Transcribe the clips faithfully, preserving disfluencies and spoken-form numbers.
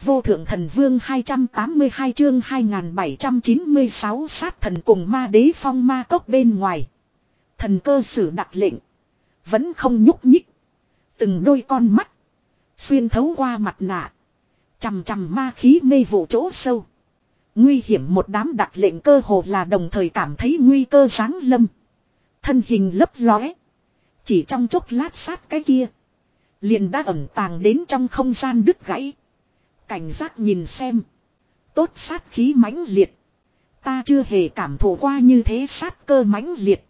vô thượng thần vương hai trăm tám mươi hai chương hai nghìn bảy trăm chín mươi sáu sát thần cùng ma đế phong ma cốc bên ngoài. Thần cơ sử đặt lệnh. Vẫn không nhúc nhích. Từng đôi con mắt. Xuyên thấu qua mặt nạ. Chằm chằm ma khí mê vụ chỗ sâu. Nguy hiểm một đám đặt lệnh cơ hồ là đồng thời cảm thấy nguy cơ giáng lâm. Thân hình lấp lóe. Chỉ trong chốc lát sát cái kia. Liền đã ẩn tàng đến trong không gian đứt gãy. Cảnh giác nhìn xem. Tốt sát khí mãnh liệt. Ta chưa hề cảm thụ qua như thế sát cơ mãnh liệt.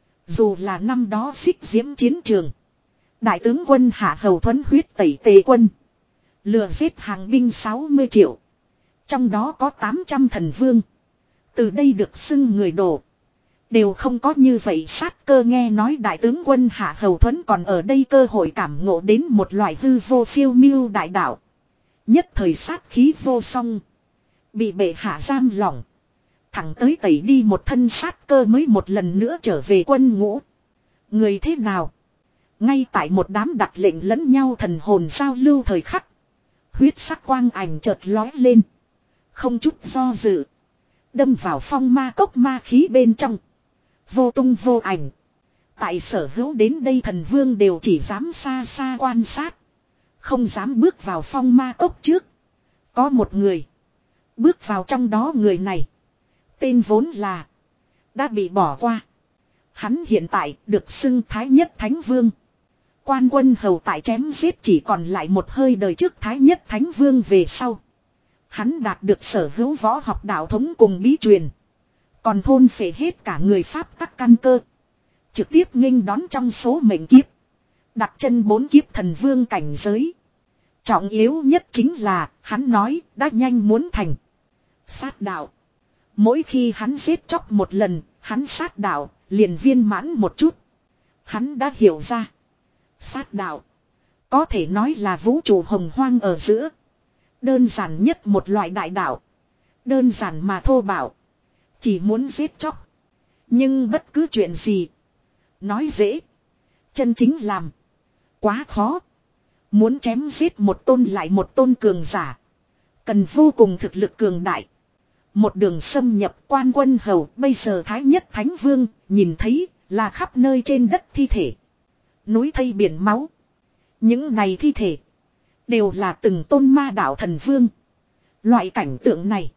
Dù là năm đó xích diễm chiến trường. Đại tướng quân hạ hầu thuấn huyết tẩy tề quân. Lừa giết hàng binh sáu mươi triệu. Trong đó có tám trăm thần vương. Từ đây được xưng người đổ. Đều không có như vậy sát cơ nghe nói đại tướng quân hạ hầu thuấn còn ở đây cơ hội cảm ngộ đến một loại hư vô phiêu miêu đại đạo. Nhất thời sát khí vô song. Bị bệ hạ giam lỏng. Thẳng tới tẩy đi một thân sát cơ mới một lần nữa trở về quân ngũ. Người thế nào? Ngay tại một đám đặt lệnh lẫn nhau thần hồn giao lưu thời khắc. Huyết sắc quang ảnh chợt lói lên. Không chút do dự. Đâm vào phong ma cốc ma khí bên trong. Vô tung vô ảnh. Tại sở hữu đến đây thần vương đều chỉ dám xa xa quan sát. Không dám bước vào phong ma cốc trước. Có một người. Bước vào trong đó người này. Tên vốn là. Đã bị bỏ qua. Hắn hiện tại được xưng Thái Nhất Thánh Vương. Quan Quân Hầu tại chém giết chỉ còn lại một hơi đời trước Thái Nhất Thánh Vương về sau. Hắn đạt được sở hữu võ học đạo thống cùng bí truyền. Còn thôn phệ hết cả người Pháp tắc căn cơ. Trực tiếp nghênh đón trong số mệnh kiếp. Đặt chân bốn kiếp thần vương cảnh giới. Trọng yếu nhất chính là hắn nói đã nhanh muốn thành. Sát đạo. Mỗi khi hắn giết chóc một lần, hắn sát đạo liền viên mãn một chút. Hắn đã hiểu ra. Sát đạo. Có thể nói là vũ trụ hồng hoang ở giữa. Đơn giản nhất một loại đại đạo. Đơn giản mà thô bạo. Chỉ muốn giết chóc. Nhưng bất cứ chuyện gì. Nói dễ. Chân chính làm. Quá khó. Muốn chém giết một tôn lại một tôn cường giả. Cần vô cùng thực lực cường đại. Một đường xâm nhập Quan Quân Hầu. Bây giờ Thái Nhất Thánh Vương. Nhìn thấy là khắp nơi trên đất thi thể. Núi thây biển máu. Những này thi thể. Đều là từng tôn ma đạo thần vương. Loại cảnh tượng này.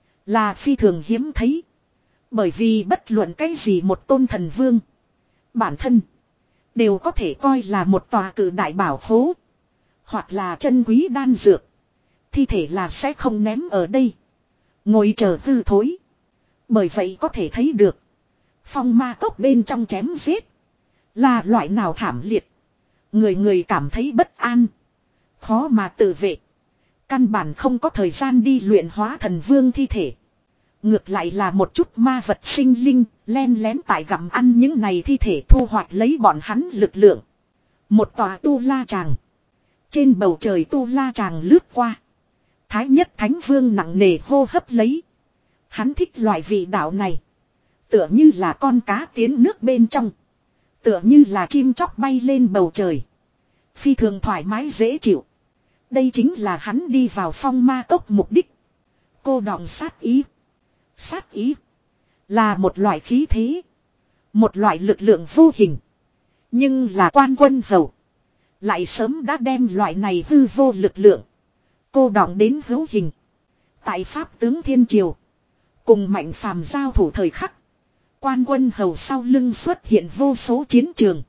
Là phi thường hiếm thấy. Bởi vì bất luận cái gì một tôn thần vương. Bản thân. Đều có thể coi là một tòa cự đại bảo khố. Hoặc là chân quý đan dược. Thi thể là sẽ không ném ở đây. Ngồi chờ hư thối. Bởi vậy có thể thấy được. Phong ma cốc bên trong chém giết. Là loại nào thảm liệt. Người người cảm thấy bất an. Khó mà tự vệ. Căn bản không có thời gian đi luyện hóa thần vương thi thể. Ngược lại là một chút ma vật sinh linh, len lén tại gặm ăn những này thi thể thu hoạch lấy bọn hắn lực lượng. Một tòa tu la tràng. Trên bầu trời tu la tràng lướt qua. Thái Nhất Thánh Vương nặng nề hô hấp lấy. Hắn thích loại vị đạo này. Tựa như là con cá tiến nước bên trong. Tựa như là chim chóc bay lên bầu trời. Phi thường thoải mái dễ chịu. Đây chính là hắn đi vào phong ma cốc mục đích. Cô đọng sát ý. Sát ý. Là một loại khí thế. Một loại lực lượng vô hình. Nhưng là Quan Quân Hầu. Lại sớm đã đem loại này hư vô lực lượng. Cô đọng đến hữu hình. Tại Pháp tướng Thiên Triều. Cùng Mạnh Phàm giao thủ thời khắc. Quan Quân Hầu sau lưng xuất hiện vô số chiến trường.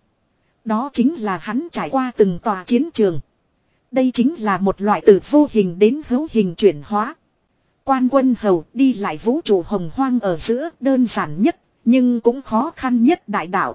Đó chính là hắn trải qua từng tòa chiến trường. Đây chính là một loại từ vô hình đến hữu hình chuyển hóa. Quan Quân Hầu đi lại vũ trụ hồng hoang ở giữa đơn giản nhất, nhưng cũng khó khăn nhất đại đạo.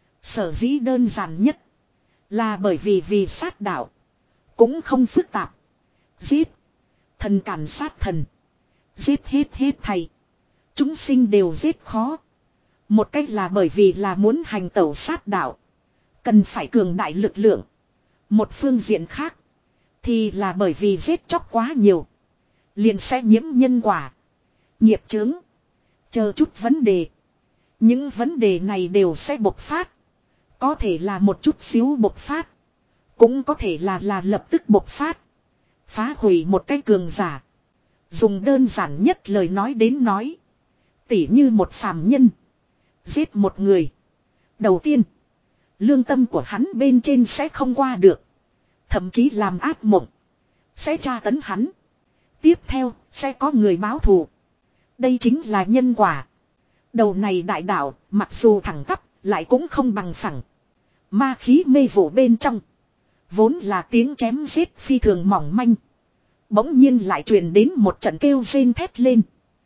Sở dĩ đơn giản nhất, là bởi vì vì sát đạo, cũng không phức tạp. Giết, thần càn sát thần. Giết hết hết thầy. Chúng sinh đều giết khó. Một cách là bởi vì là muốn hành tẩu sát đạo. Cần phải cường đại lực lượng. Một phương diện khác. Thì là bởi vì giết chóc quá nhiều. Liền sẽ nhiễm nhân quả. Nghiệp chướng. Chờ chút vấn đề. Những vấn đề này đều sẽ bộc phát. Có thể là một chút xíu bộc phát. Cũng có thể là là lập tức bộc phát. Phá hủy một cái cường giả. Dùng đơn giản nhất lời nói đến nói. Tỉ như một phàm nhân. Giết một người. Đầu tiên. Lương tâm của hắn bên trên sẽ không qua được. Thậm chí làm ác mộng. Sẽ tra tấn hắn. Tiếp theo sẽ có người báo thù. Đây chính là nhân quả. Đầu này đại đạo mặc dù thẳng tắp lại cũng không bằng phẳng. Ma khí mê vụ bên trong. Vốn là tiếng chém giết phi thường mỏng manh. Bỗng nhiên lại truyền đến một trận kêu rên thét lên.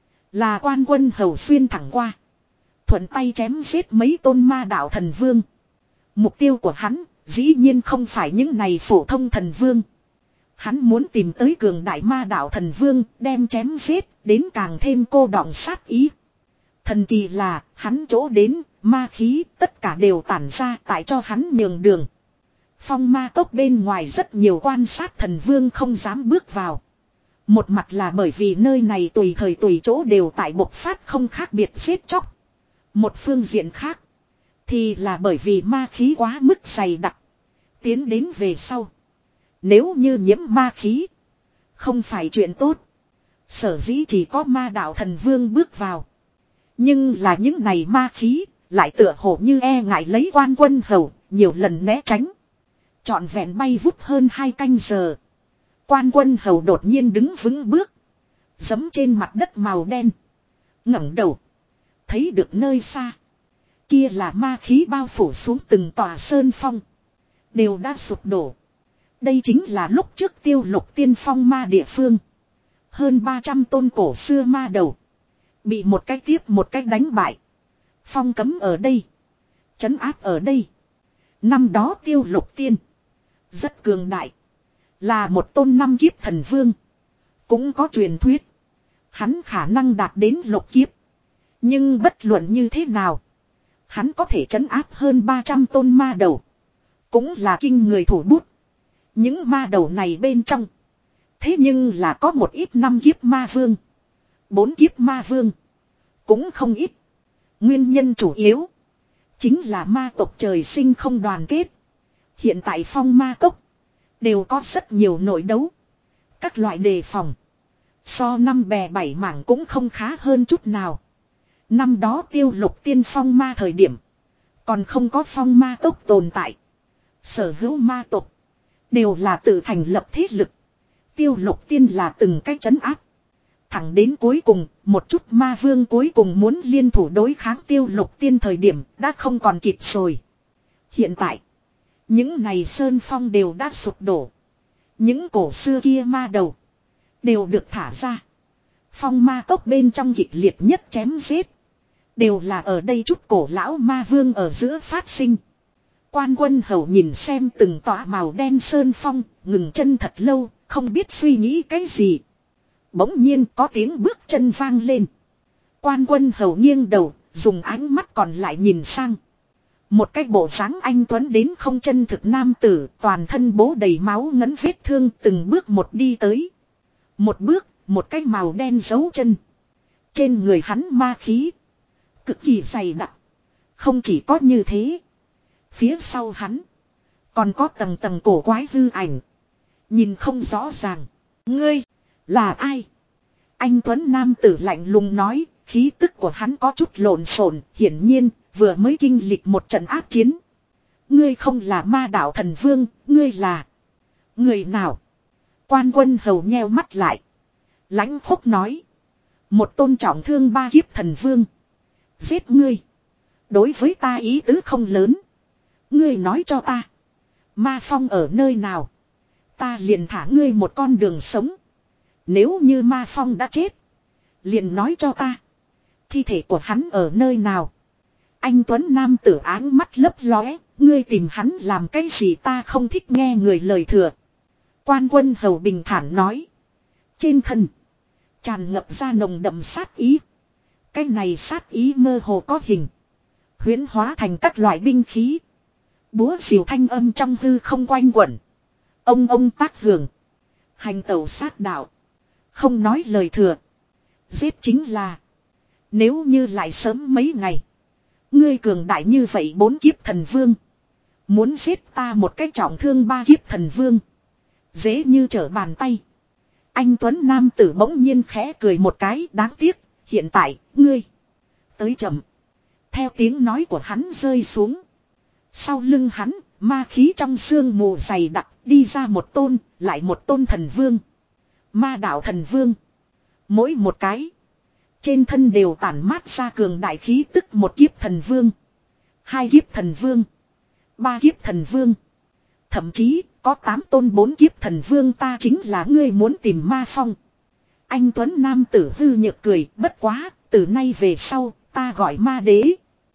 Là Quan Quân Hầu xuyên thẳng qua. Thuận tay chém giết mấy tôn ma đạo thần vương. Mục tiêu của hắn dĩ nhiên không phải những này phổ thông thần vương. Hắn muốn tìm tới cường đại ma đạo thần vương đem chém giết đến càng thêm cô đọng sát ý. Thần kỳ là hắn chỗ đến ma khí tất cả đều tản ra tại cho hắn nhường đường. Phong ma cốc bên ngoài rất nhiều quan sát thần vương không dám bước vào. Một mặt là bởi vì nơi này tùy thời tùy chỗ đều tại bộc phát không khác biệt giết chóc. Một phương diện khác thì là bởi vì ma khí quá mức dày đặc. Tiến đến về sau. Nếu như nhiễm ma khí. Không phải chuyện tốt. Sở dĩ chỉ có ma đạo thần vương bước vào. Nhưng là những này ma khí. Lại tựa hồ như e ngại lấy Quan Quân Hầu. Nhiều lần né tránh. Trọn vẹn bay vút hơn hai canh giờ. Quan Quân Hầu đột nhiên đứng vững bước. Giẫm trên mặt đất màu đen. ngẩng đầu. Thấy được nơi xa. Kia là ma khí bao phủ xuống từng tòa sơn phong. Đều đã sụp đổ. Đây chính là lúc trước Tiêu Lục tiên phong ma địa phương. Hơn ba trăm tôn cổ xưa ma đầu. Bị một cách tiếp một cách đánh bại. Phong cấm ở đây. Trấn áp ở đây. Năm đó Tiêu Lục tiên. Rất cường đại. Là một tôn năm kiếp thần vương. Cũng có truyền thuyết. Hắn khả năng đạt đến lục kiếp. Nhưng bất luận như thế nào. Hắn có thể trấn áp hơn ba trăm tôn ma đầu. Cũng là kinh người thủ bút. Những ma đầu này bên trong. Thế nhưng là có một ít năm kiếp ma vương. Bốn kiếp ma vương. Cũng không ít. Nguyên nhân chủ yếu. Chính là ma tộc trời sinh không đoàn kết. Hiện tại phong ma cốc. Đều có rất nhiều nội đấu. Các loại đề phòng. So năm bè bảy mảng cũng không khá hơn chút nào. Năm đó Tiêu Lục tiên phong ma thời điểm. Còn không có phong ma cốc tồn tại. Sở hữu ma tộc. Đều là tự thành lập thế lực. Tiêu Lục tiên là từng cách trấn áp. Thẳng đến cuối cùng, một chút ma vương cuối cùng muốn liên thủ đối kháng Tiêu Lục tiên thời điểm đã không còn kịp rồi. Hiện tại, những này sơn phong đều đã sụp đổ. Những cổ xưa kia ma đầu đều được thả ra. Phong ma cốc bên trong kịch liệt nhất chém giết. Đều là ở đây chút cổ lão ma vương ở giữa phát sinh. Quan Quân Hầu nhìn xem từng tòa màu đen sơn phong, ngừng chân thật lâu, không biết suy nghĩ cái gì. Bỗng nhiên có tiếng bước chân vang lên. Quan Quân Hầu nghiêng đầu, dùng ánh mắt còn lại nhìn sang. Một cái bộ dáng anh tuấn đến không chân thực nam tử, toàn thân bố đầy máu ngấn vết thương từng bước một đi tới. Một bước, một cái màu đen dấu chân. Trên người hắn ma khí. Cực kỳ dày đặc. Không chỉ có như thế. Phía sau hắn. Còn có tầng tầng cổ quái hư ảnh. Nhìn không rõ ràng. Ngươi. Là ai? Anh Tuấn Nam tử lạnh lùng nói. Khí tức của hắn có chút lộn xộn. Hiển nhiên vừa mới kinh lịch một trận ác chiến. Ngươi không là ma đạo thần vương. Ngươi là. Người nào? Quan Quân Hầu nheo mắt lại. Lãnh khốc nói. Một tôn trọng thương ba kiếp thần vương. Giết ngươi. Đối với ta ý tứ không lớn. Ngươi nói cho ta. Ma phong ở nơi nào. Ta liền thả ngươi một con đường sống. Nếu như ma phong đã chết. Liền nói cho ta. Thi thể của hắn ở nơi nào. Anh Tuấn Nam tử áng mắt lấp lóe. Ngươi tìm hắn làm cái gì ta không thích nghe người lời thừa. Quan Quân Hầu bình thản nói. Trên thân. Tràn ngập ra nồng đậm sát ý. Cái này sát ý mơ hồ có hình. Huyễn hóa thành các loại binh khí. Búa rìu thanh âm trong hư không quanh quẩn. Ông ông tác hưởng. Hành tẩu sát đạo. Không nói lời thừa. Giết chính là. Nếu như lại sớm mấy ngày. Ngươi cường đại như vậy bốn kiếp thần vương. Muốn giết ta một cách trọng thương ba kiếp thần vương. Dễ như trở bàn tay. Anh Tuấn Nam tử bỗng nhiên khẽ cười một cái, đáng tiếc, hiện tại, ngươi. Tới chậm. Theo tiếng nói của hắn rơi xuống. Sau lưng hắn, ma khí trong sương mù dày đặc, đi ra một tôn, lại một tôn thần vương. Ma đạo thần vương. Mỗi một cái. Trên thân đều tản mát ra cường đại khí tức, một kiếp thần vương. Hai kiếp thần vương. Ba kiếp thần vương. Thậm chí, có tám tôn bốn kiếp thần vương, ta chính là ngươi muốn tìm ma phong. Anh Tuấn Nam tử hư nhược cười, bất quá, từ nay về sau, ta gọi ma đế.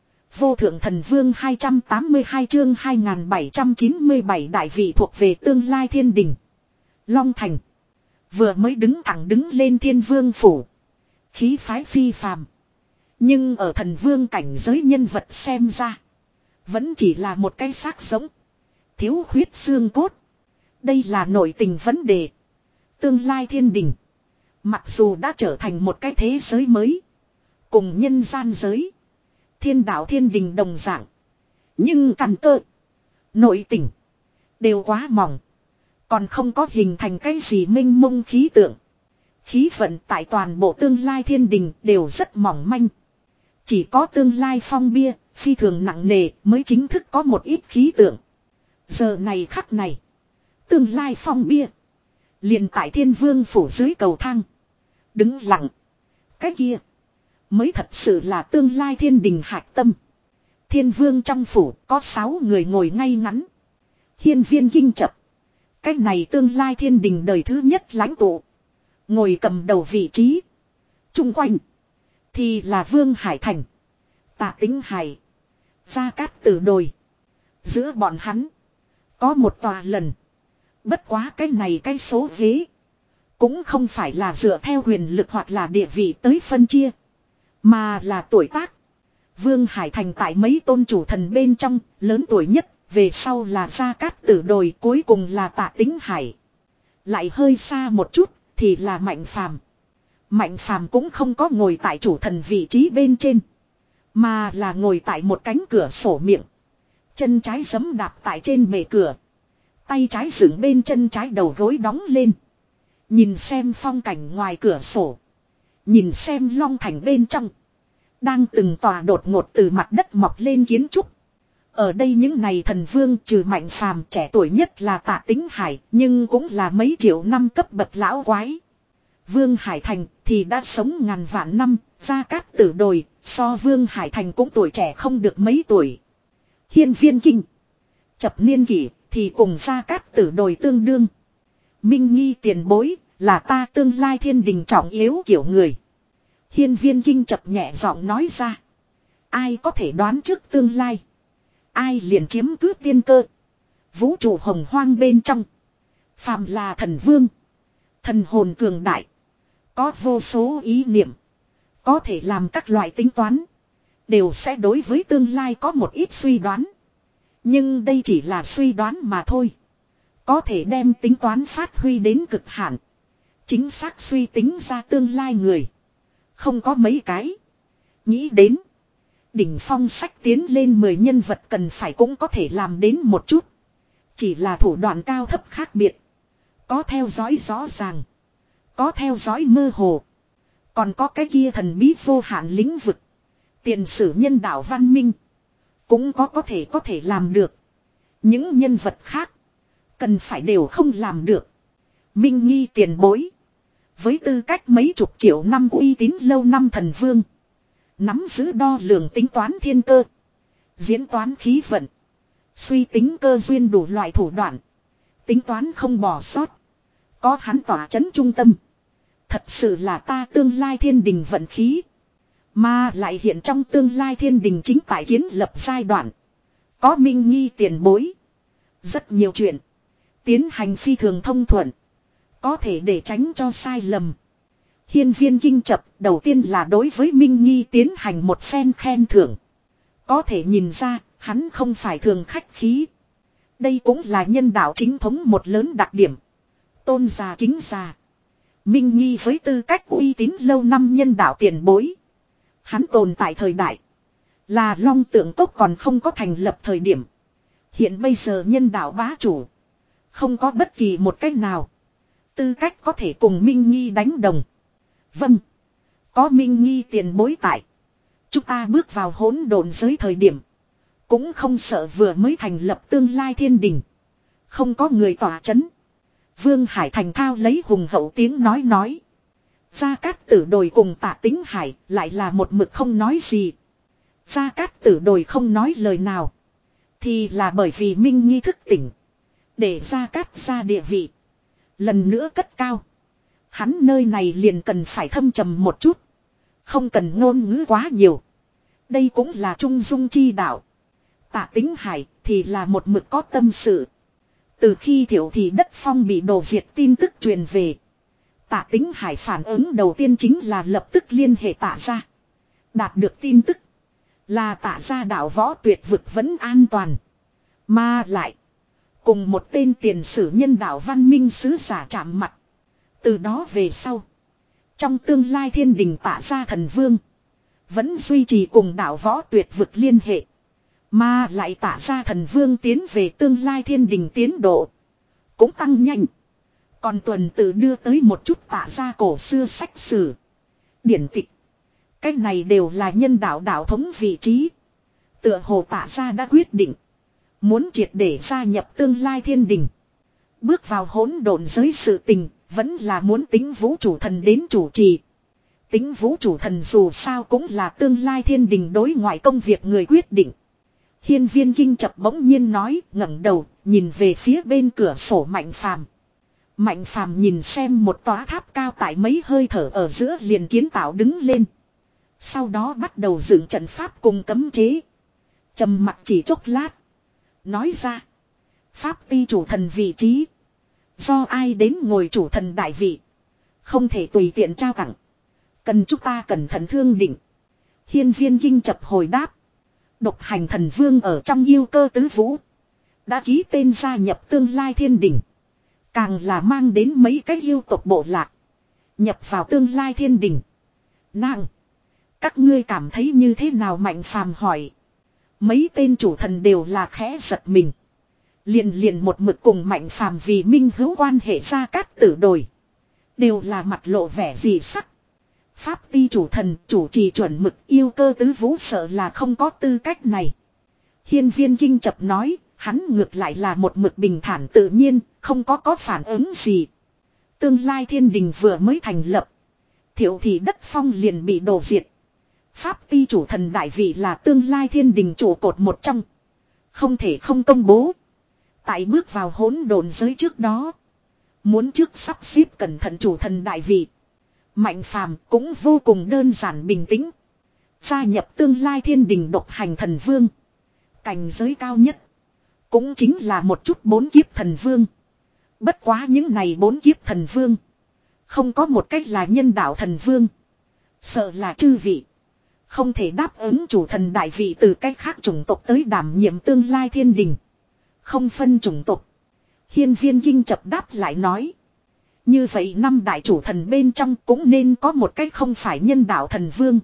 Vô thượng thần vương hai trăm tám mươi hai chương hai nghìn bảy trăm chín mươi bảy đại vị thuộc về tương lai thiên đình. Long Thành. Vừa mới đứng thẳng đứng lên thiên vương phủ. Khí phái phi phàm. Nhưng ở thần vương cảnh giới nhân vật xem ra. Vẫn chỉ là một cái xác sống. Thiếu huyết xương cốt. Đây là nội tình vấn đề. Tương lai thiên đình. Mặc dù đã trở thành một cái thế giới mới. Cùng nhân gian giới. Thiên đạo thiên đình đồng dạng. Nhưng căn cơ. Nội tình. Đều quá mỏng. Còn không có hình thành cái gì minh mông khí tượng. Khí vận tại toàn bộ tương lai thiên đình đều rất mỏng manh. Chỉ có tương lai phong bia, phi thường nặng nề mới chính thức có một ít khí tượng. Giờ này khắc này. Tương lai phong bia. Liền tại thiên vương phủ dưới cầu thang. Đứng lặng. Cái kia. Mới thật sự là tương lai thiên đình hạch tâm. Thiên vương trong phủ có sáu người ngồi ngay ngắn. Hiên viên kinh chập. Cái này tương lai thiên đình đời thứ nhất lãnh tụ. Ngồi cầm đầu vị trí. Trung quanh. Thì là Vương Hải Thành. Tạ Tính Hải. Gia Cát Tử Đồi. Giữa bọn hắn. Có một tòa lần. Bất quá cái này cái số ghế. Cũng không phải là dựa theo quyền lực hoặc là địa vị tới phân chia. Mà là tuổi tác. Vương Hải Thành tại mấy tôn chủ thần bên trong. Lớn tuổi nhất. Về sau là Gia Cát Tử Đồi. Cuối cùng là Tạ Tính Hải. Lại hơi xa một chút. Thì là Mạnh Phàm. Mạnh Phàm cũng không có ngồi tại chủ thần vị trí bên trên. Mà là ngồi tại một cánh cửa sổ miệng. Chân trái giẫm đạp tại trên bề cửa. Tay trái dựng bên chân trái, đầu gối đóng lên. Nhìn xem phong cảnh ngoài cửa sổ. Nhìn xem Long Thành bên trong. Đang từng tòa đột ngột từ mặt đất mọc lên kiến trúc. Ở đây những này thần vương trừ Mạnh Phàm, trẻ tuổi nhất là Tạ Tính Hải, nhưng cũng là mấy triệu năm cấp bậc lão quái. Vương Hải Thành thì đã sống ngàn vạn năm, Gia Cát Tử Đồi, so Vương Hải Thành cũng tuổi trẻ không được mấy tuổi. Hiên viên kinh. Chập niên kỷ thì cùng Gia Cát Tử Đồi tương đương. Minh Nghi tiền bối, là ta tương lai thiên đình trọng yếu kiểu người. Hiên viên kinh chập nhẹ giọng nói ra. Ai có thể đoán trước tương lai. Ai liền chiếm cứ tiên cơ. Vũ trụ hồng hoang bên trong. Phàm là thần vương. Thần hồn cường đại. Có vô số ý niệm. Có thể làm các loại tính toán. Đều sẽ đối với tương lai có một ít suy đoán. Nhưng đây chỉ là suy đoán mà thôi. Có thể đem tính toán phát huy đến cực hạn. Chính xác suy tính ra tương lai người. Không có mấy cái. Nghĩ đến. Đỉnh phong sách tiến lên mười nhân vật cần phải cũng có thể làm đến một chút. Chỉ là thủ đoạn cao thấp khác biệt. Có theo dõi rõ ràng. Có theo dõi mơ hồ. Còn có cái kia thần bí vô hạn lĩnh vực. Tiền sử nhân đạo văn minh. Cũng có có thể có thể làm được. Những nhân vật khác. Cần phải đều không làm được. Minh Nghi tiền bối. Với tư cách mấy chục triệu năm uy tín lâu năm thần vương. Nắm giữ đo lường tính toán thiên cơ. Diễn toán khí vận. Suy tính cơ duyên đủ loại thủ đoạn. Tính toán không bỏ sót. Có hắn tỏa chấn trung tâm. Thật sự là ta tương lai thiên đình vận khí. Mà lại hiện trong tương lai thiên đình chính tại kiến lập giai đoạn. Có Minh Nghi tiền bối. Rất nhiều chuyện. Tiến hành phi thường thông thuận. Có thể để tránh cho sai lầm. Hiên viên kinh chập đầu tiên là đối với Minh Nghi tiến hành một phen khen thưởng. Có thể nhìn ra, hắn không phải thường khách khí. Đây cũng là nhân đạo chính thống một lớn đặc điểm. Tôn già kính già. Minh Nghi với tư cách uy tín lâu năm nhân đạo tiền bối. Hắn tồn tại thời đại. Là Long Tượng Cốc còn không có thành lập thời điểm. Hiện bây giờ nhân đạo bá chủ. Không có bất kỳ một cách nào. tư cách có thể cùng Minh Nghi đánh đồng. Vâng. Có Minh Nghi tiền bối tại. Chúng ta bước vào hỗn độn giới thời điểm. Cũng không sợ vừa mới thành lập tương lai thiên đình. Không có người tỏa chấn. Vương Hải Thành thao lấy hùng hậu tiếng nói nói. Gia Cát Tử Đồi cùng Tạ Tính Hải lại là một mực không nói gì. Gia Cát Tử Đồi không nói lời nào. Thì là bởi vì Minh Nghi thức tỉnh. Để Gia Cát ra địa vị. Lần nữa cất cao. Hắn nơi này liền cần phải thâm trầm một chút. Không cần ngôn ngữ quá nhiều. Đây cũng là trung dung chi đạo. Tạ Tính Hải thì là một mực có tâm sự. Từ khi Thiệu Thị Đất Phong bị đổ diệt tin tức truyền về. Tạ Tính Hải phản ứng đầu tiên chính là lập tức liên hệ Tạ gia. Đạt được tin tức. Là Tạ gia đạo võ tuyệt vực vẫn an toàn. Mà lại. Cùng một tên tiền sử nhân đạo văn minh sứ giả chạm mặt. Từ đó về sau. Trong tương lai thiên đình Tạ gia thần vương. Vẫn duy trì cùng đạo võ tuyệt vực liên hệ. Mà lại Tạ gia thần vương tiến về tương lai thiên đình tiến độ. Cũng tăng nhanh. Còn tuần tự đưa tới một chút Tạ gia cổ xưa sách sử. Điển tịch. Cái này đều là nhân đạo đạo thống vị trí. Tựa hồ Tạ gia đã quyết định. Muốn triệt để gia nhập tương lai thiên đình. Bước vào hỗn độn giới sự tình. Vẫn là muốn tính vũ chủ thần đến chủ trì. Tính vũ chủ thần dù sao cũng là tương lai thiên đình đối ngoại công việc người quyết định. Hiên Viên Kinh Chập bỗng nhiên nói, ngẩng đầu, nhìn về phía bên cửa sổ Mạnh Phàm. Mạnh Phàm nhìn xem một tòa tháp cao tại mấy hơi thở ở giữa liền kiến tạo đứng lên. Sau đó bắt đầu dựng trận pháp cùng cấm chế. Trầm mặc chỉ chốc lát. Nói ra. Pháp ti chủ thần vị trí. Do ai đến ngồi chủ thần đại vị. Không thể tùy tiện trao tặng. Cần chúng ta cẩn thận thương định. Hiên Viên Kinh Chập hồi đáp. Độc hành thần vương ở trong yêu cơ tứ vũ. Đã ký tên gia nhập tương lai thiên đình. Càng là mang đến mấy cái yêu tộc bộ lạc. Nhập vào tương lai thiên đình. Nàng. Các ngươi cảm thấy như thế nào Mạnh Phàm hỏi. Mấy tên chủ thần đều là khẽ giật mình. Liền liền một mực cùng Mạnh Phàm vì minh hữu quan hệ Gia Cát Tử Đồi. Đều là mặt lộ vẻ dị sắc. Pháp ti chủ thần chủ trì chuẩn mực yêu cơ tứ vũ sợ là không có tư cách này. Hiên Viên Kinh Chập nói, hắn ngược lại là một mực bình thản tự nhiên, không có có phản ứng gì. Tương lai thiên đình vừa mới thành lập. Thiệu Thị Đất Phong liền bị đổ diệt. Pháp ti chủ thần đại vị là tương lai thiên đình trụ cột một trong. Không thể không công bố. Tại bước vào hỗn độn giới trước đó. Muốn trước sắp xếp cẩn thận chủ thần đại vị. Mạnh Phàm cũng vô cùng đơn giản bình tĩnh. Gia nhập tương lai thiên đình độc hành thần vương. Cảnh giới cao nhất. Cũng chính là một chút bốn kiếp thần vương. Bất quá những này bốn kiếp thần vương. Không có một cách là nhân đạo thần vương. Sợ là chư vị. Không thể đáp ứng chủ thần đại vị từ cách khác chủng tộc tới đảm nhiệm tương lai thiên đình. Không phân chủng tộc. Hiên Viên Kinh Chập đáp lại nói. Như vậy năm đại chủ thần bên trong cũng nên có một cách không phải nhân đạo thần vương.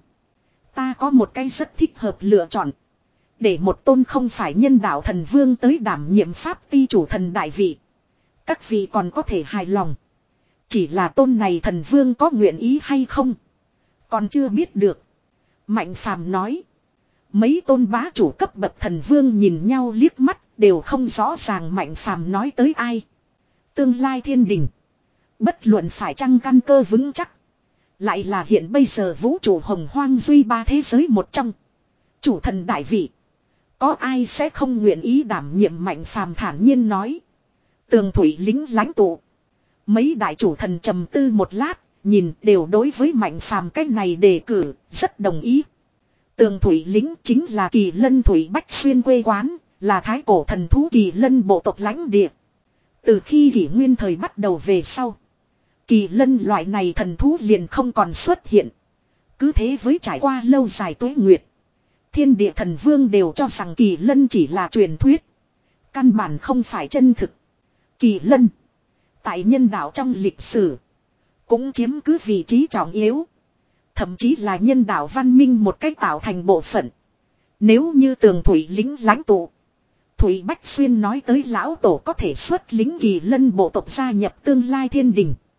Ta có một cách rất thích hợp lựa chọn. Để một tôn không phải nhân đạo thần vương tới đảm nhiệm pháp ti chủ thần đại vị. Các vị còn có thể hài lòng. Chỉ là tôn này thần vương có nguyện ý hay không. Còn chưa biết được. Mạnh Phàm nói. Mấy tôn bá chủ cấp bậc thần vương nhìn nhau liếc mắt. Đều không rõ ràng Mạnh Phàm nói tới ai. Tương lai thiên đình. Bất luận phải chăng căn cơ vững chắc. Lại là hiện bây giờ vũ trụ hồng hoang duy ba thế giới một trong. Chủ thần đại vị. Có ai sẽ không nguyện ý đảm nhiệm Mạnh Phàm thản nhiên nói. Tường thủy lính lãnh tụ. Mấy đại chủ thần trầm tư một lát. Nhìn đều đối với Mạnh Phàm cách này đề cử. Rất đồng ý. Tường thủy lính chính là Kỳ Lân Thủy Bách Xuyên quê quán. Là thái cổ thần thú Kỳ Lân bộ tộc lãnh địa. Từ khi kỷ nguyên thời bắt đầu về sau. Kỳ Lân loại này thần thú liền không còn xuất hiện. Cứ thế với trải qua lâu dài tuế nguyệt. Thiên địa thần vương đều cho rằng Kỳ Lân chỉ là truyền thuyết. Căn bản không phải chân thực. Kỳ Lân. Tại nhân đạo trong lịch sử. Cũng chiếm cứ vị trí trọng yếu. Thậm chí là nhân đạo văn minh một cách tạo thành bộ phận. Nếu như tường thủy lính lãnh tụ. Thủy Bách Xuyên nói tới lão tổ có thể xuất lính Kỳ Lân bộ tộc gia nhập tương lai thiên đình.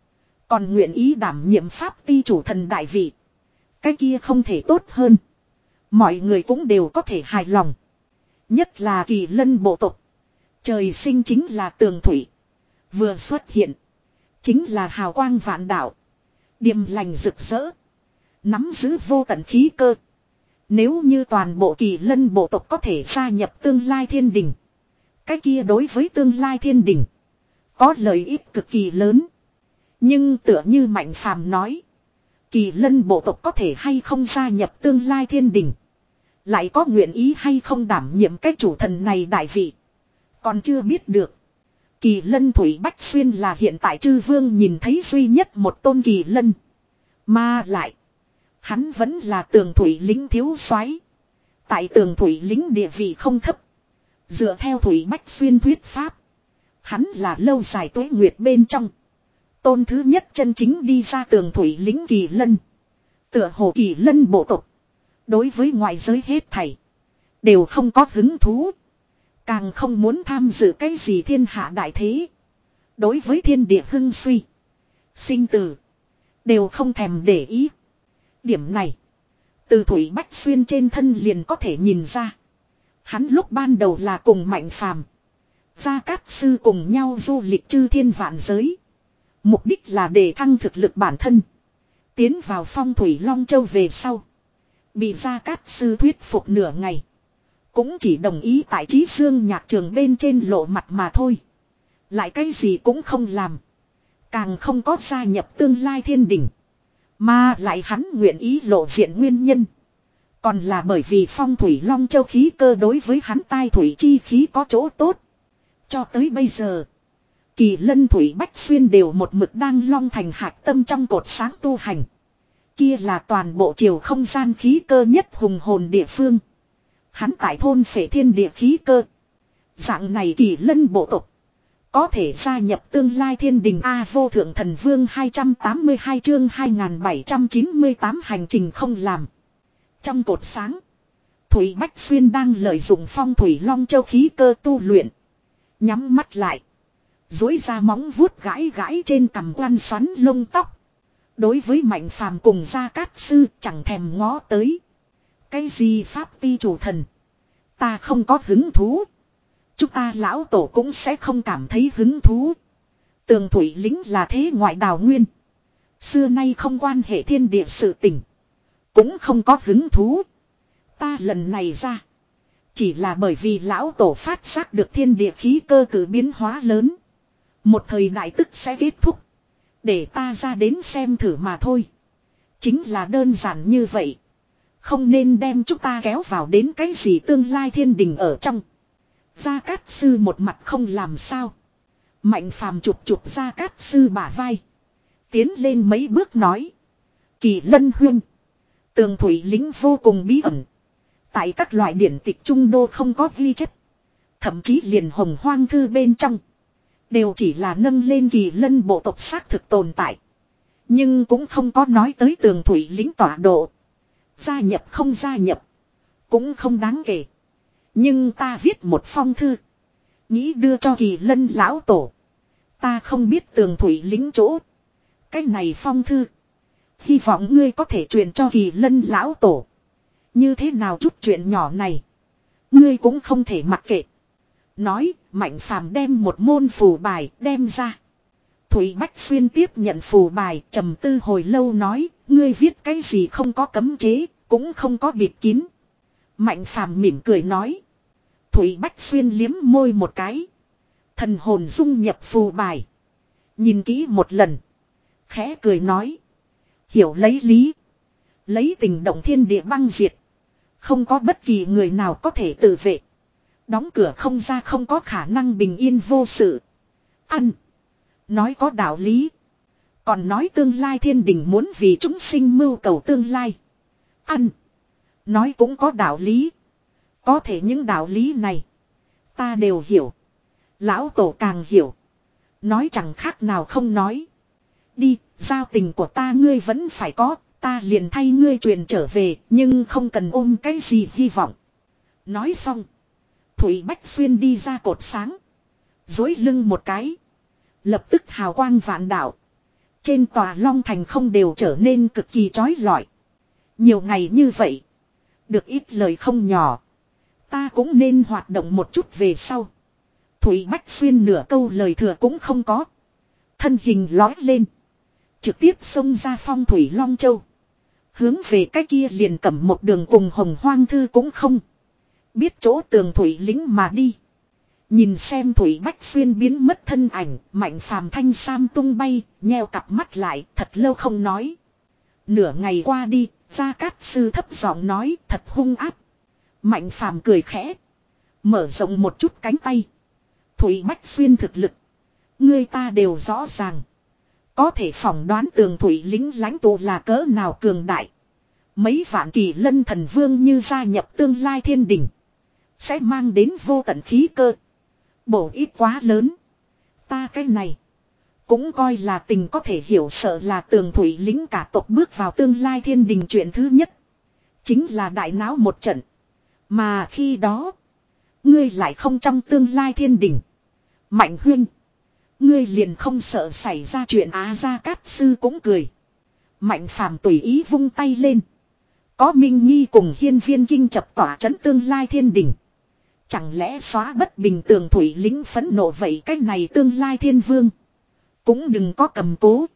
Còn nguyện ý đảm nhiệm pháp ti chủ thần đại vị. Cái kia không thể tốt hơn. Mọi người cũng đều có thể hài lòng. Nhất là Kỳ Lân bộ tộc. Trời sinh chính là tường thủy. Vừa xuất hiện. Chính là hào quang vạn đạo. Điềm lành rực rỡ. Nắm giữ vô tận khí cơ. Nếu như toàn bộ Kỳ Lân bộ tộc có thể gia nhập tương lai thiên đình. Cái kia đối với tương lai thiên đình. Có lợi ích cực kỳ lớn. Nhưng tựa như Mạnh Phàm nói. Kỳ Lân bộ tộc có thể hay không gia nhập tương lai thiên đình. Lại có nguyện ý hay không đảm nhiệm cái chủ thần này đại vị. Còn chưa biết được. Kỳ Lân Thủy Bách Xuyên là hiện tại chư vương nhìn thấy duy nhất một tôn Kỳ Lân. Mà lại. Hắn vẫn là tường thủy lính thiếu soái. Tại tường thủy lính địa vị không thấp. Dựa theo Thủy Bách Xuyên thuyết pháp. Hắn là lâu dài tuế nguyệt bên trong. Tôn thứ nhất chân chính đi ra tường thủy lính Kỳ Lân. Tựa hồ Kỳ Lân bộ tộc. Đối với ngoại giới hết thảy. Đều không có hứng thú. Càng không muốn tham dự cái gì thiên hạ đại thế. Đối với thiên địa hưng suy. Sinh tử. Đều không thèm để ý. Điểm này. Từ Thủy Bách Xuyên trên thân liền có thể nhìn ra. Hắn lúc ban đầu là cùng Mạnh Phàm, Gia Cát Sư cùng nhau du lịch chư thiên vạn giới. Mục đích là để thăng thực lực bản thân. Tiến vào phong thủy Long Châu về sau. Bị Gia Cát Sư thuyết phục nửa ngày. Cũng chỉ đồng ý tại Trí Dương nhạc trường bên trên lộ mặt mà thôi. Lại cái gì cũng không làm. Càng không có gia nhập tương lai thiên đình. Mà lại hắn nguyện ý lộ diện nguyên nhân. Còn là bởi vì phong thủy Long Châu khí cơ đối với hắn tai thủy chi khí có chỗ tốt. Cho tới bây giờ. Kỳ Lân Thủy Bách Xuyên đều một mực đang long thành hạt tâm trong cột sáng tu hành. Kia là toàn bộ chiều không gian khí cơ nhất hùng hồn địa phương. Hắn tại thôn Phệ Thiên địa khí cơ. Dạng này Kỳ Lân bộ tộc. Có thể gia nhập tương lai thiên đình A vô thượng thần vương hai trăm tám mươi hai chương hai nghìn bảy trăm chín mươi tám hành trình không làm. Trong cột sáng. Thủy Bách Xuyên đang lợi dụng phong thủy Long Châu khí cơ tu luyện. Nhắm mắt lại. Dối ra móng vuốt gãi gãi trên cằm quăn xoắn lông tóc. Đối với Mạnh Phàm cùng Gia Cát Sư chẳng thèm ngó tới. Cái gì pháp ti chủ thần. Ta không có hứng thú. Chúng ta lão tổ cũng sẽ không cảm thấy hứng thú. Tường thủy lính là thế ngoại đào nguyên. Xưa nay không quan hệ thiên địa sự tình. Cũng không có hứng thú. Ta lần này ra. Chỉ là bởi vì lão tổ phát giác được thiên địa khí cơ cử biến hóa lớn. Một thời đại tức sẽ kết thúc. Để ta ra đến xem thử mà thôi. Chính là đơn giản như vậy. Không nên đem chúng ta kéo vào đến cái gì tương lai thiên đình ở trong. Gia Cát Sư một mặt không làm sao. Mạnh Phàm chụp chụp Gia Cát Sư bả vai. Tiến lên mấy bước nói. Kỳ Lân huynh. Tường thủy lính vô cùng bí ẩn. Tại các loại điển tịch trung đô không có ghi chép. Thậm chí liền hồng hoang thư bên trong. Đều chỉ là nâng lên Kỳ Lân bộ tộc xác thực tồn tại. Nhưng cũng không có nói tới tường thủy lính tọa độ. Gia nhập không gia nhập. Cũng không đáng kể. Nhưng ta viết một phong thư. Nghĩ đưa cho Kỳ Lân lão tổ. Ta không biết tường thủy lính chỗ. Cái này phong thư. Hy vọng ngươi có thể truyền cho Kỳ Lân lão tổ. Như thế nào chút chuyện nhỏ này. Ngươi cũng không thể mặc kệ. Nói, Mạnh Phàm đem một môn phù bài đem ra. Thủy Bách Xuyên tiếp nhận phù bài, trầm tư hồi lâu nói, ngươi viết cái gì không có cấm chế, cũng không có bịt kín. Mạnh Phàm mỉm cười nói. Thủy Bách Xuyên liếm môi một cái. Thần hồn dung nhập phù bài. Nhìn kỹ một lần. Khẽ cười nói. Hiểu lấy lý. Lấy tình động thiên địa băng diệt. Không có bất kỳ người nào có thể tự vệ. Đóng cửa không ra không có khả năng bình yên vô sự. Ăn. Nói có đạo lý. Còn nói tương lai thiên đình muốn vì chúng sinh mưu cầu tương lai. Ăn. Nói cũng có đạo lý. Có thể những đạo lý này. Ta đều hiểu. Lão tổ càng hiểu. Nói chẳng khác nào không nói. Đi, giao tình của ta ngươi vẫn phải có. Ta liền thay ngươi truyền trở về. Nhưng không cần ôm cái gì hy vọng. Nói xong. Thủy Bách Xuyên đi ra cột sáng. Dối lưng một cái. Lập tức hào quang vạn đạo. Trên tòa long thành không đều trở nên cực kỳ trói lọi. Nhiều ngày như vậy. Được ít lời không nhỏ. Ta cũng nên hoạt động một chút về sau. Thủy Bách Xuyên nửa câu lời thừa cũng không có. Thân hình lói lên. Trực tiếp xông ra phong thủy Long Châu. Hướng về cái kia liền cầm một đường cùng Hồng Hoang Thư cũng không. Biết chỗ tường thủy lính mà đi. Nhìn xem Thủy Bách Xuyên biến mất thân ảnh. Mạnh phàm thanh sam tung bay. Nheo cặp mắt lại thật lâu không nói. Nửa ngày qua đi. Gia Cát Sư thấp giọng nói thật hung áp. Mạnh phàm cười khẽ. Mở rộng một chút cánh tay. Thủy Bách Xuyên thực lực. Người ta đều rõ ràng. Có thể phỏng đoán tường thủy lính lãnh tụ là cỡ nào cường đại. Mấy vạn kỳ lân thần vương như gia nhập tương lai thiên đình. Sẽ mang đến vô tận khí cơ. Bổ ít quá lớn. Ta cái này. Cũng coi là tình có thể hiểu sợ là tường thủy lính cả tộc bước vào tương lai thiên đình chuyện thứ nhất. Chính là đại náo một trận. Mà khi đó. Ngươi lại không trong tương lai thiên đình. Mạnh huynh. Ngươi liền không sợ xảy ra chuyện Á Gia Cát Sư cũng cười. Mạnh phàm tùy ý vung tay lên. Có Minh Nghi cùng Hiên Viên Kinh chập tỏa chấn tương lai thiên đình. Chẳng lẽ xóa bất bình tường thủy lính phẫn nộ vậy cách này tương lai thiên vương. Cũng đừng có cầm cố.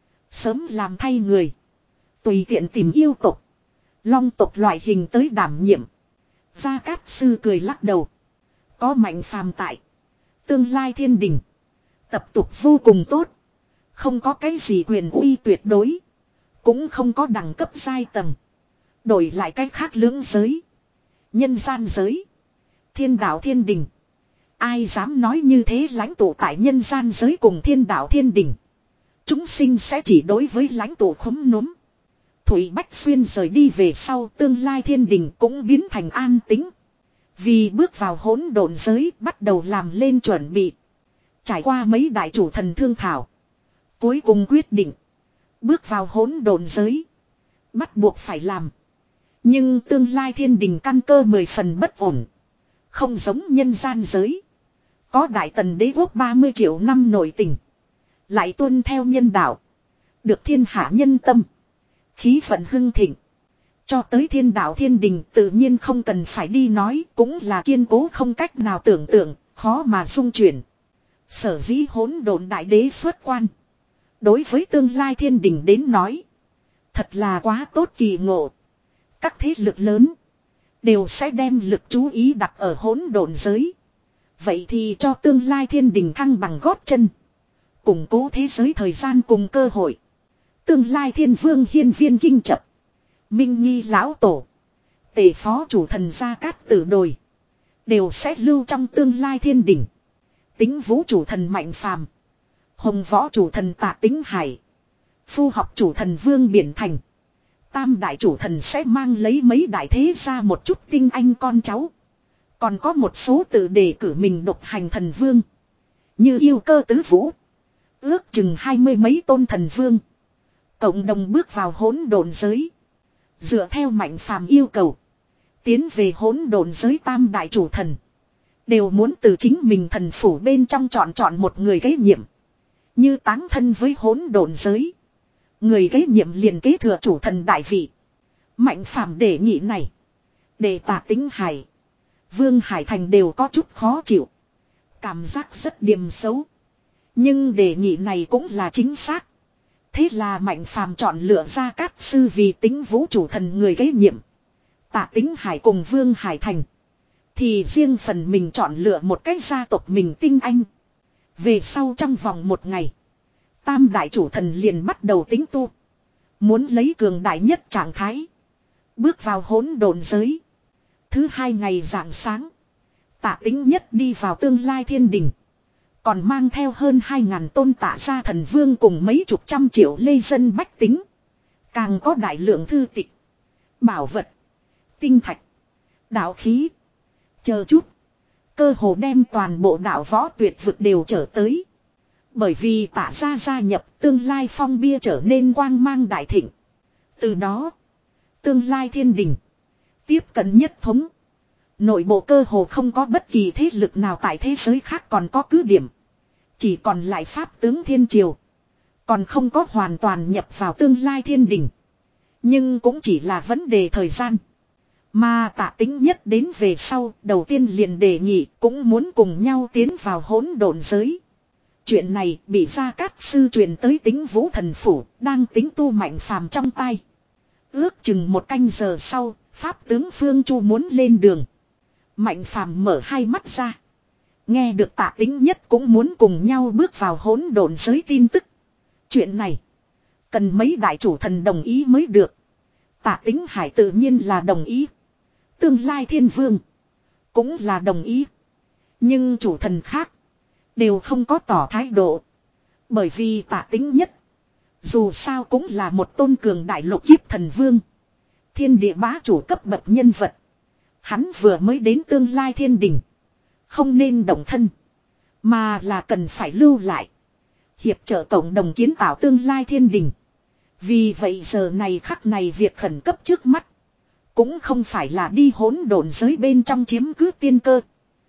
Sớm làm thay người. Tùy tiện tìm yêu tộc. Long tộc loại hình tới đảm nhiệm. Gia Cát Sư cười lắc đầu. Có mạnh phàm tại. Tương lai thiên đình. Tập tục vô cùng tốt. Không có cái gì quyền uy tuyệt đối. Cũng không có đẳng cấp giai tầng. Đổi lại cách khác lưỡng giới. Nhân gian giới. Thiên đạo thiên đình. Ai dám nói như thế lãnh tụ tại nhân gian giới cùng thiên đạo thiên đình. Chúng sinh sẽ chỉ đối với lãnh tụ khúm núm. Thủy Bách Xuyên rời đi về sau tương lai thiên đình cũng biến thành an tĩnh. Vì bước vào hỗn độn giới bắt đầu làm lên chuẩn bị. Trải qua mấy đại chủ thần thương thảo. Cuối cùng quyết định. Bước vào hỗn độn giới. Bắt buộc phải làm. Nhưng tương lai thiên đình căn cơ mười phần bất ổn. Không giống nhân gian giới. Có đại tần đế quốc ba mươi triệu năm nội tình. Lại tuân theo nhân đạo. Được thiên hạ nhân tâm. Khí vận hưng thịnh. Cho tới thiên đạo thiên đình tự nhiên không cần phải đi nói. Cũng là kiên cố không cách nào tưởng tượng. Khó mà dung chuyển. Sở dĩ hỗn độn đại đế xuất quan. Đối với tương lai thiên đình đến nói. Thật là quá tốt kỳ ngộ. Các thế lực lớn. Đều sẽ đem lực chú ý đặt ở hỗn độn giới. Vậy thì cho tương lai thiên đình thăng bằng gót chân. Củng cố thế giới thời gian cùng cơ hội. Tương lai thiên vương Hiên Viên Kinh chập. Minh Nghi lão tổ. Tề phó chủ thần Gia Cát Tử Đồi. Đều sẽ lưu trong tương lai thiên đình. Tính vũ chủ thần Mạnh Phàm. Hồng võ chủ thần Tạ Tính Hải. Phu học chủ thần Vương Biển Thành. Tam đại chủ thần sẽ mang lấy mấy đại thế ra một chút tinh anh con cháu. Còn có một số tự đề cử mình độc hành thần vương. Như yêu cơ tứ vũ. Ước chừng hai mươi mấy tôn thần vương. Cộng đồng bước vào hỗn độn giới. Dựa theo Mạnh Phàm yêu cầu. Tiến về hỗn độn giới tam đại chủ thần. Đều muốn từ chính mình thần phủ bên trong chọn chọn một người kế nhiệm. Như táng thân với hỗn độn giới. Người kế nhiệm liền kế thừa chủ thần đại vị. Mạnh Phàm đề nghị này. Để Tạ Tính Hải. Vương Hải Thành đều có chút khó chịu. Cảm giác rất điềm xấu. Nhưng đề nghị này cũng là chính xác. Thế là Mạnh Phàm chọn lựa Gia Cát Sư vì Tính vũ chủ thần người kế nhiệm. Tạ Tính Hải cùng Vương Hải Thành. Thì riêng phần mình chọn lựa một cái gia tộc mình tinh anh. Về sau trong vòng một ngày. Tam đại chủ thần liền bắt đầu tính tu. Muốn lấy cường đại nhất trạng thái. Bước vào hỗn độn giới. Thứ hai ngày rạng sáng. Tạ Tính nhất đi vào tương lai thiên đình. Còn mang theo hơn hai ngàn tôn Tạ gia thần vương cùng mấy chục trăm triệu lê dân bách tính. Càng có đại lượng thư tịch. Bảo vật. Tinh thạch. Đạo khí. Chờ chút. Cơ hồ đem toàn bộ đạo võ tuyệt vực đều trở tới. Bởi vì Tạ gia gia nhập tương lai phong bia trở nên quang mang đại thịnh. Từ đó. Tương lai thiên đình. Tiếp cận nhất thống. Nội bộ cơ hồ không có bất kỳ thế lực nào tại thế giới khác còn có cứ điểm. Chỉ còn lại pháp tướng thiên triều. Còn không có hoàn toàn nhập vào tương lai thiên đình. Nhưng cũng chỉ là vấn đề thời gian. Mà Tạ Tĩnh Nhất đến về sau, đầu tiên liền đề nghị cũng muốn cùng nhau tiến vào hỗn độn giới. Chuyện này bị Gia Cát Sư truyền tới Tĩnh Vũ Thần Phủ, đang tính tu Mạnh Phàm trong tay. Ước chừng một canh giờ sau, Pháp tướng Phương Chu muốn lên đường. Mạnh Phàm mở hai mắt ra. Nghe được Tạ Tĩnh Nhất cũng muốn cùng nhau bước vào hỗn độn giới tin tức. Chuyện này, cần mấy đại chủ thần đồng ý mới được. Tạ Tĩnh Hải tự nhiên là đồng ý. Tương lai thiên vương cũng là đồng ý. Nhưng chủ thần khác đều không có tỏ thái độ. Bởi vì Tạ Tĩnh Nhất dù sao cũng là một tôn cường đại lục kiếp thần vương. Thiên địa bá chủ cấp bậc nhân vật. Hắn vừa mới đến tương lai thiên đình. Không nên động thân. Mà là cần phải lưu lại. Hiệp trợ cộng đồng kiến tạo tương lai thiên đình. Vì vậy giờ này khắc này việc khẩn cấp trước mắt. Cũng không phải là đi hỗn độn giới bên trong chiếm cứ tiên cơ.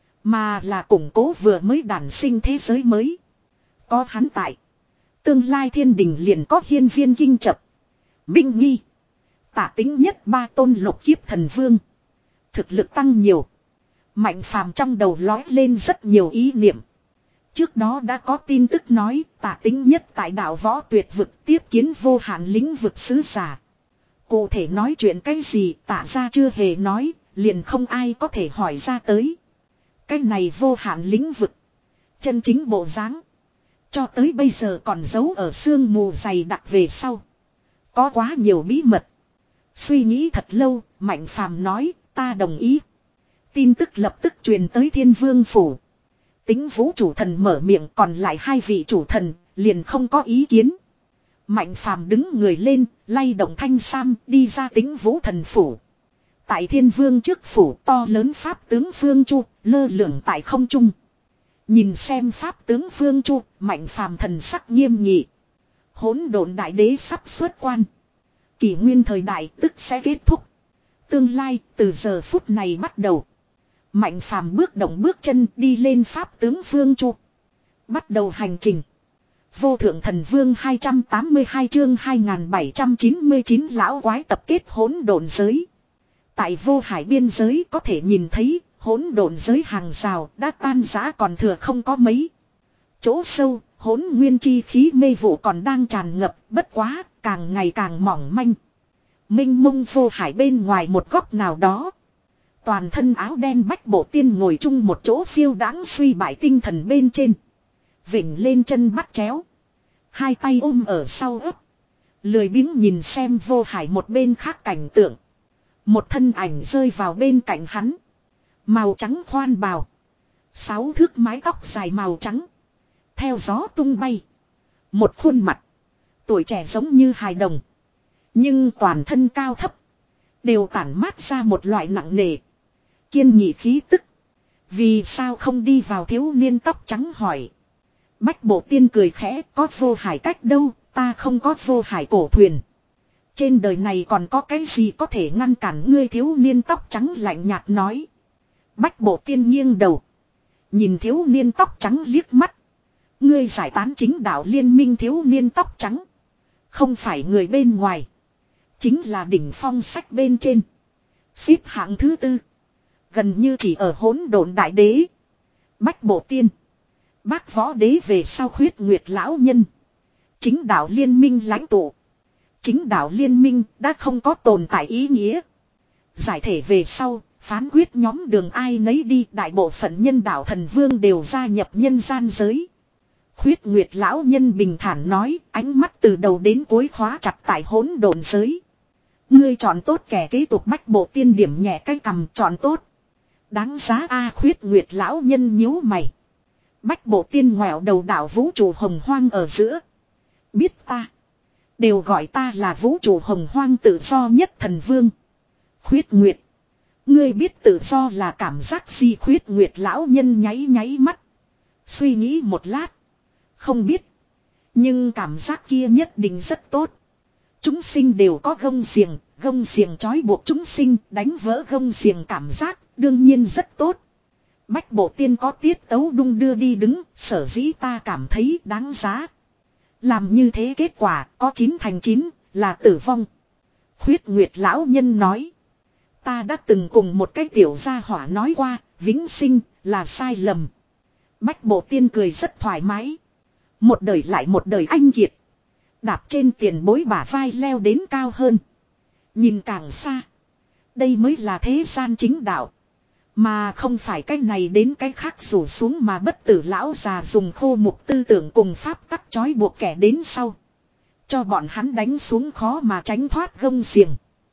Mà là củng cố vừa mới đản sinh thế giới mới. Có hắn tại. Tương lai thiên đình liền có hiên viên kinh chập. Minh nghi. Tạ Tĩnh Nhất ba tôn lục kiếp thần vương. Thực lực tăng nhiều. Mạnh Phàm trong đầu lói lên rất nhiều ý niệm. Trước đó đã có tin tức nói Tạ Tĩnh Nhất tại đạo võ tuyệt vực tiếp kiến vô hạn lĩnh vực sứ giả. Cụ thể nói chuyện cái gì Tạ ra chưa hề nói, liền không ai có thể hỏi ra tới. Cái này vô hạn lĩnh vực. Chân chính bộ dáng. Cho tới bây giờ còn giấu ở sương mù dày đặc về sau. Có quá nhiều bí mật. Suy nghĩ thật lâu, Mạnh Phàm nói, ta đồng ý. Tin tức lập tức truyền tới Thiên Vương Phủ. Tĩnh Vũ chủ thần mở miệng, còn lại hai vị chủ thần, liền không có ý kiến. Mạnh Phàm đứng người lên, lay động thanh sam, đi ra Tĩnh Vũ thần phủ. Tại Thiên Vương trước phủ to lớn pháp tướng Phương Chu, lơ lửng tại không trung. Nhìn xem pháp tướng Phương Chu, Mạnh Phàm thần sắc nghiêm nghị. Hỗn độn đại đế sắp xuất quan. Kỷ nguyên thời đại tức sẽ kết thúc. Tương lai từ giờ phút này bắt đầu. Mạnh Phàm bước động bước chân đi lên pháp tướng Phương Chu. Bắt đầu hành trình. Vô thượng thần vương hai trăm tám mươi hai chương hai nghìn bảy trăm chín mươi chín lão quái tập kết hỗn độn giới. Tại vô hải biên giới có thể nhìn thấy hỗn độn giới hàng rào đã tan rã còn thừa không có mấy. Chỗ sâu, hỗn nguyên chi khí mê vụ còn đang tràn ngập, bất quá, càng ngày càng mỏng manh. Minh mông vô hải bên ngoài một góc nào đó. Toàn thân áo đen Bách Bộ Tiên ngồi chung một chỗ phiêu đáng suy bại tinh thần bên trên. Vịnh lên chân bắt chéo. Hai tay ôm ở sau ấp. Lười biếng nhìn xem vô hải một bên khác cảnh tượng. Một thân ảnh rơi vào bên cạnh hắn. Màu trắng khoan bào. Sáu thước mái tóc dài màu trắng. Theo gió tung bay. Một khuôn mặt. Tuổi trẻ giống như hài đồng. Nhưng toàn thân cao thấp. Đều tản mát ra một loại nặng nề. Kiên nghị khí tức. Vì sao không đi vào thiếu niên tóc trắng hỏi. Bách Bộ Tiên cười khẽ, có vô hải cách đâu, ta không có vô hải cổ thuyền. Trên đời này còn có cái gì có thể ngăn cản ngươi, thiếu niên tóc trắng lạnh nhạt nói. Bách Bộ Tiên nghiêng đầu. Nhìn thiếu niên tóc trắng liếc mắt. Ngươi giải tán chính đạo liên minh thiếu niên tóc trắng. Không phải người bên ngoài. Chính là đỉnh phong sách bên trên. Xếp hạng thứ tư. Gần như chỉ ở hỗn độn đại đế. Bách Bộ Tiên. Bác võ đế về sau khuyết nguyệt lão nhân. Chính đạo liên minh lãnh tụ. Chính đạo liên minh đã không có tồn tại ý nghĩa. Giải thể về sau, phán quyết nhóm đường ai nấy đi, đại bộ phận nhân đạo thần vương đều gia nhập nhân gian giới. Khuyết nguyệt lão nhân bình thản nói, ánh mắt từ đầu đến cuối khóa chặt tại hỗn độn giới. Ngươi chọn tốt kẻ kế tục. Bách Bộ Tiên điểm nhẹ cái cầm, chọn tốt. Đáng giá a. Khuyết nguyệt lão nhân nhíu mày. Bách Bộ Tiên ngoẹo đầu đảo vũ trụ hồng hoang ở giữa. Biết ta. Đều gọi ta là vũ trụ hồng hoang tự do nhất thần vương. Khuyết nguyệt. Ngươi biết tự do là cảm giác gì? Khuyết nguyệt lão nhân nháy nháy mắt. Suy nghĩ một lát. Không biết. Nhưng cảm giác kia nhất định rất tốt. Chúng sinh đều có gông xiềng. Gông xiềng trói buộc chúng sinh. Đánh vỡ gông xiềng cảm giác. Đương nhiên rất tốt. Bách Bộ Tiên có tiết tấu đung đưa đi đứng. Sở dĩ ta cảm thấy đáng giá. Làm như thế kết quả có chín thành chín là tử vong. Khuyết Nguyệt lão nhân nói. Ta đã từng cùng một cái tiểu gia hỏa nói qua, vĩnh sinh là sai lầm. Bách Bộ Tiên cười rất thoải mái. Một đời lại một đời anh kiệt. Đạp trên tiền bối bả vai leo đến cao hơn. Nhìn càng xa. Đây mới là thế gian chính đạo. Mà không phải cái này đến cái khác rủ xuống mà bất tử lão già dùng khô mục tư tưởng cùng pháp tắc trói buộc kẻ đến sau. Cho bọn hắn đánh xuống khó mà tránh thoát gông xiềng.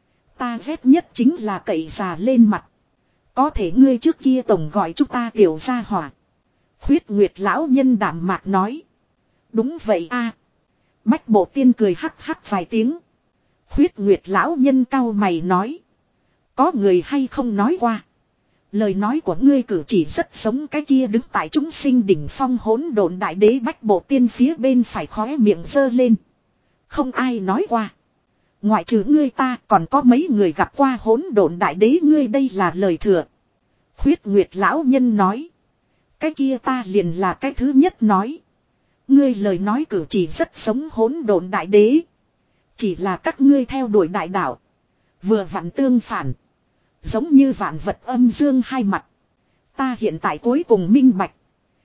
Ta ghét nhất chính là cậy già lên mặt. Có thể ngươi trước kia tổng gọi chúng ta tiểu gia hỏa. Khuyết Nguyệt lão nhân đảm mạc nói. Đúng vậy a. Bách Bộ Tiên cười hắc hắc vài tiếng. Khuyết Nguyệt lão nhân cau mày nói. Có người hay không nói qua. Lời nói của ngươi cử chỉ rất giống cái kia đứng tại chúng sinh đỉnh phong hỗn độn đại đế. Bách Bộ Tiên phía bên phải khóe miệng giơ lên. Không ai nói qua. Ngoại trừ ngươi ta còn có mấy người gặp qua hỗn độn đại đế, ngươi đây là lời thừa. Khuyết Nguyệt lão nhân nói. Cái kia ta liền là cái thứ nhất nói. Ngươi lời nói cử chỉ rất giống hỗn độn đại đế. Chỉ là các ngươi theo đuổi đại đạo. Vừa vặn tương phản. Giống như vạn vật âm dương hai mặt. Ta hiện tại cuối cùng minh bạch.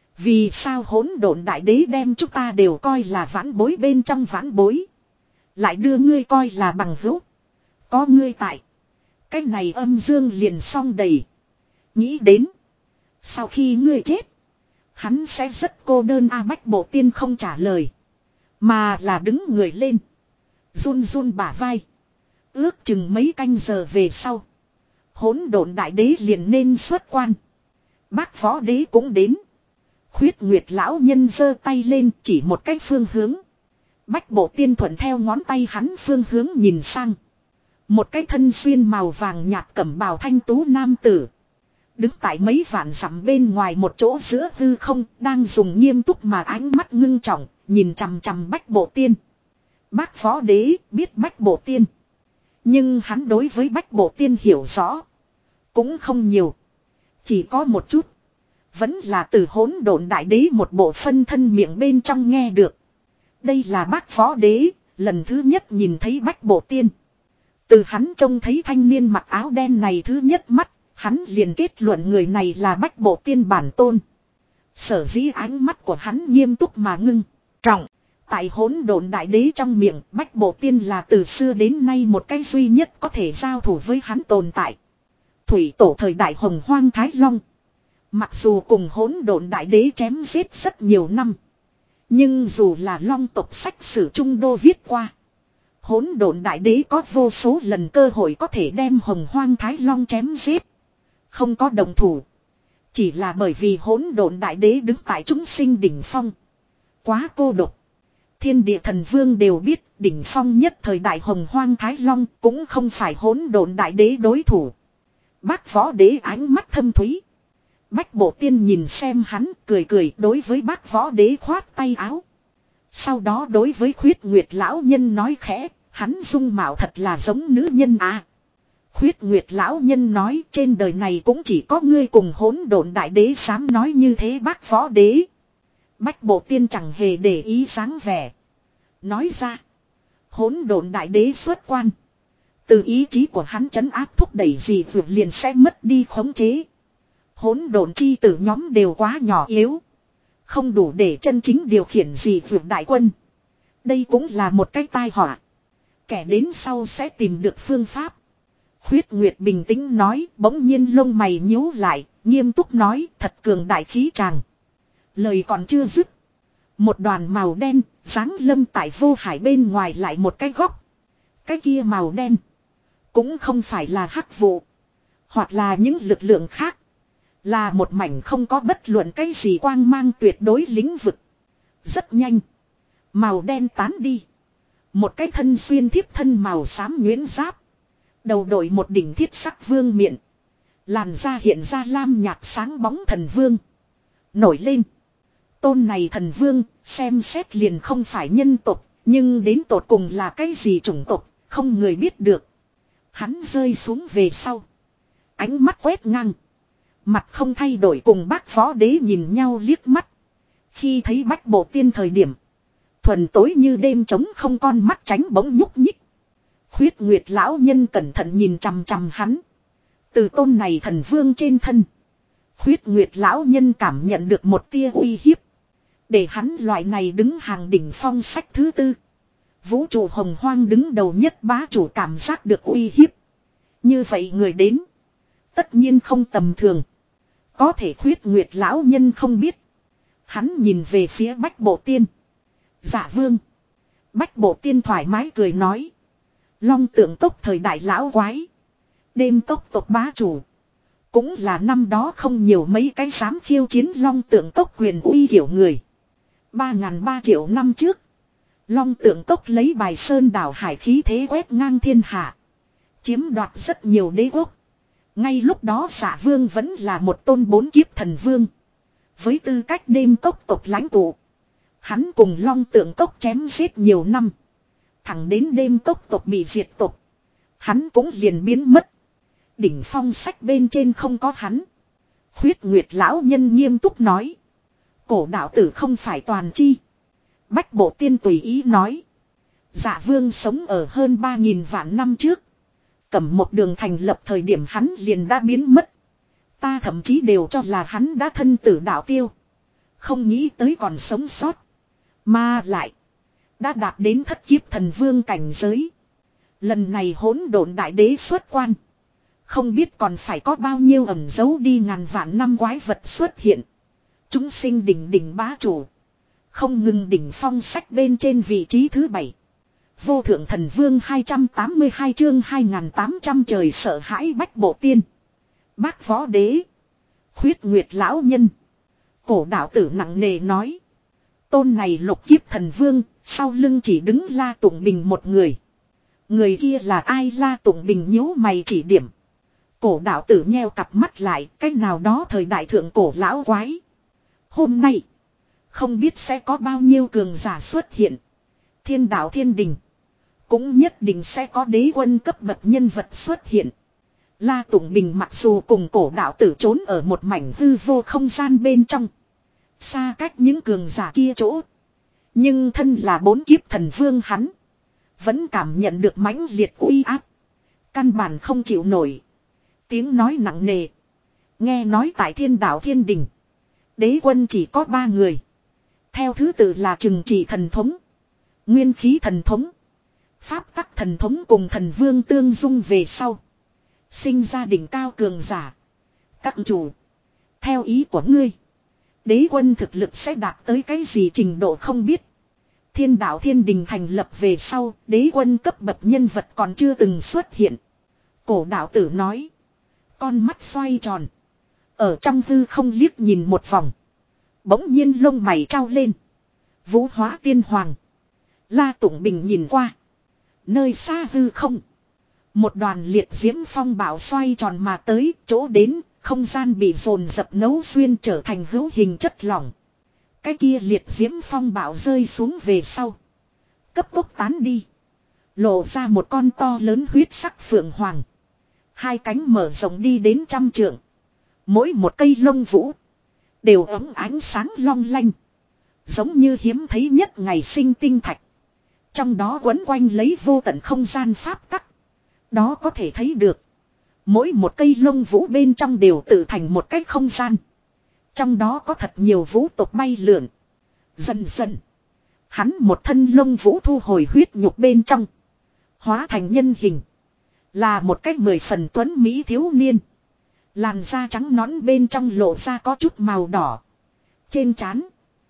Vì sao hỗn độn đại đế đem chúng ta đều coi là vãn bối bên trong vãn bối. Lại đưa ngươi coi là bằng hữu. Có ngươi tại. Cái này âm dương liền xong đầy. Nghĩ đến. Sau khi ngươi chết. Hắn sẽ rất cô đơn. A Bách Bộ Tiên không trả lời. Mà là đứng người lên. Run run bả vai. Ước chừng mấy canh giờ về sau. Hỗn độn đại đế liền nên xuất quan. Bác Võ Đế cũng đến. Khuyết Nguyệt lão nhân giơ tay lên chỉ một cái phương hướng. Bách Bộ Tiên thuận theo ngón tay hắn phương hướng nhìn sang. Một cái thân xuyên màu vàng nhạt cẩm bào thanh tú nam tử. Đứng tại mấy vạn dặm bên ngoài một chỗ giữa hư không. Đang dùng nghiêm túc mà ánh mắt ngưng trọng. Nhìn chằm chằm Bách Bộ Tiên. Bác Võ Đế biết Bách Bộ Tiên. Nhưng hắn đối với Bách Bộ Tiên hiểu rõ. Cũng không nhiều. Chỉ có một chút. Vẫn là từ hỗn độn đại đế một bộ phân thân miệng bên trong nghe được. Đây là Bác Võ Đế, lần thứ nhất nhìn thấy Bách Bộ Tiên. Từ hắn trông thấy thanh niên mặc áo đen này thứ nhất mắt, hắn liền kết luận người này là Bách Bộ Tiên bản tôn. Sở dĩ ánh mắt của hắn nghiêm túc mà ngưng, trọng. Tại hỗn độn đại đế trong miệng, Bách Bộ Tiên là từ xưa đến nay một cái duy nhất có thể giao thủ với hắn tồn tại. Thủy tổ thời đại Hồng Hoang Thái Long. Mặc dù cùng hỗn độn đại đế chém giết rất nhiều năm. Nhưng dù là long tộc sách sử trung đô viết qua. Hỗn độn đại đế có vô số lần cơ hội có thể đem Hồng Hoang Thái Long chém giết. Không có đồng thủ. Chỉ là bởi vì hỗn độn đại đế đứng tại chúng sinh đỉnh phong. Quá cô độc. Thiên địa thần vương đều biết đỉnh phong nhất thời đại Hồng Hoang Thái Long cũng không phải hỗn độn đại đế đối thủ. Bác Võ Đế ánh mắt thâm thúy. Bách Bộ Tiên nhìn xem hắn cười cười đối với Bác Võ Đế khoát tay áo. Sau đó đối với Khuyết Nguyệt lão nhân nói khẽ, hắn dung mạo thật là giống nữ nhân à. Khuyết Nguyệt lão nhân nói trên đời này cũng chỉ có ngươi cùng hỗn độn đại đế dám nói như thế Bác Võ Đế. Bách Bộ Tiên chẳng hề để ý dáng vẻ. Nói ra, hỗn độn đại đế xuất quan. Từ ý chí của hắn trấn áp thúc đẩy gì vượt liền sẽ mất đi khống chế. Hỗn độn chi tử nhóm đều quá nhỏ yếu. Không đủ để chân chính điều khiển gì vượt đại quân. Đây cũng là một cái tai họa. Kẻ đến sau sẽ tìm được phương pháp. Khuyết Nguyệt bình tĩnh nói, bỗng nhiên lông mày nhíu lại, nghiêm túc nói, thật cường đại khí tràng. Lời còn chưa dứt. Một đoàn màu đen, giáng lâm tại vô hải bên ngoài lại một cái góc. Cái kia màu đen. Cũng không phải là hắc vụ. Hoặc là những lực lượng khác. Là một mảnh không có bất luận cái gì quang mang tuyệt đối lĩnh vực. Rất nhanh. Màu đen tán đi. Một cái thân xuyên thiếp thân màu xám nhuyễn giáp. Đầu đội một đỉnh thiết sắc vương miện. Làn da hiện ra lam nhạt sáng bóng thần vương. Nổi lên. Tôn này thần vương xem xét liền không phải nhân tộc. Nhưng đến tột cùng là cái gì chủng tộc. Không người biết được. Hắn rơi xuống về sau. Ánh mắt quét ngang. Mặt không thay đổi cùng Bác Võ Đế nhìn nhau liếc mắt. Khi thấy Bách Bộ Tiên thời điểm. thuần tối như đêm trống không con mắt tránh bỗng nhúc nhích. Khuyết Nguyệt lão nhân cẩn thận nhìn chằm chằm hắn. Từ tôn này thần vương trên thân. Khuyết Nguyệt lão nhân cảm nhận được một tia uy hiếp. Để hắn loại này đứng hàng đỉnh phong sách thứ tư. Vũ trụ hồng hoang đứng đầu nhất bá chủ cảm giác được uy hiếp. Như vậy người đến. Tất nhiên không tầm thường. Có thể Khuyết Nguyệt lão nhân không biết. Hắn nhìn về phía Bách Bộ Tiên. Dạ vương. Bách Bộ Tiên thoải mái cười nói. Long Tượng Cốc thời đại lão quái. Đêm cốc tộc bá chủ. Cũng là năm đó không nhiều mấy cái dám khiêu chiến Long Tượng Cốc quyền uy kiểu người. Ba ngàn ba triệu năm trước. Long Tượng Cốc lấy bài sơn đảo hải khí thế quét ngang thiên hạ. Chiếm đoạt rất nhiều đế quốc. Ngay lúc đó Dạ vương vẫn là một tôn bốn kiếp thần vương. Với tư cách đêm cốc tộc lãnh tụ. Hắn cùng Long Tượng Cốc chém giết nhiều năm. Thẳng đến đêm cốc tộc bị diệt tộc. Hắn cũng liền biến mất. Đỉnh phong sách bên trên không có hắn. Khuyết Nguyệt lão nhân nghiêm túc nói. Cổ đạo tử không phải toàn chi. Bách Bộ Tiên tùy ý nói. Dạ vương sống ở hơn ba nghìn vạn năm trước. Cầm một đường thành lập thời điểm hắn liền đã biến mất. Ta thậm chí đều cho là hắn đã thân tử đạo tiêu. Không nghĩ tới còn sống sót. Mà lại. Đã đạt đến thất kiếp thần vương cảnh giới. Lần này hỗn độn đại đế xuất quan. Không biết còn phải có bao nhiêu ẩn giấu đi ngàn vạn năm quái vật xuất hiện. Chúng sinh đỉnh đỉnh bá chủ. Không ngừng đỉnh phong sách bên trên vị trí thứ bảy. Vô thượng thần vương hai trăm tám mươi hai chương hai nghìn tám trăm trời sợ hãi Bách Bộ Tiên. Bác võ đế. Khuyết Nguyệt lão nhân. Cổ đạo tử nặng nề nói. Tôn này lục kiếp thần vương, sau lưng chỉ đứng La Tụng Bình một người. Người kia là ai? La Tụng Bình nhíu mày chỉ điểm. Cổ đạo tử nheo cặp mắt lại, cách nào đó thời đại thượng cổ lão quái. Hôm nay, không biết sẽ có bao nhiêu cường giả xuất hiện. Thiên đạo thiên đình, cũng nhất định sẽ có đế quân cấp bậc nhân vật xuất hiện. La Tụng Bình mặc dù cùng cổ đạo tử trốn ở một mảnh hư vô không gian bên trong. Xa cách những cường giả kia chỗ. Nhưng thân là bốn kiếp thần vương hắn. Vẫn cảm nhận được mãnh liệt uy áp. Căn bản không chịu nổi. Tiếng nói nặng nề. Nghe nói tại thiên đạo thiên đình. Đế quân chỉ có ba người. Theo thứ tự là trừng trị thần thống. Nguyên khí thần thống. Pháp tắc thần thống cùng thần vương tương dung về sau. Sinh ra đỉnh cao cường giả. Các chủ. Theo ý của ngươi. Đế quân thực lực sẽ đạt tới cái gì trình độ không biết. Thiên đạo thiên đình thành lập về sau. Đế quân cấp bậc nhân vật còn chưa từng xuất hiện. Cổ đạo tử nói. Con mắt xoay tròn. Ở trong hư không liếc nhìn một vòng. Bỗng nhiên lông mày trao lên. Vũ hóa tiên hoàng. La Tụng Bình nhìn qua. Nơi xa hư không. Một đoàn liệt diễm phong bạo xoay tròn mà tới chỗ đến. Không gian bị dồn dập nấu xuyên trở thành hữu hình chất lỏng. Cái kia liệt diễm phong bạo rơi xuống về sau. Cấp tốc tán đi. Lộ ra một con to lớn huyết sắc phượng hoàng. Hai cánh mở rộng đi đến trăm trượng. Mỗi một cây lông vũ. Đều ấm ánh sáng long lanh. Giống như hiếm thấy nhất ngày sinh tinh thạch. Trong đó quấn quanh lấy vô tận không gian pháp tắc. Đó có thể thấy được. Mỗi một cây lông vũ bên trong đều tự thành một cái không gian. Trong đó có thật nhiều vũ tộc bay lượn. Dần dần. Hắn một thân lông vũ thu hồi huyết nhục bên trong. Hóa thành nhân hình. Là một cách mười phần tuấn mỹ thiếu niên. Làn da trắng nõn bên trong lộ ra có chút màu đỏ. Trên trán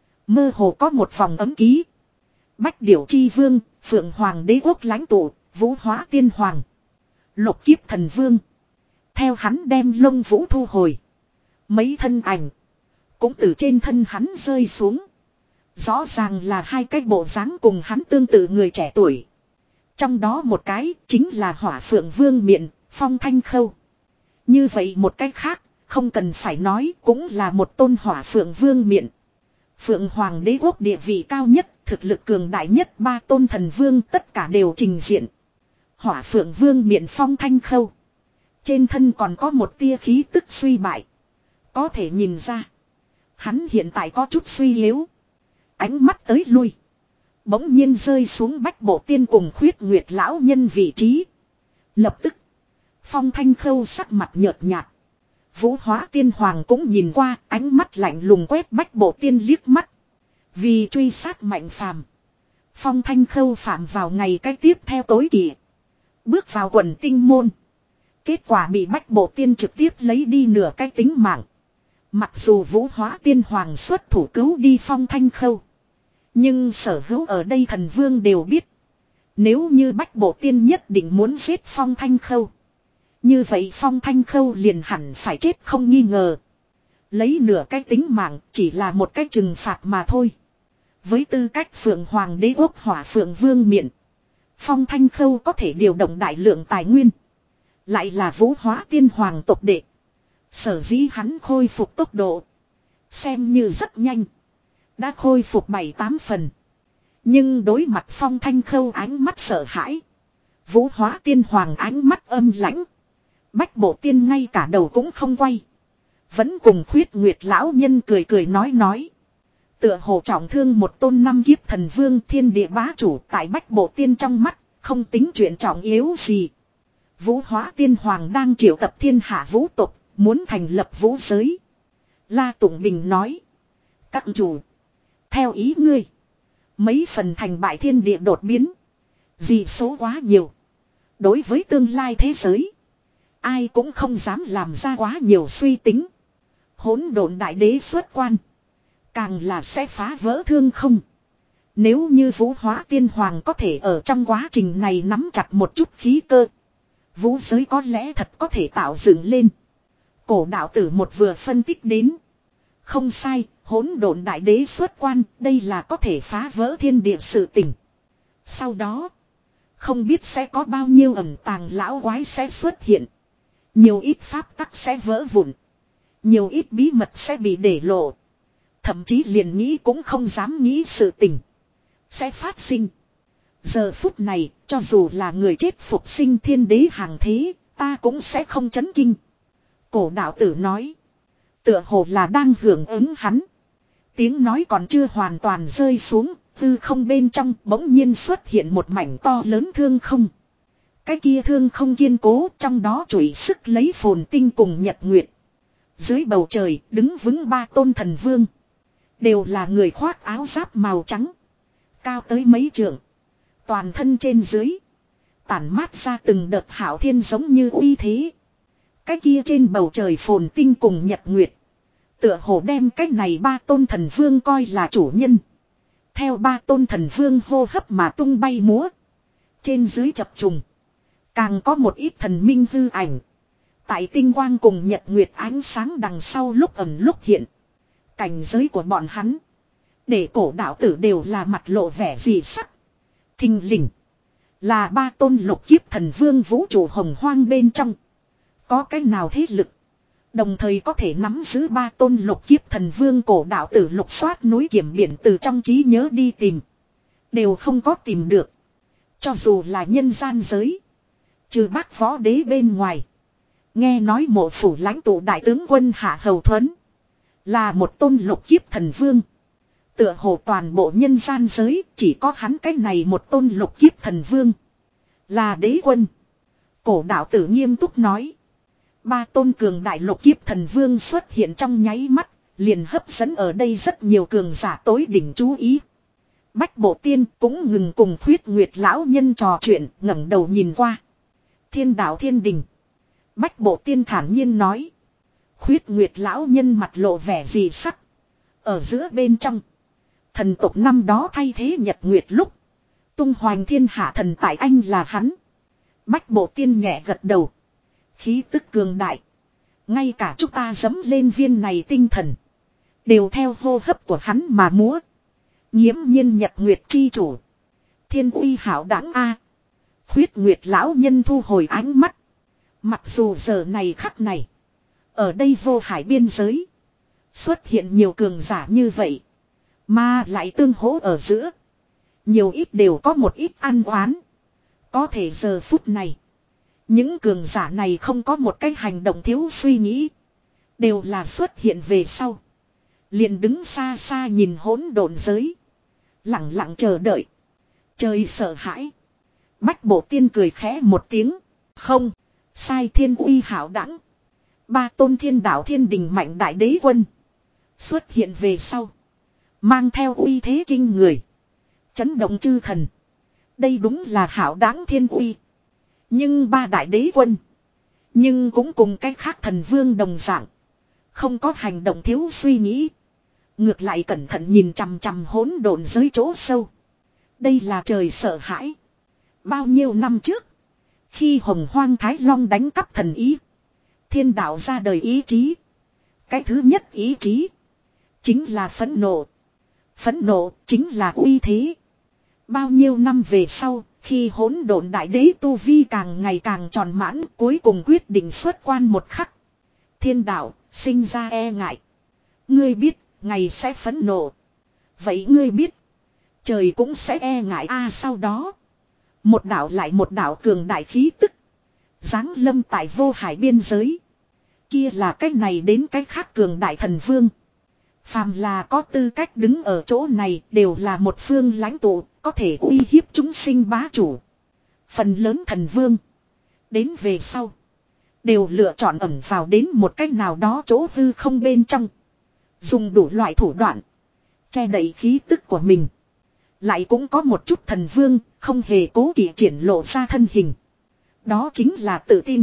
mơ hồ có một vòng ấm ký. Bách Điểu Chi Vương, Phượng Hoàng đế quốc lãnh tụ, Vũ Hóa Tiên Hoàng. Lục kiếp thần vương. Theo hắn đem lông vũ thu hồi. Mấy thân ảnh. Cũng từ trên thân hắn rơi xuống. Rõ ràng là hai cái bộ dáng cùng hắn tương tự người trẻ tuổi. Trong đó một cái chính là Hỏa Phượng Vương Miện, Phong Thanh Khâu. Như vậy một cách khác, không cần phải nói cũng là một tôn Hỏa Phượng Vương Miện. Phượng Hoàng đế quốc địa vị cao nhất, thực lực cường đại nhất ba tôn thần vương tất cả đều trình diện. Hỏa Phượng Vương Miện Phong Thanh Khâu. Trên thân còn có một tia khí tức suy bại. Có thể nhìn ra. Hắn hiện tại có chút suy yếu. Ánh mắt tới lui. bỗng nhiên rơi xuống Bách Bộ Tiên cùng Khuyết Nguyệt lão nhân vị trí. Lập tức, Phong Thanh Khâu sắc mặt nhợt nhạt. Vũ Hóa Tiên Hoàng cũng nhìn qua, ánh mắt lạnh lùng quét Bách Bộ Tiên liếc mắt. Vì truy sát Mạnh Phàm, Phong Thanh Khâu phạm vào ngày cái tiếp theo tối kỵ, bước vào quần tinh môn. Kết quả bị Bách Bộ Tiên trực tiếp lấy đi nửa cái tính mạng. Mặc dù Vũ Hóa Tiên Hoàng xuất thủ cứu đi Phong Thanh Khâu, nhưng sở hữu ở đây thần vương đều biết, nếu như Bách Bộ Tiên nhất định muốn giết Phong Thanh Khâu, như vậy Phong Thanh Khâu liền hẳn phải chết không nghi ngờ. Lấy nửa cái tính mạng chỉ là một cái trừng phạt mà thôi. Với tư cách Phượng Hoàng Đế Quốc Hỏa Phượng Vương miện, Phong Thanh Khâu có thể điều động đại lượng tài nguyên, lại là Vũ Hóa Tiên Hoàng tộc đệ. Sở dĩ hắn khôi phục tốc độ xem như rất nhanh, đã khôi phục bảy tám phần. Nhưng đối mặt Phong Thanh Khâu ánh mắt sợ hãi, Vũ Hóa Tiên Hoàng ánh mắt âm lãnh, Bách Bộ Tiên ngay cả đầu cũng không quay, vẫn cùng Khuyết Nguyệt lão nhân cười cười nói nói. Tựa hồ trọng thương một tôn năm kiếp thần vương thiên địa bá chủ tại Bách Bộ Tiên trong mắt, không tính chuyện trọng yếu gì. Vũ Hóa Tiên Hoàng đang triệu tập thiên hạ vũ tộc, muốn thành lập vũ giới. La Tụng Bình nói: các chủ, theo ý ngươi, mấy phần thành bại thiên địa đột biến, dị số quá nhiều. Đối với tương lai thế giới, ai cũng không dám làm ra quá nhiều suy tính. Hỗn độn đại đế xuất quan, càng là sẽ phá vỡ thương không. Nếu như Vũ Hóa Tiên Hoàng có thể ở trong quá trình này nắm chặt một chút khí cơ, vũ giới có lẽ thật có thể tạo dựng lên. Cổ đạo tử một vừa phân tích đến. Không sai, hỗn độn đại đế xuất quan, đây là có thể phá vỡ thiên địa sự tình. Sau đó, không biết sẽ có bao nhiêu ẩn tàng lão quái sẽ xuất hiện. Nhiều ít pháp tắc sẽ vỡ vụn. Nhiều ít bí mật sẽ bị để lộ. Thậm chí liền nghĩ cũng không dám nghĩ sự tình sẽ phát sinh. Giờ phút này, cho dù là người chết phục sinh thiên đế hàng thế, ta cũng sẽ không chấn kinh. Cổ đạo tử nói. Tựa hồ là đang hưởng ứng hắn. Tiếng nói còn chưa hoàn toàn rơi xuống, tư không bên trong bỗng nhiên xuất hiện một mảnh to lớn thương không. Cái kia thương không kiên cố, trong đó trụi sức lấy phồn tinh cùng nhật nguyệt. Dưới bầu trời đứng vững ba tôn thần vương. Đều là người khoác áo giáp màu trắng, cao tới mấy trượng. Toàn thân trên dưới tản mát ra từng đợt hảo thiên giống như uy thế. Cái kia trên bầu trời phồn tinh cùng nhật nguyệt, tựa hồ đem cái này ba tôn thần vương coi là chủ nhân. Theo ba tôn thần vương hô hấp mà tung bay múa, trên dưới chập trùng. Càng có một ít thần minh hư ảnh, tại tinh quang cùng nhật nguyệt ánh sáng đằng sau lúc ẩn lúc hiện. Cảnh giới của bọn hắn, để cổ đạo tử đều là mặt lộ vẻ dị sắc. Thình lình, là ba tôn lục kiếp thần vương vũ trụ hồng hoang bên trong. Có cái nào thế lực đồng thời có thể nắm giữ ba tôn lục kiếp thần vương. Cổ đạo tử lục soát núi kiểm biển từ trong trí nhớ đi tìm, đều không có tìm được. Cho dù là nhân gian giới, trừ Bác Võ Đế bên ngoài, nghe nói Mộ Phủ lãnh tụ đại tướng quân Hạ Hầu Thuấn là một tôn lục kiếp thần vương. Tựa hồ toàn bộ nhân gian giới chỉ có hắn cái này một tôn lục kiếp thần vương là đế quân. Cổ đạo tử nghiêm túc nói. Ba tôn cường đại lục kiếp thần vương xuất hiện trong nháy mắt, liền hấp dẫn ở đây rất nhiều cường giả tối đỉnh chú ý. Bách Bộ Tiên cũng ngừng cùng Khuyết Nguyệt lão nhân trò chuyện, ngẩng đầu nhìn qua. Thiên đạo thiên đình. Bách Bộ Tiên thản nhiên nói. Khuyết Nguyệt lão nhân mặt lộ vẻ dị sắc. Ở giữa bên trong, thần tộc năm đó thay thế Nhật Nguyệt lúc, tung hoành thiên hạ thần tại anh là hắn. Bách Bộ Tiên nhẹ gật đầu. Khí tức cường đại, ngay cả chúng ta dấm lên viên này tinh thần, đều theo hô hấp của hắn mà múa. Nghiễm nhiên Nhật Nguyệt chi chủ, thiên uy hảo đẳng a. Khuyết Nguyệt lão nhân thu hồi ánh mắt. Mặc dù giờ này khắc này, ở đây vô hải biên giới, xuất hiện nhiều cường giả như vậy, mà lại tương hỗ ở giữa, nhiều ít đều có một ít ăn oán. Có thể giờ phút này, những cường giả này không có một cái hành động thiếu suy nghĩ, đều là xuất hiện về sau, liền đứng xa xa nhìn hỗn độn giới, lặng lặng chờ đợi. Trời sợ hãi. Bách Bộ Tiên cười khẽ một tiếng. Không. Sai thiên uy hảo đẳng. Ba tôn thiên đạo thiên đình mạnh đại đế quân. Xuất hiện về sau. Mang theo uy thế kinh người. Chấn động chư thần. Đây đúng là hảo đáng thiên uy. Nhưng ba đại đế quân. Nhưng cũng cùng cái khác thần vương đồng dạng. Không có hành động thiếu suy nghĩ. Ngược lại cẩn thận nhìn chằm chằm hỗn độn giới chỗ sâu. Đây là trời sợ hãi. Bao nhiêu năm trước. Khi Hồng Hoang Thái Long đánh cắp thần ý. Thiên đạo ra đời ý chí. Cái thứ nhất ý chí. Chính là phẫn nộ. Phẫn nộ chính là uy thế. Bao nhiêu năm về sau. Khi hỗn độn đại đế tu vi càng ngày càng tròn mãn. Cuối cùng quyết định xuất quan một khắc. Thiên đạo sinh ra e ngại. Ngươi biết ngày sẽ phẫn nộ. Vậy ngươi biết. Trời cũng sẽ e ngại a à, sau đó. Một đạo lại một đạo cường đại khí tức. Giáng lâm tại vô hải biên giới. Kia là cách này đến cách khác cường đại thần vương. Phàm là có tư cách đứng ở chỗ này đều là một phương lãnh tụ. Có thể uy hiếp chúng sinh bá chủ. Phần lớn thần vương. Đến về sau. Đều lựa chọn ẩn vào đến một cách nào đó chỗ hư không bên trong. Dùng đủ loại thủ đoạn. Che đậy khí tức của mình. Lại cũng có một chút thần vương. Không hề cố kỵ triển lộ ra thân hình. Đó chính là tự tin.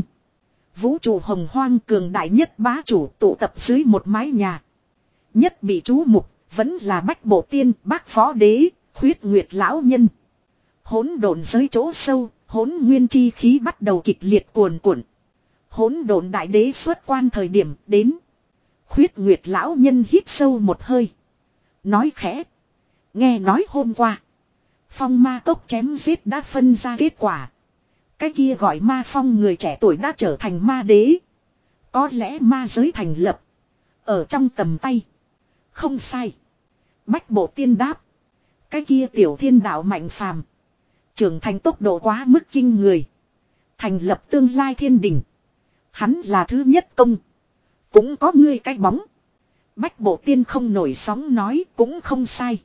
Vũ trụ hồng hoang cường đại nhất bá chủ tụ tập dưới một mái nhà. Nhất bị chú mục. Vẫn là Bách Bộ Tiên, Bác Phó Đế, Khuyết Nguyệt Lão Nhân. Hỗn độn giới chỗ sâu. Hỗn nguyên chi khí bắt đầu kịch liệt cuồn cuộn. Hỗn độn đại đế xuất quan thời điểm đến. Khuyết Nguyệt Lão Nhân hít sâu một hơi. Nói khẽ. Nghe nói hôm qua. Phong ma cốc chém giết đã phân ra kết quả. Cái kia gọi ma phong người trẻ tuổi đã trở thành ma đế. Có lẽ ma giới thành lập. Ở trong tầm tay. Không sai. Bách Bộ Tiên đáp. Cái kia tiểu thiên đạo mạnh phàm. Trưởng thành tốc độ quá mức kinh người. Thành lập tương lai thiên đình. Hắn là thứ nhất công. Cũng có ngươi cái bóng. Bách Bộ Tiên không nổi sóng nói cũng không sai.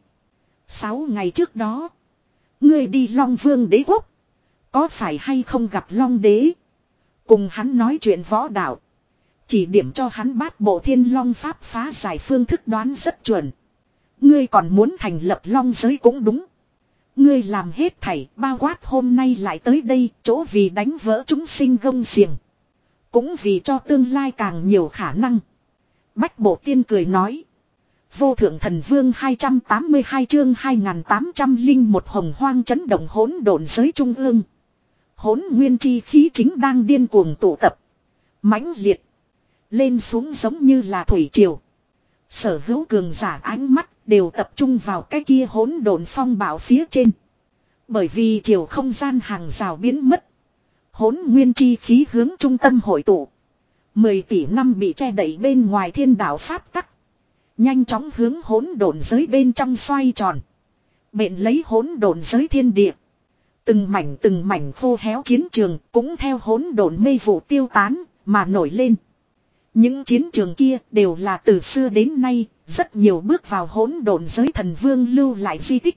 Sáu ngày trước đó. Ngươi đi Long Vương đế quốc. Có phải hay không gặp Long đế. Cùng hắn nói chuyện võ đạo. Chỉ điểm cho hắn bát bộ thiên long pháp phá giải phương thức đoán rất chuẩn. Ngươi còn muốn thành lập long giới cũng đúng. Ngươi làm hết thảy bao quát hôm nay lại tới đây chỗ vì đánh vỡ chúng sinh gông xiềng. Cũng vì cho tương lai càng nhiều khả năng. Bách Bộ Tiên cười nói. Vô thượng thần vương hai trăm tám mươi hai chương hai nghìn tám trăm linh một hồng hoang chấn động hỗn độn giới trung ương. Hỗn nguyên chi khí chính đang điên cuồng tụ tập. Mãnh liệt. Lên xuống giống như là thủy triều. Sở hữu cường giả ánh mắt đều tập trung vào cái kia hỗn độn phong bạo phía trên. Bởi vì chiều không gian hàng rào biến mất. Hỗn nguyên chi khí hướng trung tâm hội tụ. Mười tỷ năm bị che đẩy bên ngoài thiên đạo pháp tắc. Nhanh chóng hướng hỗn độn giới bên trong xoay tròn. Bện lấy hỗn độn giới thiên địa. Từng mảnh từng mảnh khô héo chiến trường cũng theo hỗn độn mây vụ tiêu tán mà nổi lên. Những chiến trường kia đều là từ xưa đến nay rất nhiều bước vào hỗn độn giới thần vương lưu lại di tích.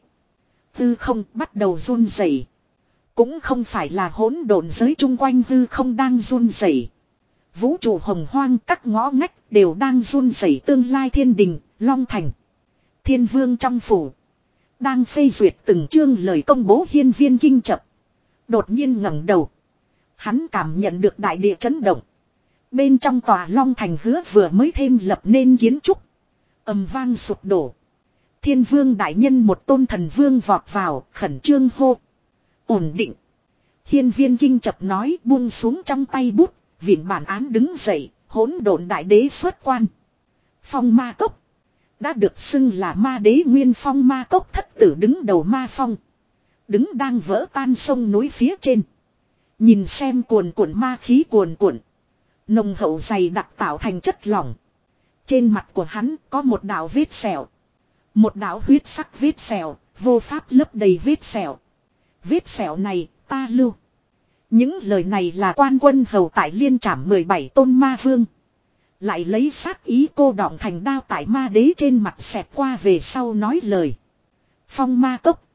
Hư không bắt đầu run rẩy. Cũng không phải là hỗn độn giới chung quanh hư không đang run rẩy. Vũ trụ hồng hoang các ngõ ngách đều đang run rẩy tương lai thiên đình, Long Thành. Thiên vương trong phủ. Đang phê duyệt từng chương lời công bố hiên viên kinh chập. Đột nhiên ngẩng đầu. Hắn cảm nhận được đại địa chấn động. Bên trong tòa Long Thành hứa vừa mới thêm lập nên kiến trúc. Ầm vang sụp đổ. Thiên vương đại nhân một tôn thần vương vọt vào khẩn trương hô. Ổn định. Hiên viên kinh chập nói buông xuống trong tay bút. Viện bản án đứng dậy. Hỗn độn đại đế xuất quan. Phong ma cốc. Đã được xưng là ma đế nguyên phong ma cốc thất tử đứng đầu ma phong. Đứng đang vỡ tan sông núi phía trên. Nhìn xem cuồn cuộn ma khí cuồn cuộn. Nồng hậu dày đặc tạo thành chất lỏng. Trên mặt của hắn có một đạo vết sẹo. Một đạo huyết sắc vết sẹo, vô pháp lấp đầy vết sẹo. Vết sẹo này ta lưu. Những lời này là quan quân hầu tại liên trảm mười bảy tôn ma vương. Lại lấy sát ý cô đọng thành đao tại ma đế trên mặt xẹt qua về sau nói lời. Phong ma cốc,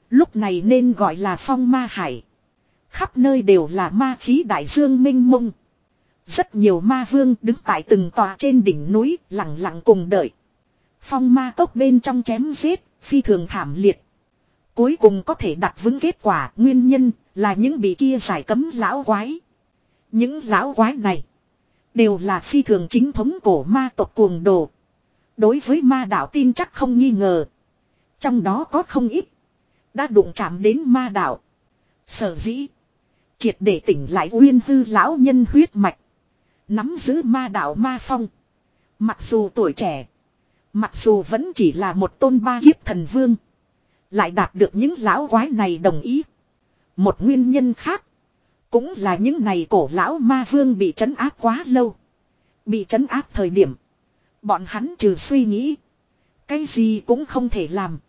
Lúc này nên gọi là phong ma hải. Khắp nơi đều là ma khí đại dương mênh mông. Rất nhiều ma vương đứng tại từng tòa trên đỉnh núi lặng lặng cùng đợi. Phong ma cốc bên trong chém giết, phi thường thảm liệt. Cuối cùng có thể đặt vững kết quả, nguyên nhân là những bị kia giải cấm lão quái. Những lão quái này đều là phi thường chính thống cổ ma tộc cuồng đồ. Đối với ma đạo tin chắc không nghi ngờ. Trong đó có không ít đã đụng chạm đến ma đạo. Sở dĩ triệt để tỉnh lại uyên hư lão nhân huyết mạch. Nắm giữ ma đạo ma phong. Mặc dù tuổi trẻ, mặc dù vẫn chỉ là một tôn ba kiếp thần vương, lại đạt được những lão quái này đồng ý. Một nguyên nhân khác cũng là những này cổ lão ma vương bị trấn áp quá lâu. Bị trấn áp thời điểm, bọn hắn trừ suy nghĩ, cái gì cũng không thể làm.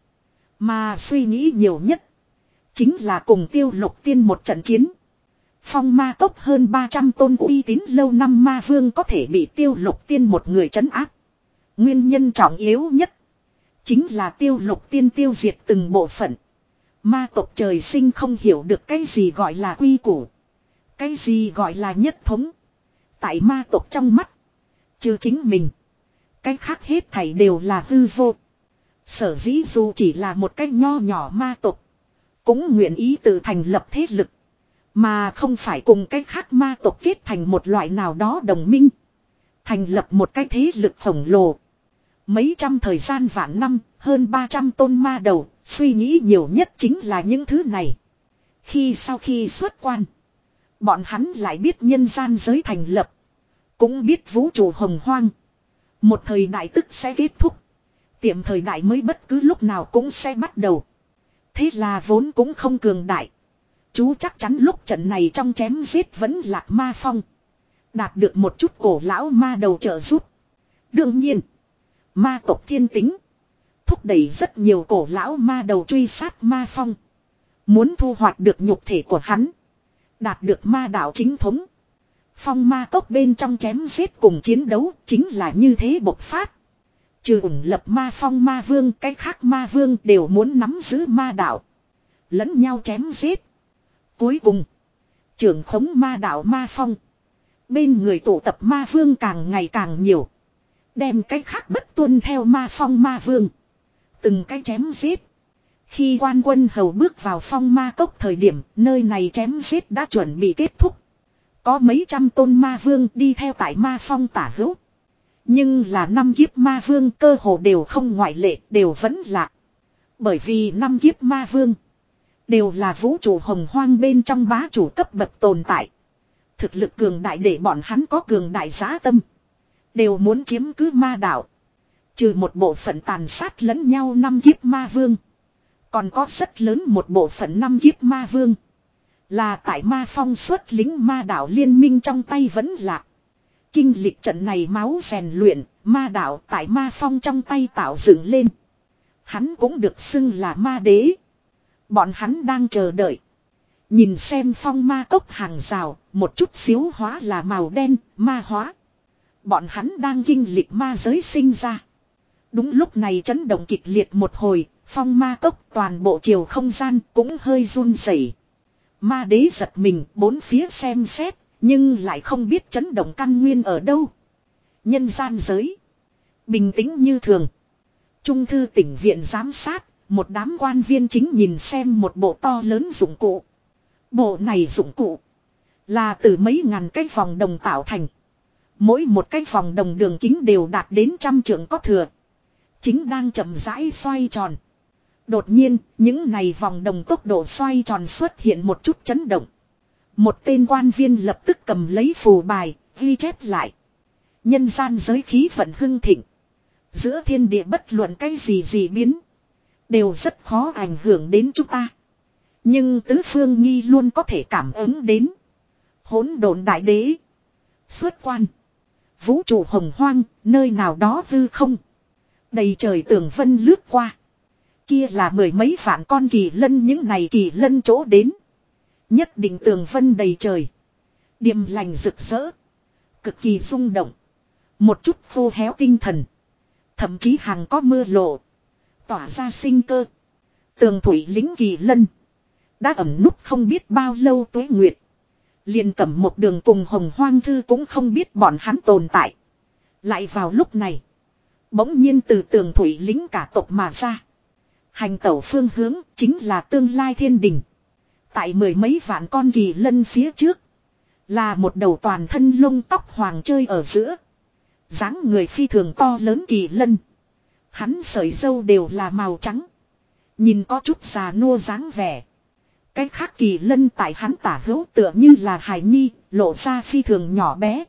Mà suy nghĩ nhiều nhất chính là cùng Tiêu Lục Tiên một trận chiến. Phong ma cốc hơn ba trăm tôn uy tín lâu năm ma vương có thể bị Tiêu Lục Tiên một người trấn áp. Nguyên nhân trọng yếu nhất chính là Tiêu Lục Tiên tiêu diệt từng bộ phận. Ma tộc trời sinh không hiểu được cái gì gọi là quy củ, cái gì gọi là nhất thống. Tại ma tộc trong mắt, trừ chính mình, cái khác hết thảy đều là hư vô. Sở dĩ dù chỉ là một cái nho nhỏ ma tộc, cũng nguyện ý tự thành lập thế lực, mà không phải cùng cái khác ma tộc kết thành một loại nào đó đồng minh. Thành lập một cái thế lực khổng lồ. Mấy trăm thời gian vạn năm, hơn ba trăm tôn ma đầu, suy nghĩ nhiều nhất chính là những thứ này. Khi sau khi xuất quan, bọn hắn lại biết nhân gian giới thành lập, cũng biết vũ trụ hồng hoang. Một thời đại tức sẽ kết thúc. Tiệm thời đại mới bất cứ lúc nào cũng sẽ bắt đầu. Thế là vốn cũng không cường đại. Chú chắc chắn lúc trận này trong chém giết vẫn lạc ma phong. Đạt được một chút cổ lão ma đầu trợ giúp. Đương nhiên, ma tộc thiên tính thúc đẩy rất nhiều cổ lão ma đầu truy sát ma phong. Muốn thu hoạch được nhục thể của hắn, đạt được ma đạo chính thống. Phong ma cốc bên trong chém giết cùng chiến đấu chính là như thế bộc phát. Trừ ủng lập ma phong ma vương, cái khác ma vương đều muốn nắm giữ ma đạo. Lẫn nhau chém giết. Cuối cùng, trưởng khống ma đạo ma phong. Bên người tụ tập ma vương càng ngày càng nhiều. Đem cái khác bất tuân theo ma phong ma vương. Từng cái chém giết. Khi quan quân hầu bước vào phong ma cốc thời điểm, nơi này chém giết đã chuẩn bị kết thúc. Có mấy trăm tôn ma vương đi theo tại ma phong tả hữu. Nhưng là năm kiếp ma vương cơ hồ đều không ngoại lệ, đều vẫn lạc. Bởi vì năm kiếp ma vương đều là vũ trụ hồng hoang bên trong bá chủ cấp bậc tồn tại. Thực lực cường đại để bọn hắn có cường đại giá tâm. Đều muốn chiếm cứ ma đạo. Trừ một bộ phận tàn sát lẫn nhau năm kiếp ma vương, còn có rất lớn một bộ phận năm kiếp ma vương là tại ma phong xuất lính ma đạo liên minh trong tay vẫn lạc. Kinh lịch trận này máu rèn luyện, ma đạo tại ma phong trong tay tạo dựng lên. Hắn cũng được xưng là ma đế. Bọn hắn đang chờ đợi. Nhìn xem phong ma cốc hàng rào, một chút xíu hóa là màu đen, ma hóa. Bọn hắn đang kinh lịch ma giới sinh ra. Đúng lúc này chấn động kịch liệt một hồi, phong ma cốc toàn bộ chiều không gian cũng hơi run rẩy. Ma đế giật mình bốn phía xem xét, nhưng lại không biết chấn động căn nguyên ở đâu. Nhân gian giới bình tĩnh như thường. Trung thư tỉnh viện giám sát, một đám quan viên chính nhìn xem một bộ to lớn dụng cụ. Bộ này dụng cụ là từ mấy ngàn cái vòng đồng tạo thành. Mỗi một cái vòng đồng đường kính đều đạt đến trăm trượng có thừa. Chính đang chậm rãi xoay tròn. Đột nhiên, những này vòng đồng tốc độ xoay tròn xuất hiện một chút chấn động. Một tên quan viên lập tức cầm lấy phù bài, ghi chép lại. Nhân gian giới khí vận hưng thịnh. Giữa thiên địa bất luận cái gì gì biến, đều rất khó ảnh hưởng đến chúng ta. Nhưng tứ phương nghi luôn có thể cảm ứng đến. Hỗn độn đại đế xuất quan. Vũ trụ hồng hoang, nơi nào đó hư không. Đầy trời tường vân lướt qua. Kia là mười mấy vạn con kỳ lân, những này kỳ lân chỗ đến. Nhất định tường vân đầy trời. Điềm lành rực rỡ. Cực kỳ rung động. Một chút khô héo tinh thần. Thậm chí hàng có mưa lộ. Tỏa ra sinh cơ. Tường thủy lính kỳ lân. Đã ẩn núp không biết bao lâu tuế nguyệt. Liền cầm một đường cùng hồng hoang thư cũng không biết bọn hắn tồn tại. Lại vào lúc này. Bỗng nhiên từ tường thủy lính cả tộc mà ra. Hành tẩu phương hướng chính là tương lai thiên đình. Tại mười mấy vạn con kỳ lân phía trước. Là một đầu toàn thân lông tóc hoàng chơi ở giữa. Dáng người phi thường to lớn kỳ lân. Hắn sợi râu đều là màu trắng. Nhìn có chút già nua dáng vẻ. Cái khác kỳ lân tại hắn tả hữu tựa như là hài nhi, lộ ra phi thường nhỏ bé.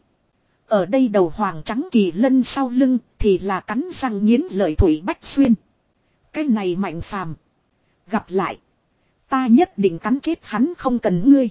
Ở đây đầu hoàng trắng kỳ lân sau lưng thì là cắn răng nghiến lợi Thủy Bách Xuyên. Cái này Mạnh Phàm, gặp lại. Ta nhất định cắn chết hắn không cần ngươi.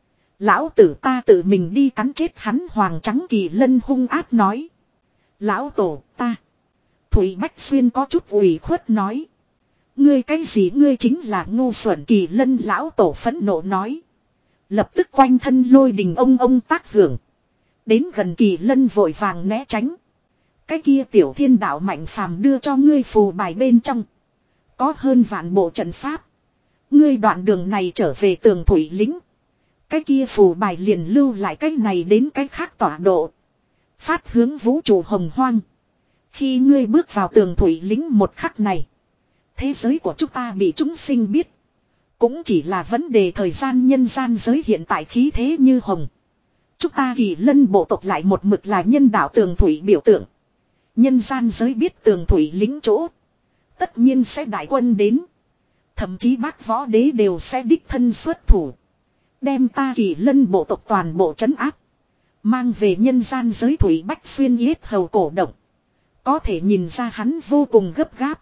Lão tử ta tự mình đi cắn chết hắn. Hoàng trắng kỳ lân hung ác nói. Lão tổ ta. Thủy Bách Xuyên có chút ủy khuất nói. Ngươi cái gì ngươi chính là ngu xuẩn kỳ lân lão tổ phẫn nộ nói. Lập tức quanh thân lôi đình ông ông tác hưởng. Đến gần kỳ lân vội vàng né tránh. Cái kia tiểu thiên đạo Mạnh Phàm đưa cho ngươi phù bài bên trong. Có hơn vạn bộ trận pháp. Ngươi đoạn đường này trở về tường thủy lính. Cái kia phù bài liền lưu lại cái này đến cái khác tọa độ. Phát hướng vũ trụ hồng hoang. Khi ngươi bước vào tường thủy lính một khắc này. Thế giới của chúng ta bị chúng sinh biết. Cũng chỉ là vấn đề thời gian nhân gian giới hiện tại khí thế như hồng. Chúng ta kỳ lân bộ tộc lại một mực là nhân đạo tường thủy biểu tượng. Nhân gian giới biết tường thủy lính chỗ. Tất nhiên sẽ đại quân đến. Thậm chí bác võ đế đều sẽ đích thân xuất thủ. Đem ta kỳ lân bộ tộc toàn bộ trấn áp. Mang về nhân gian giới Thủy Bách Xuyên yết hầu cổ động. Có thể nhìn ra hắn vô cùng gấp gáp.